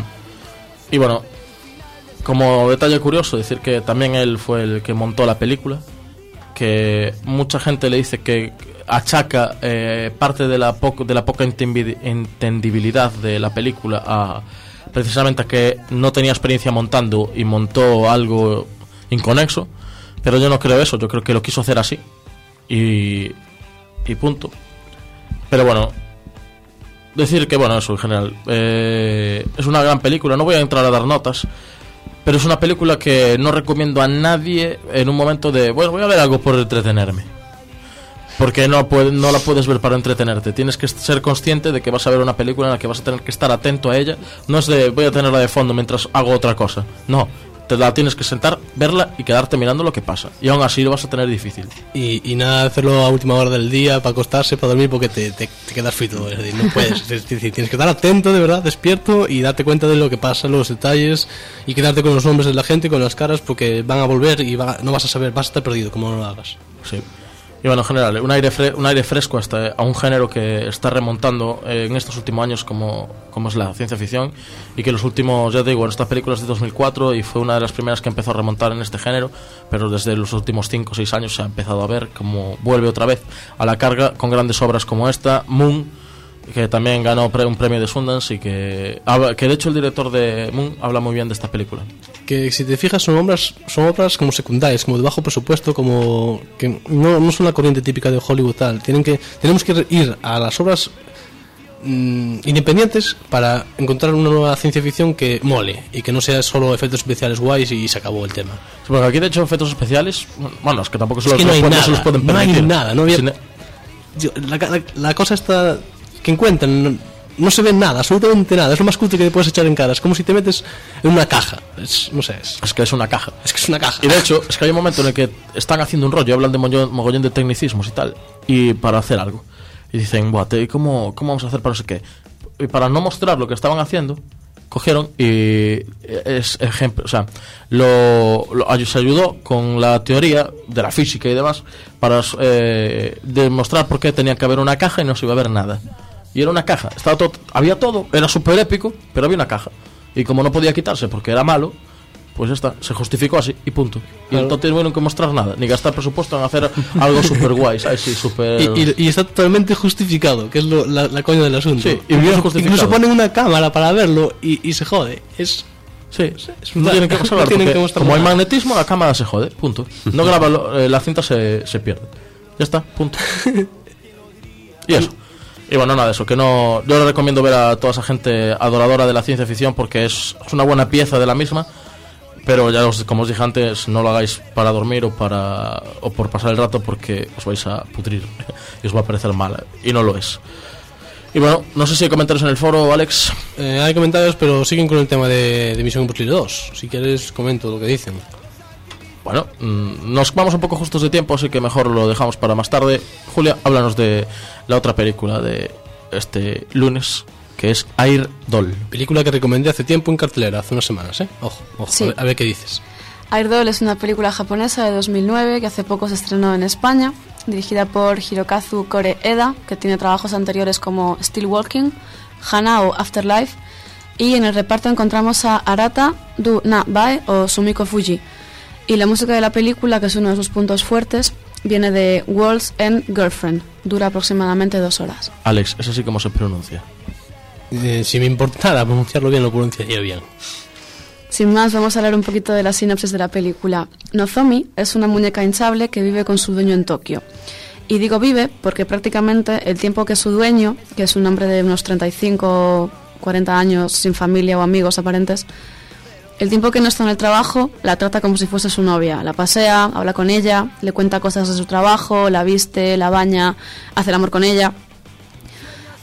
Y bueno, como detalle curioso, decir que también él fue el que montó la película, que mucha gente le dice que achaca parte de la poca entendibilidad de la película precisamente a que no tenía experiencia montando y montó algo inconexo, pero yo no creo eso, yo creo que lo quiso hacer así y punto. Pero bueno, decir que bueno, eso en general es una gran película, no voy a entrar a dar notas, pero es una película que no recomiendo a nadie en un momento de bueno, voy a ver algo por entretenerme, porque no la puedes ver para entretenerte. Tienes que ser consciente de que vas a ver una película en la que vas a tener que estar atento a ella. No es de voy a tenerla de fondo mientras hago otra cosa, no, te la tienes que sentar, verla y quedarte mirando lo que pasa, y aún así lo vas a tener difícil. Y nada de hacerlo a última hora del día para acostarse, para dormir, porque te quedas frito. Es decir, no puedes. Es decir, tienes que estar atento, de verdad, despierto, y darte cuenta de lo que pasa, los detalles, y quedarte con los nombres de la gente, con las caras, porque van a volver y no vas a saber, vas a estar perdido como no lo hagas. Sí. Y bueno, en general, un aire fresco hasta a un género que está remontando en estos últimos años como es la ciencia ficción, y que los últimos, ya te digo, esta película es de 2004 y fue una de las primeras que empezó a remontar en este género, pero desde los últimos 5 o 6 años se ha empezado a ver como vuelve otra vez a la carga con grandes obras como esta, Moon, que también ganó un premio de Sundance, y que de hecho el director de Moon habla muy bien de esta película. Que si te fijas son obras como secundarias, como de bajo presupuesto, como que no son la corriente típica de Hollywood tal. Tenemos que ir a las obras independientes para encontrar una nueva ciencia ficción que mole y que no sea solo efectos especiales guays y se acabó el tema. Porque aquí de hecho efectos especiales, bueno, es que tampoco se los pueden permitir. No hay nada, la cosa está que encuentran, no se ve nada, absolutamente nada, es lo más cutre que te puedes echar en cara, es como si te metes en una caja, es que es una caja. Y de hecho, es que hay un momento en el que están haciendo un rollo, hablan de mogollón de tecnicismos y tal, y para hacer algo, y dicen, ¿cómo vamos a hacer para no sé qué? Y para no mostrar lo que estaban haciendo, cogieron y es ejemplo, o sea, se ayudó con la teoría de la física y demás para demostrar por qué tenía que haber una caja y no se iba a ver nada. Y era una caja, había todo, era súper épico, pero había una caja. Y como no podía quitarse porque era malo, pues se justificó así y punto. Y claro, no tuvieron que mostrar nada, ni gastar presupuesto en hacer algo súper guay, ¿sabes? Sí, y está totalmente justificado, que es la coña del asunto. Sí, incluso ponen una cámara para verlo y se jode. No tienen que mostrar, como hay magnetismo, la cámara se jode, punto. No graba, la cinta se pierde. Ya está, punto. Y eso. Y bueno, nada de eso, que no, yo le recomiendo ver a toda esa gente adoradora de la ciencia ficción, porque es una buena pieza de la misma, pero ya como os dije antes, no lo hagáis para dormir o por pasar el rato, porque os vais a pudrir y os va a parecer mala, y no lo es. Y bueno, no sé si hay comentarios en el foro, Alex. Hay comentarios, pero siguen con el tema de Misión Imposible 2. Si quieres, comento lo que dicen. Bueno, nos vamos un poco justos de tiempo, así que mejor lo dejamos para más tarde. Julia, háblanos de la otra película de este lunes, que es Air Doll. Película que recomendé hace tiempo en cartelera, hace unas semanas, ¿eh? Ojo, sí. A ver qué dices. Air Doll es una película japonesa de 2009 que hace poco se estrenó en España, dirigida por Hirokazu Kore-eda, que tiene trabajos anteriores como Still Walking, Hana o Afterlife, y en el reparto encontramos a Arata Do Na Bae o Sumiko Fuji. Y la música de la película, que es uno de sus puntos fuertes, viene de World's End Girlfriend. Dura aproximadamente 2 horas. Alex, ¿es así como se pronuncia? Si me importara pronunciarlo bien, lo pronunciaría bien. Sin más, vamos a hablar un poquito de la sinopsis de la película. Nozomi es una muñeca hinchable que vive con su dueño en Tokio. Y digo vive porque prácticamente el tiempo que su dueño, que es un hombre de unos 35 o 40 años, sin familia o amigos aparentes, el tiempo que no está en el trabajo, la trata como si fuese su novia. La pasea, habla con ella, le cuenta cosas de su trabajo, la viste, la baña, hace el amor con ella.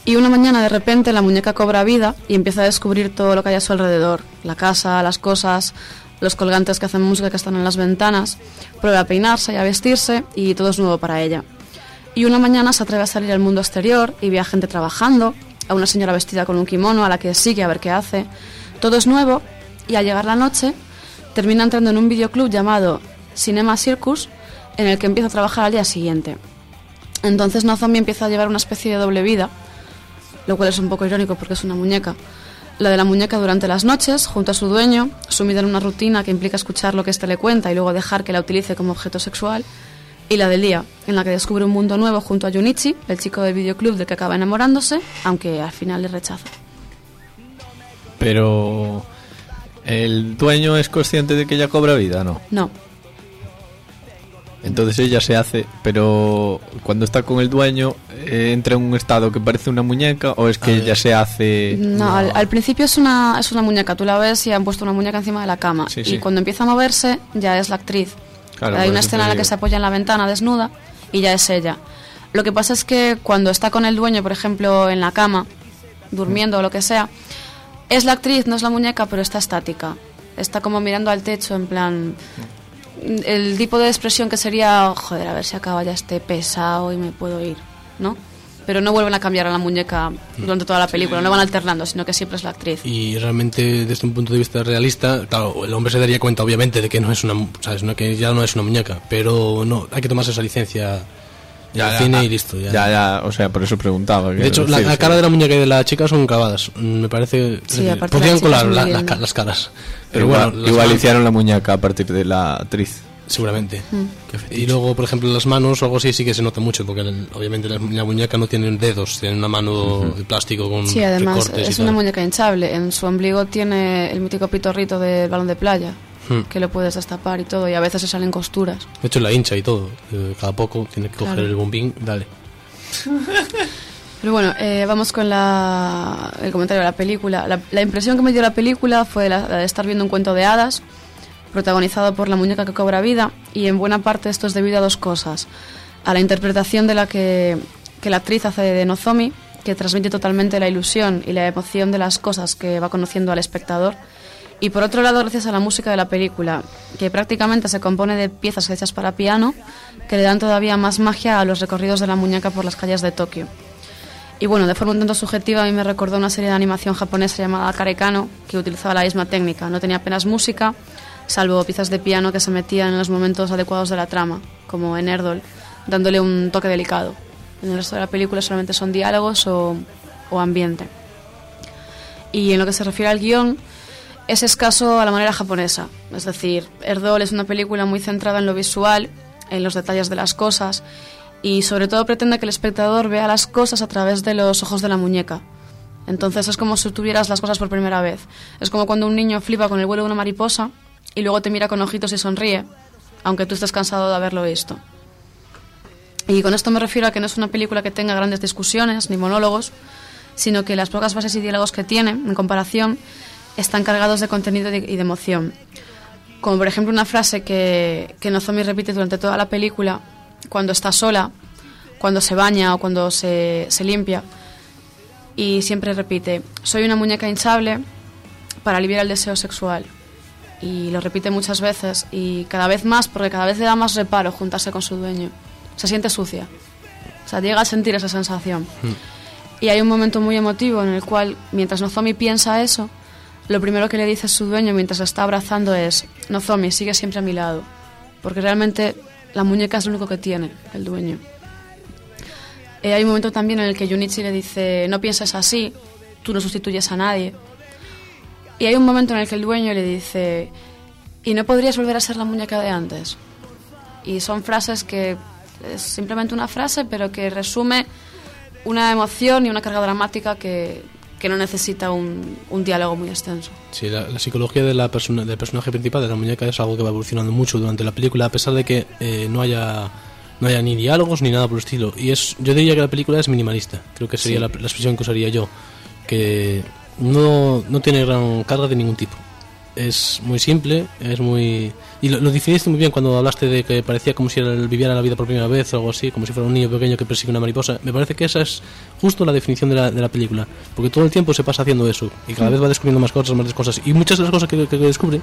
Y una mañana de repente la muñeca cobra vida y empieza a descubrir todo lo que hay a su alrededor. La casa, las cosas, los colgantes que hacen música que están en las ventanas. Prueba a peinarse y a vestirse y todo es nuevo para ella. Y una mañana se atreve a salir al mundo exterior y ve a gente trabajando, a una señora vestida con un kimono a la que sigue a ver qué hace. Todo es nuevo y al llegar la noche termina entrando en un videoclub llamado Cinema Circus, en el que empieza a trabajar al día siguiente. Entonces Nozomi empieza a llevar una especie de doble vida, lo cual es un poco irónico porque es una muñeca. La de la muñeca durante las noches, junto a su dueño, sumida en una rutina que implica escuchar lo que éste le cuenta y luego dejar que la utilice como objeto sexual. Y la del día, en la que descubre un mundo nuevo junto a Junichi, el chico del videoclub del que acaba enamorándose, aunque al final le rechaza. Pero... ¿el dueño es consciente de que ella cobra vida, no? No. Entonces ella se hace, pero cuando está con el dueño entra en un estado que parece una muñeca, o es que ella se hace... No, al principio es una muñeca, tú la ves y han puesto una muñeca encima de la cama, sí, y sí. Cuando empieza a moverse ya es la actriz. Claro, hay una escena en la que se apoya en la ventana desnuda y ya es ella. Lo que pasa es que cuando está con el dueño, por ejemplo, en la cama, durmiendo o lo que sea, es la actriz, no es la muñeca, pero está estática. Está como mirando al techo, en plan... El tipo de expresión que sería, joder, a ver si acaba ya este pesado y me puedo ir, ¿no? Pero no vuelven a cambiar a la muñeca durante toda la película, no van alternando, sino que siempre es la actriz. Y realmente, desde un punto de vista realista, claro, el hombre se daría cuenta, obviamente, de que no es una, ¿sabes? Que ya no es una muñeca, pero no, hay que tomarse esa licencia al cine y listo. Ya, o sea, por eso preguntaba. De hecho, la cara de la muñeca y de la chica son clavadas, me parece. Sí, podrían colar las caras. Pero igual hicieron la muñeca a partir de la actriz. Seguramente. Y luego, por ejemplo, las manos o algo así sí que se nota mucho, porque obviamente la muñeca no tiene dedos, tiene una mano de plástico con sí, además recortes es una muñeca hinchable. En su ombligo tiene el mítico pitorrito del balón de playa, que lo puedes destapar y todo, y a veces se salen costuras. De hecho, la hincha y todo. Cada poco tiene que coger el bombín, dale. Pero bueno, vamos con el comentario de la película. La impresión que me dio la película fue la de estar viendo un cuento de hadas, protagonizado por la muñeca que cobra vida, y en buena parte esto es debido a dos cosas: a la interpretación de la que la actriz hace de Nozomi, que transmite totalmente la ilusión y la emoción de las cosas que va conociendo al espectador, y por otro lado gracias a la música de la película, que prácticamente se compone de piezas hechas para piano que le dan todavía más magia a los recorridos de la muñeca por las calles de Tokio. Y bueno, de forma un tanto subjetiva, a mí me recordó una serie de animación japonesa llamada Karekano, que utilizaba la misma técnica. No tenía apenas música, salvo piezas de piano que se metían en los momentos adecuados de la trama, como en Erdol, dándole un toque delicado. En el resto de la película solamente son diálogos o ambiente. Y en lo que se refiere al guión, es escaso a la manera japonesa. Es decir, Erdol es una película muy centrada en lo visual, en los detalles de las cosas, y sobre todo pretende que el espectador vea las cosas a través de los ojos de la muñeca. Entonces es como si tuvieras las cosas por primera vez. Es como cuando un niño flipa con el vuelo de una mariposa y luego te mira con ojitos y sonríe, aunque tú estés cansado de haberlo visto. Y con esto me refiero a que no es una película que tenga grandes discusiones ni monólogos, sino que las pocas frases y diálogos que tiene, en comparación, están cargados de contenido y de emoción. Como por ejemplo una frase que Nozomi repite durante toda la película, cuando está sola, cuando se baña o cuando se limpia, y siempre repite: soy una muñeca hinchable para aliviar el deseo sexual. Y lo repite muchas veces, y cada vez más, porque cada vez le da más reparo juntarse con su dueño. Se siente sucia, o sea, llega a sentir esa sensación. Y hay un momento muy emotivo en el cual, mientras Nozomi piensa eso, lo primero que le dice a su dueño mientras la está abrazando es: Nozomi, sigue siempre a mi lado, porque realmente la muñeca es lo único que tiene el dueño. Hay un momento también en el que Junichi le dice: no pienses así, tú no sustituyes a nadie. Y hay un momento en el que el dueño le dice: ¿y no podrías volver a ser la muñeca de antes? Y son frases que es simplemente una frase, pero que resume una emoción y una carga dramática que no necesita un diálogo muy extenso. Sí, la psicología del personaje principal, de la muñeca, es algo que va evolucionando mucho durante la película, a pesar de que no haya ni diálogos ni nada por el estilo. Y yo diría que la película es minimalista. Creo que sería la expresión que usaría yo, que no tiene gran carga de ningún tipo. es muy simple, es muy... Y lo definiste muy bien cuando hablaste de que parecía como si él viviera la vida por primera vez o algo así, como si fuera un niño pequeño que persigue una mariposa. Me parece que esa es justo la definición de la película, porque todo el tiempo se pasa haciendo eso y cada vez va descubriendo más cosas, y muchas de las cosas que descubre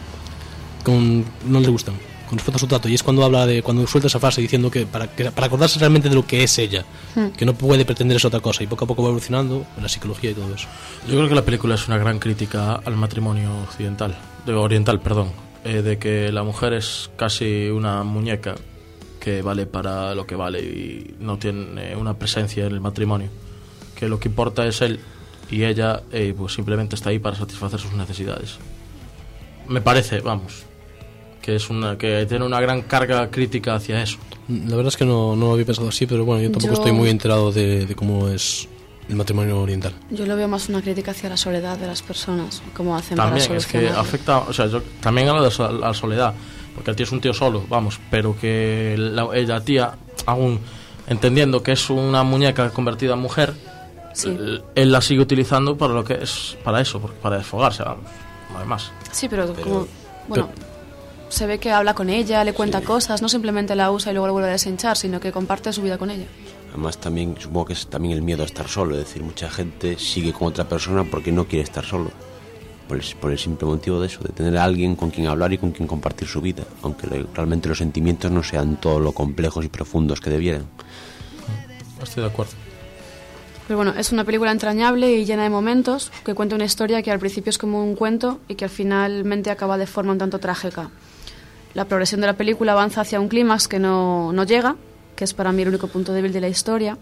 no le gustan con respecto a su trato, y es cuando habla de, cuando suelta esa frase diciendo que para acordarse realmente de lo que es ella, que no puede pretender es otra cosa, y poco a poco va evolucionando en la psicología y todo eso. Yo creo que la película es una gran crítica al matrimonio oriental, de que la mujer es casi una muñeca que vale para lo que vale y no tiene una presencia en el matrimonio, que lo que importa es él y ella pues simplemente está ahí para satisfacer sus necesidades. Me parece, vamos, que que tiene una gran carga crítica hacia eso. La verdad es que no lo había pensado así, pero bueno, yo tampoco estoy muy enterado de cómo es el matrimonio oriental. Yo lo veo más una crítica hacia la soledad de las personas, cómo hacen también para solucionarlo. Es que afecta, o sea, yo también hablo de la soledad, porque el tío es un tío solo, vamos, pero que la tía, aún entendiendo que es una muñeca convertida en mujer, sí, él la sigue utilizando para lo que es, para eso, para desfogarse, vamos, no hay más. Sí, pero como, bueno, se ve que habla con ella, le cuenta cosas, no simplemente la usa y luego la vuelve a deshinchar, sino que comparte su vida con ella. Además también supongo que es también el miedo a estar solo, es decir, mucha gente sigue con otra persona porque no quiere estar solo, por el simple motivo de eso, de tener a alguien con quien hablar y con quien compartir su vida, aunque realmente los sentimientos no sean todo lo complejos y profundos que debieran. Estoy de acuerdo. Pero bueno, es una película entrañable y llena de momentos, que cuenta una historia que al principio es como un cuento y que al finalmente acaba de forma un tanto trágica. La progresión de la película avanza hacia un clímax que no llega, que es para mí el único punto débil de la historia,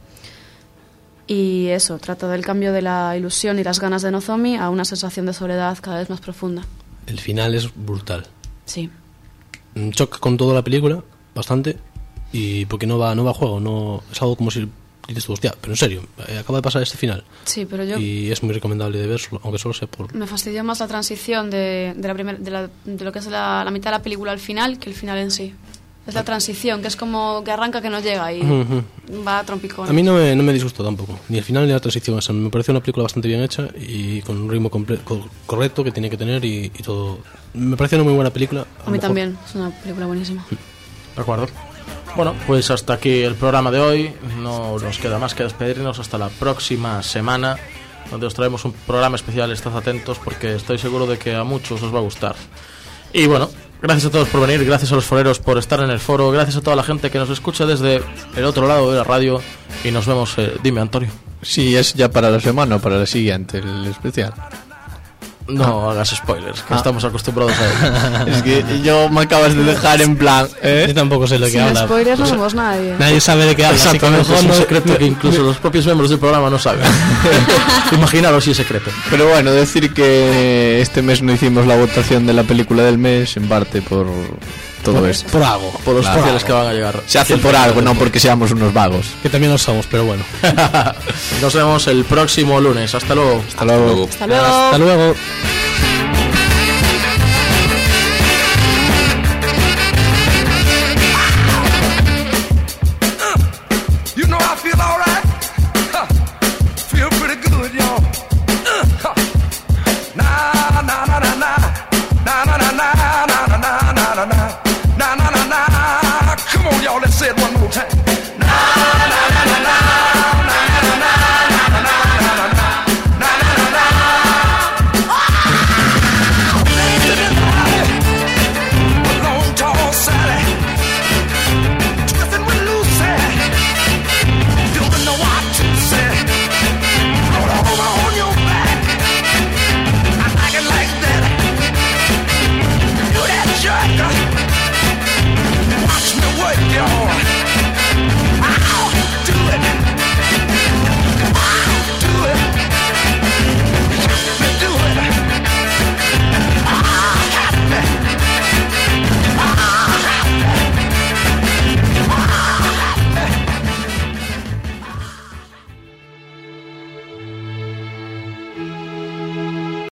y eso, trata del cambio de la ilusión y las ganas de Nozomi a una sensación de soledad cada vez más profunda. El final es brutal. Sí. Choca con toda la película, bastante, y porque no va a juego, no es algo como si dices tú, hostia, pero en serio, acaba de pasar este final. Sí, pero yo... Y es muy recomendable de ver, aunque solo sea por... Me fastidió más la transición de lo que es la mitad de la película al final que el final en sí. Es la transición, que es como que arranca que no llega y va a trompicón. A mí no me disgustó tampoco, ni el final ni la transición. O sea, me parece una película bastante bien hecha y con un ritmo correcto que tiene que tener y todo. Me parece una muy buena película. A mí también, es una película buenísima. De acuerdo. Bueno, pues hasta aquí el programa de hoy. No nos queda más que despedirnos hasta la próxima semana, donde os traemos un programa especial. Estad atentos porque estoy seguro de que a muchos os va a gustar. Y bueno, gracias a todos por venir, gracias a los foreros por estar en el foro, gracias a toda la gente que nos escucha desde el otro lado de la radio y nos vemos, dime Antonio. Sí, es ya para la semana o para la siguiente, el especial. No hagas spoilers, que estamos acostumbrados a ello. Es que yo me acabas de dejar en plan, Yo tampoco sé de qué habla. Sin spoilers no somos nadie. Nadie sabe de qué habla. Exactamente, es un secreto que incluso los propios miembros del programa no saben. Imaginaros si es secreto. Pero bueno, decir que este mes no hicimos la votación de la película del mes, en parte por todo esto. Por algo. Por los especiales que van a llegar. Se hace por algo, no porque seamos unos vagos. Que también lo somos, pero bueno. Nos vemos el próximo lunes. Hasta luego. Hasta luego. Hasta luego. Hasta luego.